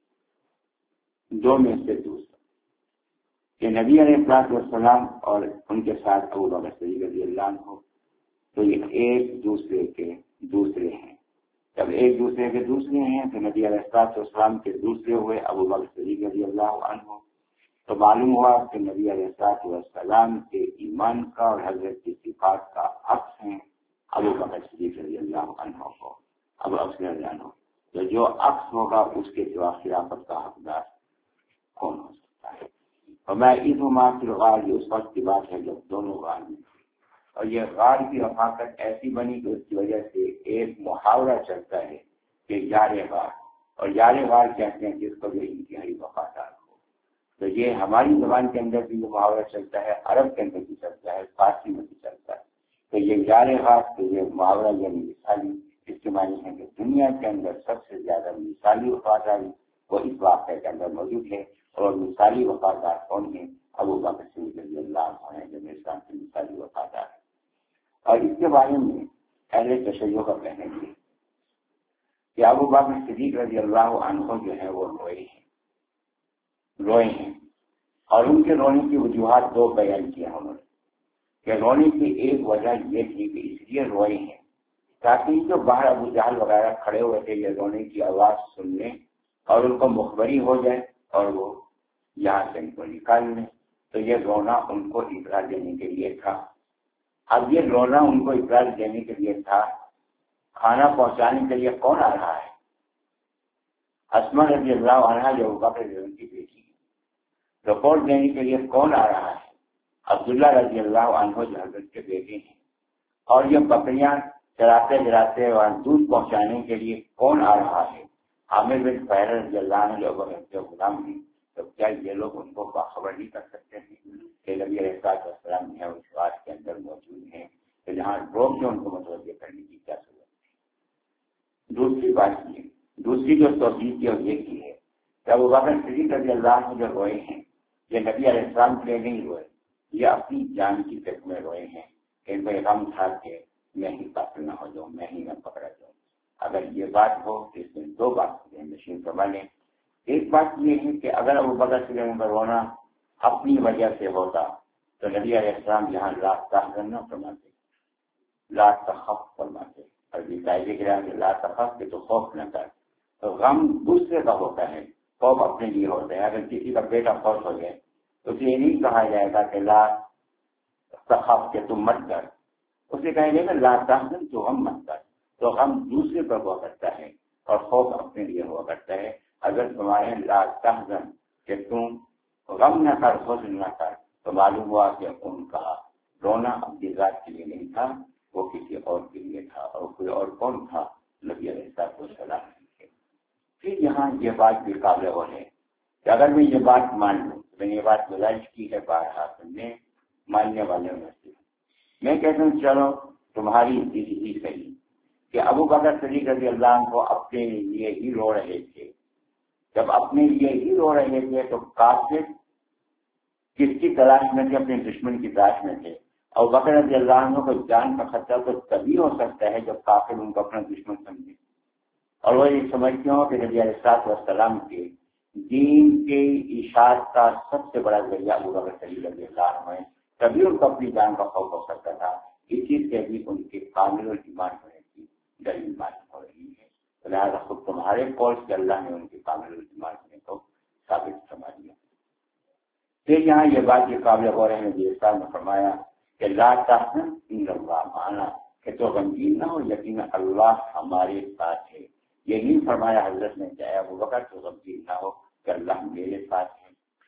[SPEAKER 1] سے دو میں سے دوسرا کہ نبی علیہ الصلوۃ والسلام اور ان کے ساتھ ابو بکر صدیق رضی اللہ عنہ، تو یہ ایک دوسرے کے دوسرے ہیں۔ جب ایک دوسرے کے دوسرے ہیں تو نبی علیہ الصلوۃ والسلام کے دوسرے ہوئے ابو بکر صدیق رضی اللہ عنہ، تو معلوم ہوا کہ نبی علیہ الصلوۃ والسلام کے ایمان کا اور حضرت کی صفات کا عکس ہیں ابو بکر صدیق رضی اللہ عنہ کو، ابو عکس رضی اللہ عنہ، تو جو عکس ہوگا اس کے سوا خلافت کا حقدار کون ہو سکتا ہے؟ اور میں اس مماثل غار، یہ اس وقت کی بات ہے جب دونوں غار میں، اور یہ غار کی رفاقت ایسی بنی کہ اس کی وجہ سے ایک محاورہ چلتا ہے کہ یار غار، اور یار غار کہتے ہیں جس کو جو انتہائی وفادار ہو۔ تو یہ ہماری زبان کے اندر بھی یہ محاورہ چلتا ہے، عرب کے اندر بھی چلتا ہے، فارسی میں بھی چلتا ہے۔ تو یہ یار غار تو یہ محاورہ یعنی مثالی، اس کے معنی ہے کہ دنیا کے اندر سب سے زیادہ مثالی وفاداری وہ اس واقعے کے اندر موجود ہے، اور مثالی وفادار کون ہے؟ ابو بکر صدیق رضی اللہ عنہ ہیں جو اسلام کے مثالی وفادار ہے۔ اور اس کے بارے میں اہل تشیع کا کہنا ہے کہ ابو بکر صدیق رضی اللہ عنہ جو ہے وہ روئے ہیں روئے ہیں اور ان کے رونے کی وجوہات دو بیان کیا انہوں نے، کہ رونے کی ایک وجہ یہ تھی کہ اس لیے روئے ہیں تاکہ جو باہر ابو جہل وغیرہ کھڑے ہوئے تھے یہ رونے کی آواز سن لیں اور ان کو مخبری ہو جائے اور وہ یہاں سے ان کو نکال لیں۔ تو یہ رونا ان کو اطلاع دینے کے لیے تھا۔ اب یہ رونا ان کو اطلاع دینے کے لیے تھا، کھانا پہنچانے کے لیے کون آ رہا ہے؟ اسما رضی اللہ عنہا جو ابو بکر کی بیٹی ہے۔ رپورٹ دینے کے لیے کون آ رہا ہے؟ عبداللہ رضی اللہ عنہ جو حضرت کے بیٹے ہیں۔ اور یہ بکریاں چراتے چراتے اور دودھ پہنچانے کے لیے کون آ رہا ہے؟ عامر بن فہر رضی اللہ عنہ جو ابو بکر کے غلام ہیں۔ تو کیا یہ لوگ ان کو باخبر نہیں کر سکتے ہیں کہ نبی علیہ الصلوۃ والسلام ہے اس بات کے اندر موجود ہیں؟ تو جہاں روک کے ان کو متوجہ کرنے کی کیا ضرورت ہے؟ دوسری بات یہ دوسری جو توفیق کی اور یہ کی ہے کہ ابو بکر صدیق رضی اللہ عنہ جو روئے ہیں یہ نبی علیہ السلام کے لیے نہیں روئے، یہ اپنی جان کی فکر میں روئے ہیں کہ کوئی غم تھا کہ میں ہی قتل نہ ہو جاؤں، میں ہی نہ پکڑا جاؤں۔ اگر یہ بات ہو تو اس میں دو باتیں نشین فرما لیں۔ ایک بات یہ ہے کہ اگر ابو بکر صدیق کا رونا اپنی وجہ سے ہوتا تو نبی علیہ السلام یہاں لا تحزن نہ فرماتے، لا تخف فرماتے، اور یہ قاعدے کے لحاظ سے لا تخف کہ تو خوف نہ کر۔ تو غم دوسرے کا ہوتا ہے، خوف اپنے لیے ہوتا ہے۔ اگر کسی کا بیٹا فوت ہو جائے تو اسے یہ نہیں کہا جائے گا کہ لا تخف کہ تم مت کر، اسے کہا جائے گا لا تحزن تو غم مت کر۔ تو غم دوسرے پر ہوا کرتا ہے اور خوف اپنے لیے ہوا کرتا ہے۔ اگر تمہارے لا تحزن کہ تم غم نہ کر، حزن نہ کر، تو معلوم ہوا کہ ان کا رونا اپنی ذات کے لیے نہیں تھا، وہ کسی اور کے لیے تھا، اور کوئی اور کون تھا؟ نبی علیہ السلام تھے۔ پھر یہاں یہ بات بھی قابل غور ہے کہ اگر میں یہ بات مان لوں، میں نے یہ بات گزارش کی ہے بارہا میں ماننے والوں میں سے، میں کہتا ہوں چلو تمہاری ہی صحیح کہ ابو بکر صدیق رضی اللہ عنہ کو اپنے لیے ہی رو رہے تھے۔ جب اپنے لیے ہی رو رہے تھے تو کافر کس کی تلاش میں تھے؟ اپنے دشمن کی تلاش میں تھے۔ ابو بکر رضی اللہ عنہ کو جان کا خطرہ تو تبھی ہو سکتا ہے جب کافر ان کو اپنا دشمن سمجھے، اور وہ یہ سمجھتے ہوں کہ نبی علیہ السلام کے دین کے اشاعت کا سب سے بڑا ذریعہ ابو بکر صدیق رضی اللہ عنہ ہے، تبھی ان کو اپنی جان کا خوف ہو سکتا تھا۔ اسی سے بھی ان کے کامل ایمان ہونے کی دلیل معلوم ہو رہی ہے۔ لہٰذا خود تمہارے قول سے اللہ نے ان کے کامل ایمان ہونے کو ثابت فرما دیا۔ پھر یہاں یہ بات یہ قابل غور ہے، نبی اسلام نے فرمایا کہ لا تحزن ان اللہ معنا، کہ تو غمگین نہ ہو، یقینا اللہ ہمارے ساتھ ہے۔ یہ نہیں فرمایا حضرت نے چاہے ابو بکر تو غمگین نہ ہو کہ اللہ میرے ساتھ ہے،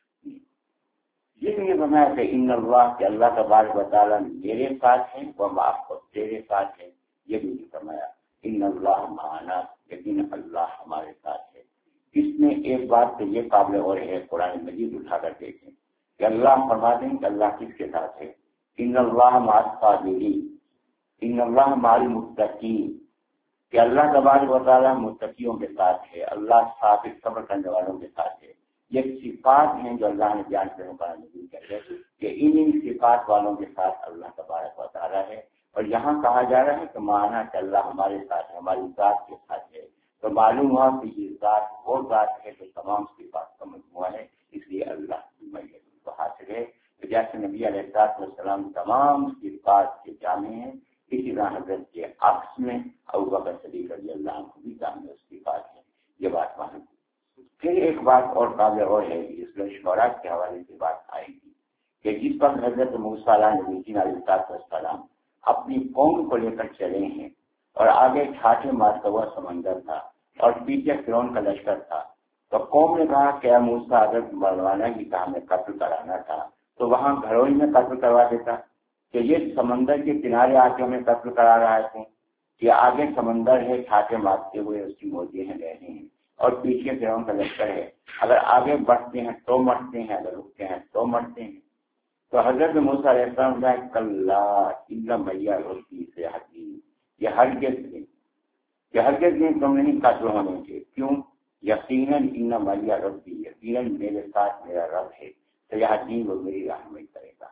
[SPEAKER 1] یہ نہیں فرمایا کہ ان اللہ کہ اللہ تبارک و تعالیٰ میرے ساتھ ہے وہ معاف تیرے ساتھ ہے، یہ بھی نہیں فرمایا ان اللہ معنا، یقینا اللہ ہمارے ساتھ ہے۔ اس میں ایک بات تو یہ قابل غور ہے، قرآن مجید اٹھا کر دیکھیں کہ اللہ فرماتے ہیں کہ اللہ کس کے ساتھ ہے؟ ان اللہ مع الصابرین، ان اللہ مع المتقین، کہ اللہ تبارک و تعالیٰ متقیوں کے ساتھ ہے، اللہ صابر صبر کرنے والوں کے ساتھ ہے۔ یہ صفات ہیں جو اللہ نے بیان کرنے کا نبی کہتے ہیں کہ ان صفات والوں کے ساتھ اللہ تبارک و تعالیٰ ہے۔ اور یہاں کہا جا رہا ہے کہ مانا کہ اللہ ہمارے ساتھ ہے، ہماری ذات کے ساتھ ہے، تو معلوم ہوا کہ یہ ذات وہ ذات ہے جو تمام صفات کا مجموعہ ہے، اس لیے اللہ کی میت کو حاصل ہے۔ تو جیسے نبی علیہ السلام تمام صفات کے جامع ہیں، اسی طرح حضرت کے عکس میں ابو بکر صدیق رضی اللہ عنہ بھی جامع صفات ہیں۔ یہ بات معلوم۔ پھر ایک بات اور قابل غور ہے، اس میں شعراء کے حوالے سے بات آئے گی کہ جس وقت حضرت موسیٰ علیہ السلام اپنی قوم کو لے کر چلے ہیں اور آگے چھاٹے مارتا ہوا سمندر تھا اور پیچھے فرعون کا لشکر تھا، تو قوم نے کہا کہ اے موسیٰ اگر مروانا کی کہا ہمیں قتل کرانا تھا تو وہاں گھروں ہی میں قتل کروا دیتا، کہ یہ سمندر کے کنارے آ کے ہمیں قتل کرا رہا ہے کہ آگے سمندر ہے چھاٹے مارتے ہوئے اس کی موجیں ہیں رہ رہے ہیں اور پیچھے فرعون کا لشکر ہے، اگر آگے بڑھتے ہیں تو مرتے ہیں، اگر رکتے ہیں تو مرتے ہیں۔ تو حضرت موسیٰ علیہ السلام نے کلا الا معی ربی سیہدین، یہ ہرگز نہیں، یہ ہرگز نہیں تم نہیں قتل ہونے کے، کیوں؟ یقیناً ان معی ربی، یقیناً میرے ساتھ میرا رب ہے، سیہدین وہ میری رحمت کرے گا۔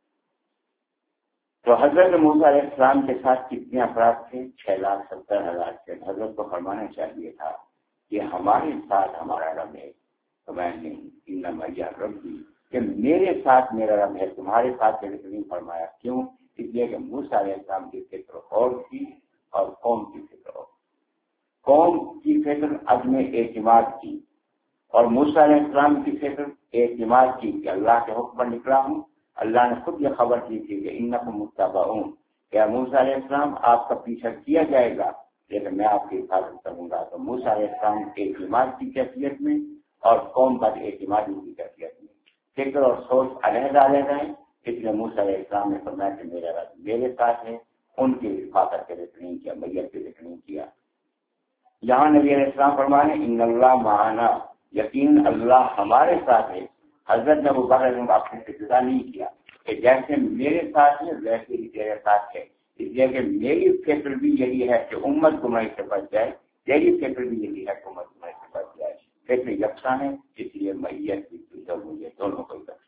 [SPEAKER 1] تو حضرت موسیٰ علیہ السلام کے ساتھ کتنے افراد تھے؟ چھ لاکھ ستر ہزار تھے۔ حضرت کو فرمانا چاہیے تھا کہ ہمارے ساتھ ہمارا رب ہے، تو میں نہیں ان معی ربی کہ میرے ساتھ میرا رب ہے، تمہارے ساتھ میرے نہیں فرمایا، کیوں؟ اس لیے کہ موسیٰ علیہ السلام کی فکر اور تھی اور قوم کی فکر اور، قوم کی فکر عدم اعتماد کی اور موسیٰ علیہ السلام کی فکر اعتماد کی کہ اللہ کے حکم پر نکلا ہوں۔ اللہ نے خود یہ خبر دی تھی کہ انکم متبعون، کہ موسیٰ علیہ السلام آپ کا پیچھا کیا جائے گا لیکن میں آپ کی حفاظت کروں گا۔ تو موسیٰ علیہ السلام اعتماد کی کیفیت میں اور قوم پر اعتمادی کی کیفیت میں فکر اور سوچ علیحدہ علیحدہ ہے، اس لیے موسیٰ علیہ السلام نے فرمایا کہ میرا رب میرے ساتھ ہے، ان کی حفاظت کے ذکر نہیں کیا، میت کے ذکر نہیں کیا۔ یہاں نبی علیہ السلام فرمانے ان اللہ معنا، یقین اللہ ہمارے ساتھ ہے۔ حضرت نے ابو بکر نے اپنے ابتدا نہیں کیا کہ جیسے میرے ساتھ ہے ویسے ہی تیرے ساتھ ہے، اس لیے کہ میری فکر بھی یہی ہے کہ امت گمراہی سے بچ جائے، تیری فکر بھی یہی ہے کہ امت گمراہی سے بچ جائے، فکر یکساں ہے، اس لیے میت بھی مجھے دونوں کو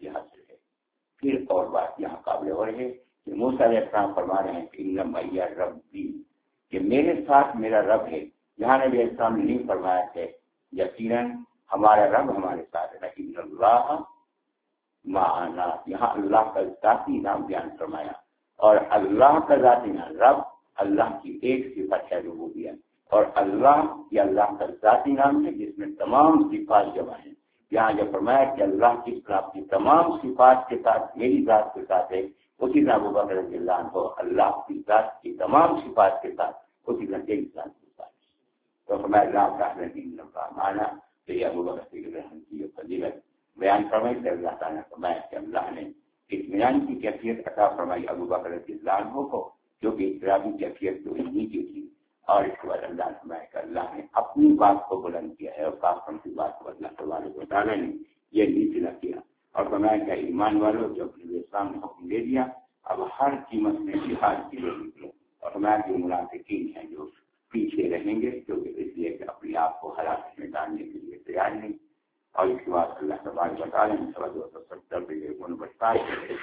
[SPEAKER 1] پھر اور بات یہاں قابل ہو رہی ہے کہ موسیٰ علیہ السلام فرما رہے ہیں کہ ان معی ربی، کہ میرے ساتھ میرا رب ہے. یہاں نبی علیہ السلام نے نہیں فرمایا کہ یقیناً ہمارا رب ہمارے ساتھ ہے، لیکن اللہ معنا، یہاں اللہ کا ذاتی نام بیان فرمایا. اور اللہ کا ذاتی نام رب اللہ کی ایک صفت ہے ربوبیت، اور اللہ یہ اللہ کا ذاتی نام ہے جس میں تمام صفات جمع ہیں. یہاں جو فرمایا کہ اللہ کی کی تمام صفات کے ساتھ میری ذات کے ساتھ ہے، اسی طرح ابو بکر رضی اللہ عنہ اللہ کی ذات کی تمام صفات کے ساتھ اسی طرح تیری ذات کے ساتھ. تو فرمایا اللہ تعالیٰ کا مانا تو یہ ابو بکر رضی اللہ عنہ کی فضیلت بیان فرمائی کہ اللہ تعالیٰ نے فرمایا کہ اللہ نے اطمینان کی کیفیت عطا فرمائی ابو بکر رضی اللہ عنہ کو، جو کہ اضطرابی کیفیت تو انہیں کی تھی. اور اس کے بعد اللہ نے فرمایا کہ اللہ نے اپنی بات کو بلند کیا ہے، اور کافروں کی بات کو اللہ تبارک و تعالیٰ نے یہ نیچے نہ کیا. اور فرمایا کہ ایمان والوں جو اپنے اسلام نے حکم دے دیا اب ہر قیمت میں جہاد کی لیے نکلو. اور فرمایا کہ منافقین ہیں جو پیچھے رہیں گے، کیونکہ اس لیے کہ اپنے آپ کو ہلاکت میں ڈالنے کے لیے تیار نہیں. اور اس کے بعد اللہ تبارک و تعالیٰ نے سوا دو سو ستر پہ بچپائے.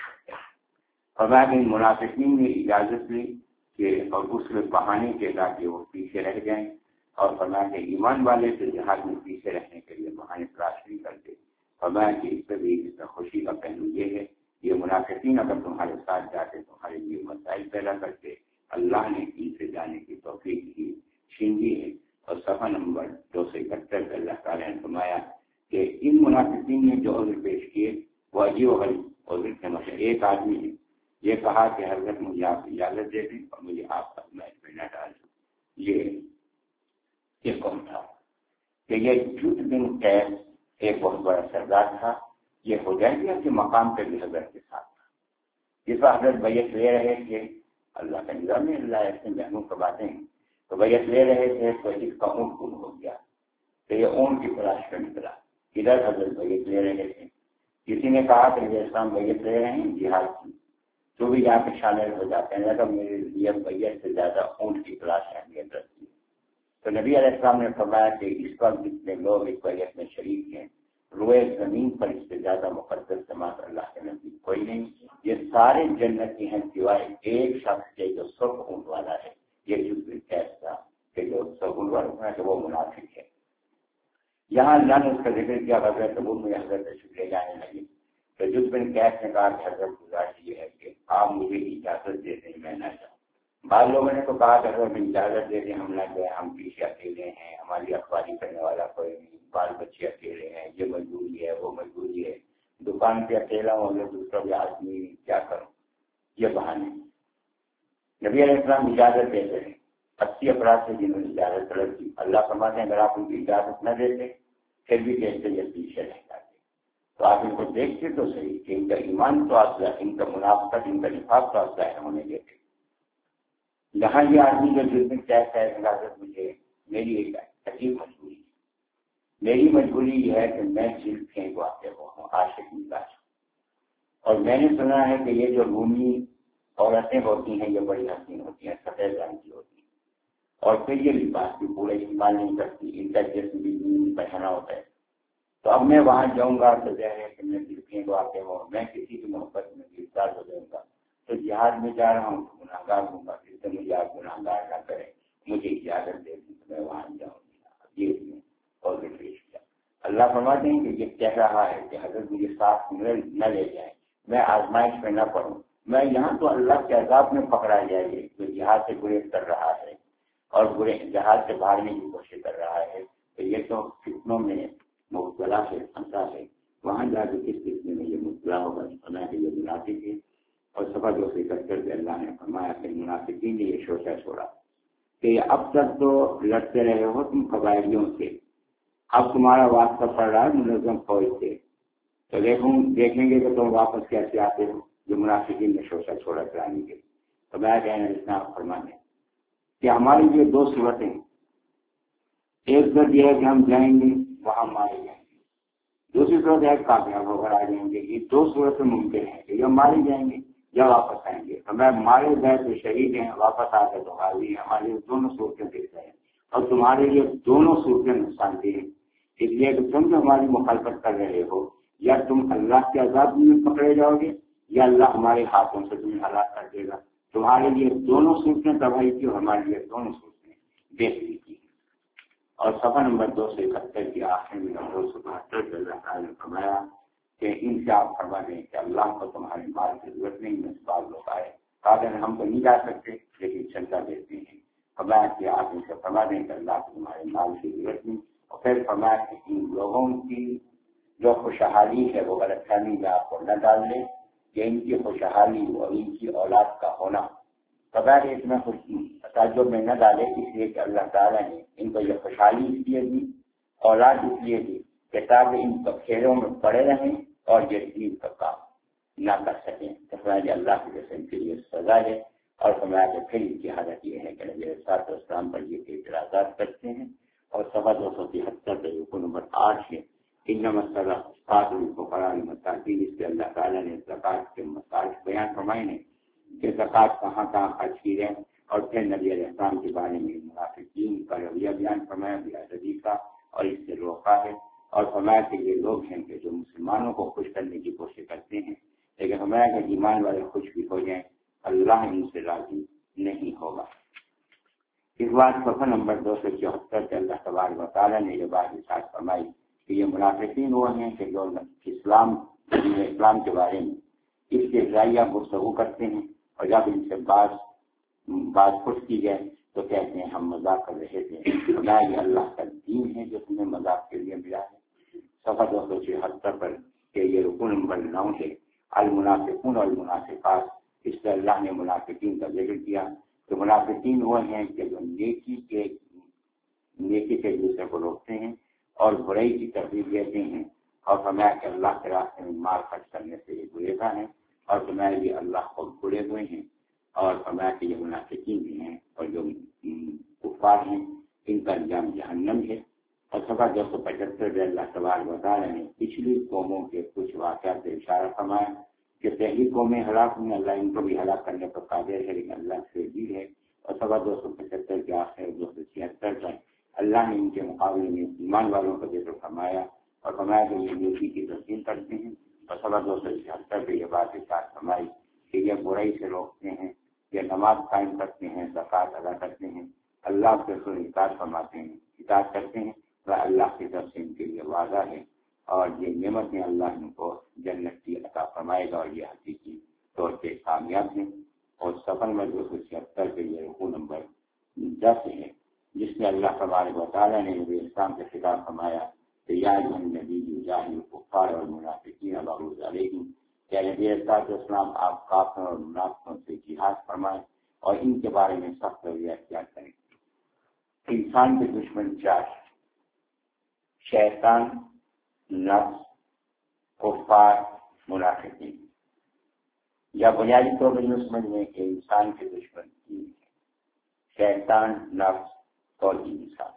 [SPEAKER 1] فرمایا کہ منافقین نے اجازت لی کہ اور اس میں بہانے کے تاکہ وہ پیچھے رہ جائیں. اور فرمایا کہ ایمان والے سے جہاد میں پیچھے رہنے کے لیے بہانے تلاش نہیں کرتے. فرمایا کہ اس سے بھی اس میں خوشی کا پہلو یہ ہے، یہ منافقین اگر تمہارے ساتھ جاتے تمہارے لیے مسائل پیدا کرتے. اللہ نے ان سے جانے کی توفیق کی چھینی ہے. اور صفحہ نمبر دو سو اکہتر پہ اللہ تعالیٰ نے فرمایا کہ ان منافقین نے جو عذر پیش کیے وہ عجیب و غریب عذر تھے. مثلا ایک آدمی نے یہ کہا کہ حضرت مجھے آپ اجازت دے دیں اور مجھے آپ کا میچ میں نہ ڈال دیں. یہ یہ کون تھا کہ یہ جھوٹ بن قیس ایک بہت بڑا سردار تھا. یہ حدیبیہ کے مقام پہ بھی حضرت کے ساتھ تھا. جس پر حضرت بیعت لے رہے تھے، اللہ کا نظام ہے، اللہ ایسے محمود کا باتیں ہیں، تو بیعت لے رہے تھے تو اس کا اونٹ گم ہو گیا. تو یہ اونٹ کی تلاش کا نکلا. ادھر حضرت بیعت لے رہے تھے. کسی نے کہا کہ یہ اسلام بیعت لے رہے ہیں جہاد کی، تو بھی یہاں پہ شامل ہو جاتے ہیں. لیکن میرے لیے بیعت سے زیادہ اونٹ کی تلاش اہمیت رکھتی ہے. تو نبی علیہ السلام نے فرمایا کہ اس وقت جتنے لوگ اس بیعت میں شریک ہیں، روئے زمین پر اس سے زیادہ مقدس جماعت اللہ کے نزدیک کوئی نہیں. یہ سارے جنتی ہیں سوائے ایک شخص کے جو سرخ اونٹ والا ہے. یہ جس میں کیسا کہ جو سرخ اونٹ والا ہے کہ وہ منافق ہے. یہاں اللہ نے اس کا ذکر کیا حضرت ابو میں حضرت شکر جانے لگی. تو جس بن کیس نے کہا کہ حضرت گزارش یہ ہے کہ آپ مجھے اجازت دے دیں میں نہ جاؤں. بعض لوگوں نے تو کہا کہ حضرت اجازت دے دیں ہم نہ گئے، ہم پیچھے اکیلے ہیں، ہماری اخباری کرنے والا کوئی نہیں، بال بچے اکیلے ہیں، یہ مجبوری ہے وہ مجبوری ہے، دکان پہ اکیلا ہوں یا دوسرا بھی آدمی کیا کروں. یہ بہانے. نبی علیہ السلام اجازت دیتے ہیں اسی افراد سے جنہوں نے اجازت طلب کی. اللہ فرماتے ہیں اگر آپ ان کی اجازت نہ دیتے پھر بھی کہتے یہ پیچھے رہ جاتے. تو آپ ان کو دیکھتے تو صحیح کہ ان کا ایمان تو افزا، ان کا منافقت، ان کا نفاق تو افزا ہے ہونے دیتے. یہاں یہ آدمی جو جس میں کہتا ہے اجازت مجھے میری ایک عجیب مجبوری ہے. میری مجبوری یہ ہے کہ میں جلد پھینک واقع ہوں، عاشق مزاج. اور میں نے سنا ہے کہ یہ جو رومی عورتیں ہوتی ہیں یہ بڑی حسین ہوتی ہیں، سفید رنگ کی ہوتی ہیں، اور پھر یہ لباس بھی پورے استعمال نہیں کرتی، ان کا جسم بھی نہیں پہنا ہوتا ہے. تو اب میں وہاں جاؤں گا تو ظاہر ہے کہ میں دل پھینک واقع ہوں، میں کسی کی محبت میں گرفتار ہو جاؤں گا. تو جہاد میں جا رہا ہوں تو گناہ گار ہوں گا، پھر سے مجھے آپ گناہ گار نہ کریں، مجھے اجازت دے دیں تو میں وہاں جاؤں گی. یہ اور پیش کیا. اللہ فرماتے ہیں کہ یہ کہہ رہا ہے کہ حضرت مجھے ساتھ نہ لے جائیں، میں آزمائش میں نہ پڑھوں. میں یہاں تو اللہ کے عذاب میں پکڑا جائے جو جہاد سے گریز کر رہا ہے اور برے جہاد سے بھاگنے کی کوشش کر رہا ہے. تو یہ تو فتنوں میں مبتلا ہے، پھنسا ہے. وہاں جا کے کس فتنے میں یہ مبتلا ہوگا فرمایا کہ یہ منافق ہے. اور سفا جو سے کر کے اللہ نے فرمایا کہ منافقین نے یہ شوشہ چھوڑا کہ اب تک تو لڑتے رہے ہو تم قبائلیوں سے، اب تمہارا واسطہ پڑ رہا ہے منظم فوج سے، تو دیکھوں دیکھیں گے کہ تم واپس کیسے آتے ہو. جو منافقین نے شوشہ چھوڑا کرانے کے. تو میں کہنا اسلام فرمانے کہ ہماری یہ دو صورتیں ہیں. ایک صورت یہ ہے کہ ہم جائیں گے وہاں مارے جائیں گے، دوسری صورت ہے کامیاب ہو کر آ جائیں گے. یہ دو صورتیں ممکن ہیں کہ یا مارے جائیں گے یا واپس آئیں گے. تو میں مارے گئے تو شہید ہیں، واپس آ کر تو حاضری ہیں. ہماری دونوں صورتیں دیکھ رہے ہیں اور تمہارے لیے دونوں صورتیں نقصان دہ ہیں. اس لیے کہ تم جو ہماری مخالفت کر رہے ہو یا تم اللہ کے عذاب میں پکڑے جاؤ گے یا اللہ ہمارے ہاتھوں سے تمہیں ہلاک کر دے گا. تمہارے لیے دونوں صورتیں تباہی کی اور ہمارے لیے دونوں صورتیں بہتری کی. اور صفحہ نمبر دو سو اکہتر کی آخر میں دو سو بہتر میں اللہ تعالیٰ نے فرمایا کہ ان سے آپ فرما دیں کہ اللہ کو تمہارے مال کی ضرورت نہیں. میں بعض لوگ آئے کہا ہم تو نہیں جا سکتے لیکن چلتا دیتے ہیں. فرمایا کہ آپ ان سے فرما دیں کہ اللہ کو تمہارے مال کی ضرورت نہیں. اور پھر فرمایا کہ ان لوگوں کی جو خوشحالی ہے وہ غلط فہمی میں آپ کو نہ ڈال لے کہ ان کی خوشحالی اور ان کی اولاد کا ہونا بغیر اس میں خوش تعجب میں نہ ڈالے، اس لیے کہ اللہ تعالیٰ نے ان کو یہ خوشحالی اس لیے دی، اولاد اس لیے دی کہ تاکہ ان کو کھیلوں میں پڑے رہیں اور یہ دین کا کام نہ کر سکیں. تو فرمایا اللہ کی جیسے ان کے لیے سزا ہے. اور فرمایا کہ پھر ان کی حالت یہ ہے کہ نبی علیہ الصلوۃ والسلام پر یہ اعتراضات کرتے ہیں. اور صفحہ دو سو تہتر پہ رکو نمبر آٹھ ہے انما الصدقات للفقراء والمساکین. اس سے اللہ تعالیٰ نے زکوٰۃ کے مسائل بیان فرمائے ہیں کہ زکوٰۃ کہاں کہاں خرچ کی جائے. اور پھر نبی علیہ السلام کے بارے میں منافقین کا رویہ بیان فرمایا بیادبی کا اور اس سے روکا ہے. اور فرمایا کہ یہ لوگ ہیں کہ جو مسلمانوں کو خوش کرنے کی کوشش کرتے ہیں لیکن فرمایا کہ ایمان والے خوش بھی ہو جائیں اللہ ان سے راضی نہیں ہوگا. اس بات صفحہ نمبر دو سو چوہتر سے اللہ تبارک و تعالیٰ نے یہ بات ارشاد فرمائی کہ یہ منافقین وہ ہیں کہ جو اسلام اسلام کے بارے میں اس کے ذریعہ گفتگو کرتے ہیں اور جب ان سے بات بات پوچھ کی جائے تو کہتے ہیں ہم مذاق کر رہے تھے. خدا یہ اللہ کا دین ہے جو تمہیں مذاق کے لیے ملا ہے. صفحہ دو سو چھہتر پر کہ یہ رکن نمبر نو ہے المنافقون اور المنافقات. اس سے اللہ نے منافقین کا ذکر کیا کہ منافقین وہ ہیں کہ جو نیکی کے نیکی سے دوسرے کو روکتے ہیں اور برائی کی ترغیب دیتے ہیں. اور فرمایا کہ اللہ کے راستے میں مال خرچ کرنے سے یہ گریزاں ہیں اور فرمایا بھی اللہ کو گڑے ہوئے ہیں. اور فرمایا کہ یہ منافقین بھی ہیں اور جو کفار ہیں ان کا انجام جہنم ہے. اور صفحہ دو سو پچہتر میں اللہ تبارک و تعالیٰ نے پچھلی قوموں کے کچھ واقعات سے اشارہ فرمایا کہ پہلی قومیں ہلاک ہوئی، اللہ ان کو بھی ہلاک کرنے پر قادر ہے لیکن اللہ سے بھی ہے. اور صفحہ دو سو پچہتر کے آخر دو سو چھہتر میں اللہ نے ان کے مقابلے میں ایمان والوں کا ذکر فرمایا اور فرمایا کہ یہ نیکی کی تسلیم کرتے ہیں. اور صفحہ دو سو چھہتر پہ یہ بات ارشاد فرمائی کہ یہ برائی سے روکتے ہیں، یہ نماز قائم کرتے ہیں، زکوٰۃ ادا کرتے ہیں، اللہ کے رسول اطاعت فرماتے ہیں اطاعت کرتے ہیں اور اللہ کی طرف سے ان کے لیے وعدہ ہے اور یہ نعمتیں اللہ ان کو جنت کی عطا فرمائے گا اور یہ حقیقی طور پہ کامیاب ہیں. اور سفر میں دو سو چھہتر کے یہ رکوع نمبر دس ہے جس میں اللہ تبارک و تعالیٰ نے نبی اسلام کے خطاب فرمایا کہ یا ایھا النبی جاہد الکفار والمنافقین واغلظ علیہم. کہ نبی اسلام آپ کافروں اور منافقوں سے جہاد فرمائیں اور ان کے بارے میں سخت رویہ اختیار کریں. انسان کے دشمن چار: شیطان، نفس، کفار، منافقین. یا بنیادی طور پر یہ سمجھ لیں کہ انسان کے دشمن تین ہیں: شیطان، نفس اور انسان.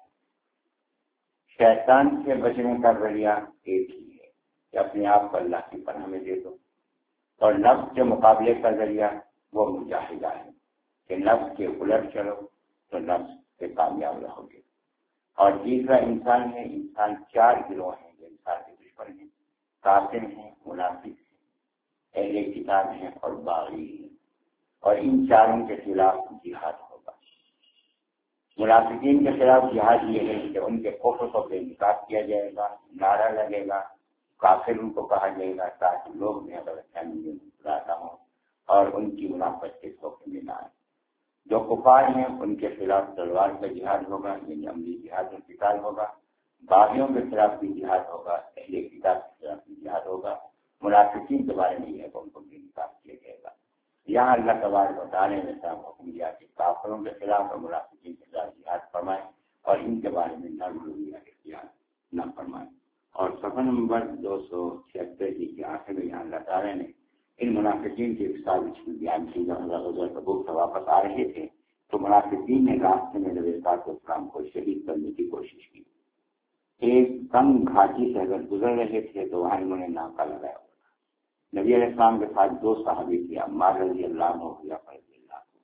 [SPEAKER 1] شیطان سے بچنے کا ذریعہ ایک ہی ہے کہ اپنے آپ کو اللہ کی پناہ میں دے دو. اور نفس کے مقابلے کا ذریعہ وہ مجاہدہ ہے کہ نفس کے الٹ چلو تو نفس سے کامیاب رہو گے. اور تیسرا انسان ہے. انسان چار گروہ ہیں جو انسان کے دشمن ہیں: کافر ہیں، منافق ہیں، اہل کتاب ہیں اور باغی ہیں. اور ان چاروں کے خلاف جہاد ہوگا. منافقین کے خلاف جہاد یہ ہے کہ ان کے کفر کو بے نقاب کیا جائے گا، نعرہ لگے گا، کافر ان کو کہا جائے گا تاکہ لوگ میں غلط فہمی میں مبتلا نہ ہوں اور ان کی منافقت کے دھوکے میں نہ آئے. جو کفار ہیں ان کے خلاف تلوار کا جہاد ہوگا یعنی عملی جہاد اور قتال ہوگا. باغیوں کے خلاف بھی جہاد ہوگا، اہل کتاب کے خلاف بھی جہاد ہوگا. منافقین کے بارے میں یہ ہے کہ ان کو بے نقاب کیا جائے گا. یہاں اللہ تبارک و تعالیٰ نے صاحب حکم دیا کہ کافروں کے خلاف اور منافقین کے خلاف جہاد فرمائیں اور ان کے بارے میں نرم رویہ اختیار نہ فرمائیں. اور صفحہ نمبر دو سو چھہتر کی آخر میں یہاں اللہ تعالیٰ نے ان منافقین کی سازش کی بیان کی. جب غزوہ تبوک سے واپس آ رہے تھے تو منافقین نے راستے میں نبی پاک اسلام کو شہید کرنے کی کوشش کی. ایک تنگ گھاٹی سے اگر گزر رہے تھے تو وہاں انہوں نے ناکہ لگایا ہوا تھا. نبی علیہ السلام کے ساتھ دو صحابی تھے، عمار رضی اللہ عنہ اور جعفر رضی اللہ عنہ.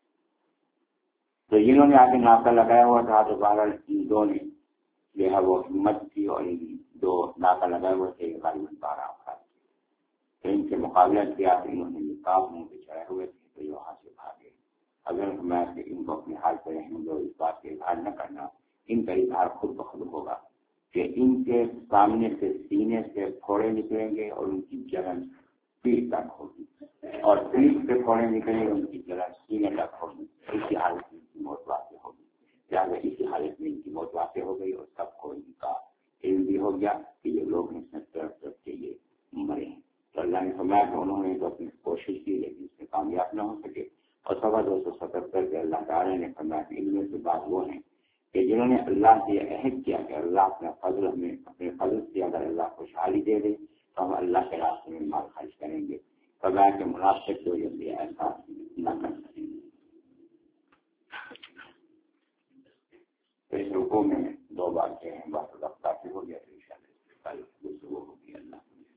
[SPEAKER 1] تو جنہوں نے آگے ناکہ لگایا ہوا تھا تو بہرحال ان دو نے جو ہے وہ ہمت کی اور دو ناکہ لگائے ہوئے تھے غالباً بارہ افراد تھے. ان سے مقابلہ کیا تو انہوں نے نقاب منہ پہ چڑھے ہوئے تھے تو یہ وہاں سے بھاگے. اگر میں ان کو اپنے حال پہ رہنے دو, اس بات کا اظہار نہ کرنا, ان کا اظہار خود بخود ہوگا کہ ان کے سامنے سے سینے سے پھوڑے نکلیں گے اور ان کی جلن پیٹ تک ہوگی, اور پیٹ سے پھوڑے نکلیں گے ان کی جلن سینے تک ہوگی. اسی حالت میں ان کی موت واقع ہوگی. لہٰذا اسی حالت میں ان کی موت واقع ہو گئی اور سب کو ان کا علم بھی ہو گیا کہ یہ لوگ اس میں طرف طرف کے یہ مرے ہیں. تو اللہ نے فرمایا کہ انہوں نے تو اپنی کوشش کی لیکن اس میں کامیاب نہ ہو سکے. اور سوا دو سو ستہتر کے اللہ تعالیٰ نے فرمایا کہ ان میں سے بات وہ ہیں کہ جنہوں نے اللہ سے عہد کیا کہ اللہ اپنا فضل ہمیں اپنے فضل سے اگر اللہ خوشحالی دے دے تو ہم اللہ کے راستے میں مال خرچ کریں گے. فرمایا کہ منافق کی وجہ سے ایسا نہ کر سکیں گے. اس رکوع میں دو باتیں ہیں, بات وقت کافی ہو گیا تو انشاءاللہ کل گفتگو ہوگی. اللہ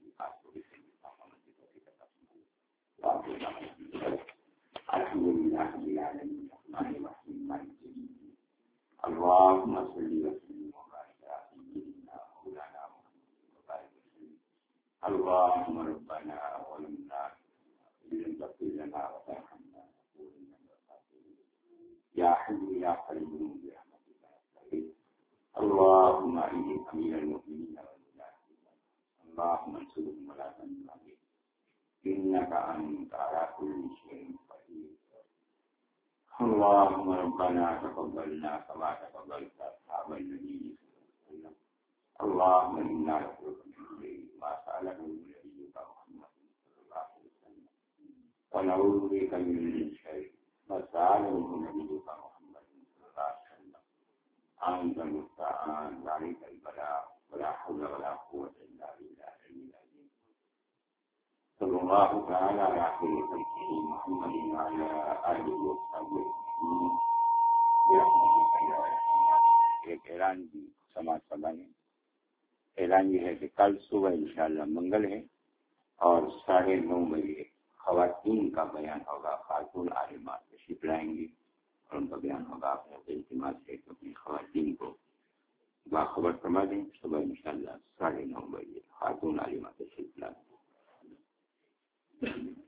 [SPEAKER 1] الحمد للہ رب العالمین الرحمن الرحیم مالک یوم الدین اللهم صل وسلم وبارك على سيدنا مولانا محمد وبارك وسلم. اللهم ربنا ظلمنا وإن تغفر لنا وترحمنا لنكونن من الخاسرين. يا حي يا قيوم برحمتك نستغيث. اللهم أيد أمير المؤمنين والمجاهدين, اللهم انصرهم ولا تنصر عليهم, إنك أنت على كل شيء قدير. اللهم ربنا تقبلنا كما تقبلت أصحاب النبي صلى الله عليه وسلم. اللهم إنا نسألك من خير ما سألك نبيك محمد صلى الله عليه وسلم, ونعوذ بك من شر ما سأله نبيك محمد صلى الله عليه وسلم. أنت المستعان وعليك البلاء ولا حول ولا قوة إلا بالله العلي العظيم. صلى الله تعالى على خير خلقه محمد وعلى آله وصحبه أجمعين برحمتك يا أرحم. ایک اعلان بھی سماج سبھائیں. اعلان یہ ہے کہ کل صبح انشاءاللہ منگل ہے اور ساڑھے نو بجے خواتین کا بیان ہوگا. خاتون عالمات تشریف لائیں گی اور ان کا بیان ہوگا. آپ نے اجتماع سے اپنی خواتین کو باخبر فرما دیں. صبح انشاءاللہ ساڑھے نو بجے خاتون عالمات تشریف لائیں.